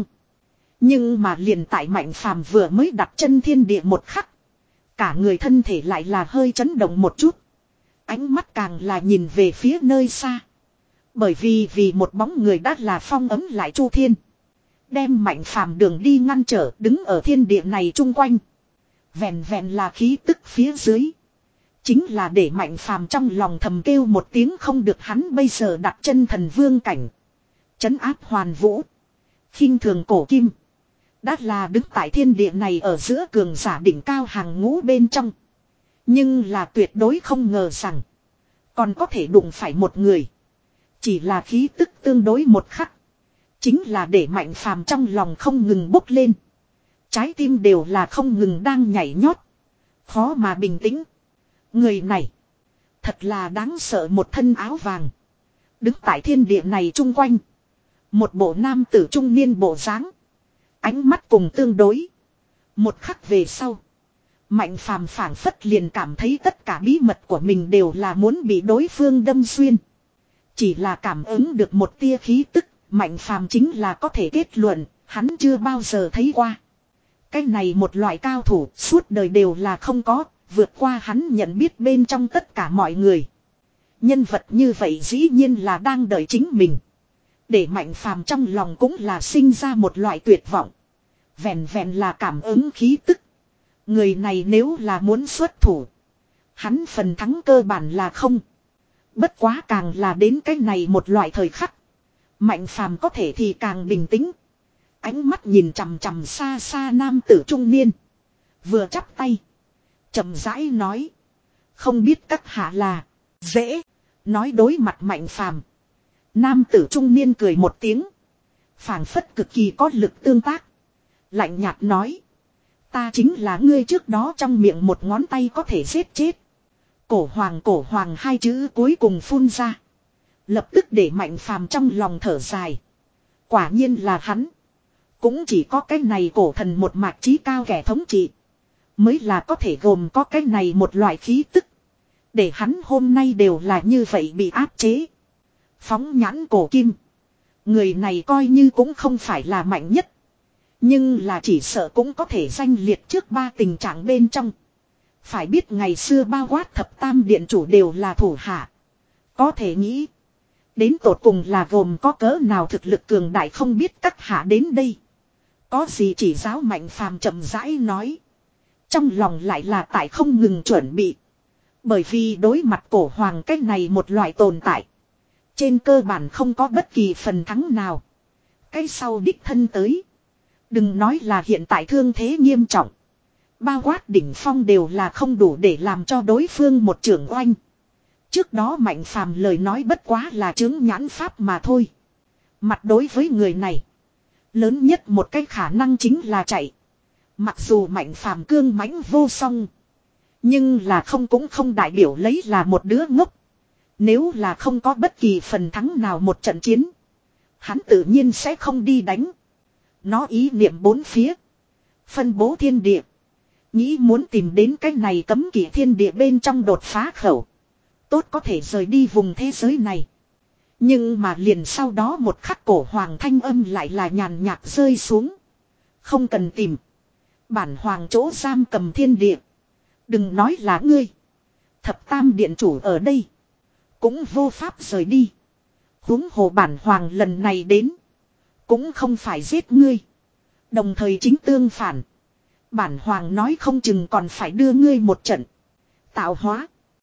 Nhưng mà liền tại Mạnh Phàm vừa mới đặt chân thiên địa một khắc. Cả người thân thể lại là hơi chấn động một chút. Ánh mắt càng là nhìn về phía nơi xa. Bởi vì vì một bóng người đã là phong ấm lại Chu Thiên. Đem Mạnh Phàm đường đi ngăn trở đứng ở thiên địa này chung quanh. Vẹn vẹn là khí tức phía dưới. Chính là để Mạnh Phàm trong lòng thầm kêu một tiếng không được hắn bây giờ đặt chân thần vương cảnh. Trấn áp hoàn vũ. Khinh thường cổ kim. Đã là đứng tại thiên địa này ở giữa cường giả đỉnh cao hàng ngũ bên trong. Nhưng là tuyệt đối không ngờ rằng. Còn có thể đụng phải một người. Chỉ là khí tức tương đối một khắc. Chính là để Mạnh Phàm trong lòng không ngừng bốc lên. Trái tim đều là không ngừng đang nhảy nhót. Khó mà bình tĩnh. Người này. Thật là đáng sợ một thân áo vàng. Đứng tại thiên địa này chung quanh. Một bộ nam tử trung niên bộ dáng. Ánh mắt cùng tương đối. Một khắc về sau. Mạnh Phàm phảng phất liền cảm thấy tất cả bí mật của mình đều là muốn bị đối phương đâm xuyên. Chỉ là cảm ứng được một tia khí tức. Mạnh Phàm chính là có thể kết luận. Hắn chưa bao giờ thấy qua. Cái này một loại cao thủ suốt đời đều là không có. Vượt qua hắn nhận biết bên trong tất cả mọi người. Nhân vật như vậy dĩ nhiên là đang đợi chính mình. Để Mạnh Phàm trong lòng cũng là sinh ra một loại tuyệt vọng. Vẹn vẹn là cảm ứng khí tức. Người này nếu là muốn xuất thủ. Hắn phần thắng cơ bản là không. Bất quá càng là đến cái này một loại thời khắc. Mạnh Phàm có thể thì càng bình tĩnh. Ánh mắt nhìn chằm chằm xa xa nam tử trung niên. Vừa chắp tay. Chậm rãi nói. Không biết các hạ là. Dễ. Nói đối mặt Mạnh Phàm. Nam tử trung niên cười một tiếng. Phảng phất cực kỳ có lực tương tác. Lạnh nhạt nói. Ta chính là ngươi trước đó trong miệng một ngón tay có thể giết chết. Cổ hoàng cổ hoàng hai chữ cuối cùng phun ra. Lập tức để Mạnh Phàm trong lòng thở dài. Quả nhiên là hắn. Cũng chỉ có cái này cổ thần một mạch trí cao kẻ thống trị. Mới là có thể gồm có cái này một loại khí tức. Để hắn hôm nay đều là như vậy bị áp chế. Phóng nhãn cổ kim. Người này coi như cũng không phải là mạnh nhất. Nhưng là chỉ sợ cũng có thể danh liệt trước ba tình trạng bên trong. Phải biết ngày xưa bao quát thập tam điện chủ đều là thủ hạ. Có thể nghĩ. Đến tột cùng là gồm có cỡ nào thực lực cường đại không biết các hạ đến đây. Có gì chỉ giáo Mạnh Phàm chậm rãi nói. Trong lòng lại là tại không ngừng chuẩn bị. Bởi vì đối mặt cổ hoàng cách này một loại tồn tại. Trên cơ bản không có bất kỳ phần thắng nào. Cái sau đích thân tới. Đừng nói là hiện tại thương thế nghiêm trọng. Bao quát đỉnh phong đều là không đủ để làm cho đối phương một trưởng oanh. Trước đó Mạnh Phàm lời nói bất quá là chứng nhãn pháp mà thôi. Mặt đối với người này. Lớn nhất một cái khả năng chính là chạy. Mặc dù Mạnh Phàm cương mãnh vô song. Nhưng là không cũng không đại biểu lấy là một đứa ngốc. Nếu là không có bất kỳ phần thắng nào một trận chiến. Hắn tự nhiên sẽ không đi đánh. Nó ý niệm bốn phía. Phân bố thiên địa. Nghĩ muốn tìm đến cái này cấm kỵ thiên địa bên trong đột phá khẩu. Tốt có thể rời đi vùng thế giới này. Nhưng mà liền sau đó một khắc cổ hoàng thanh âm lại là nhàn nhạt rơi xuống. Không cần tìm. Bản hoàng chỗ giam cầm thiên địa. Đừng nói là ngươi. Thập tam điện chủ ở đây. Cũng vô pháp rời đi. Huống hồ bản hoàng lần này đến. Cũng không phải giết ngươi. Đồng thời chính tương phản. Bản hoàng nói không chừng còn phải đưa ngươi một trận. Tạo hóa.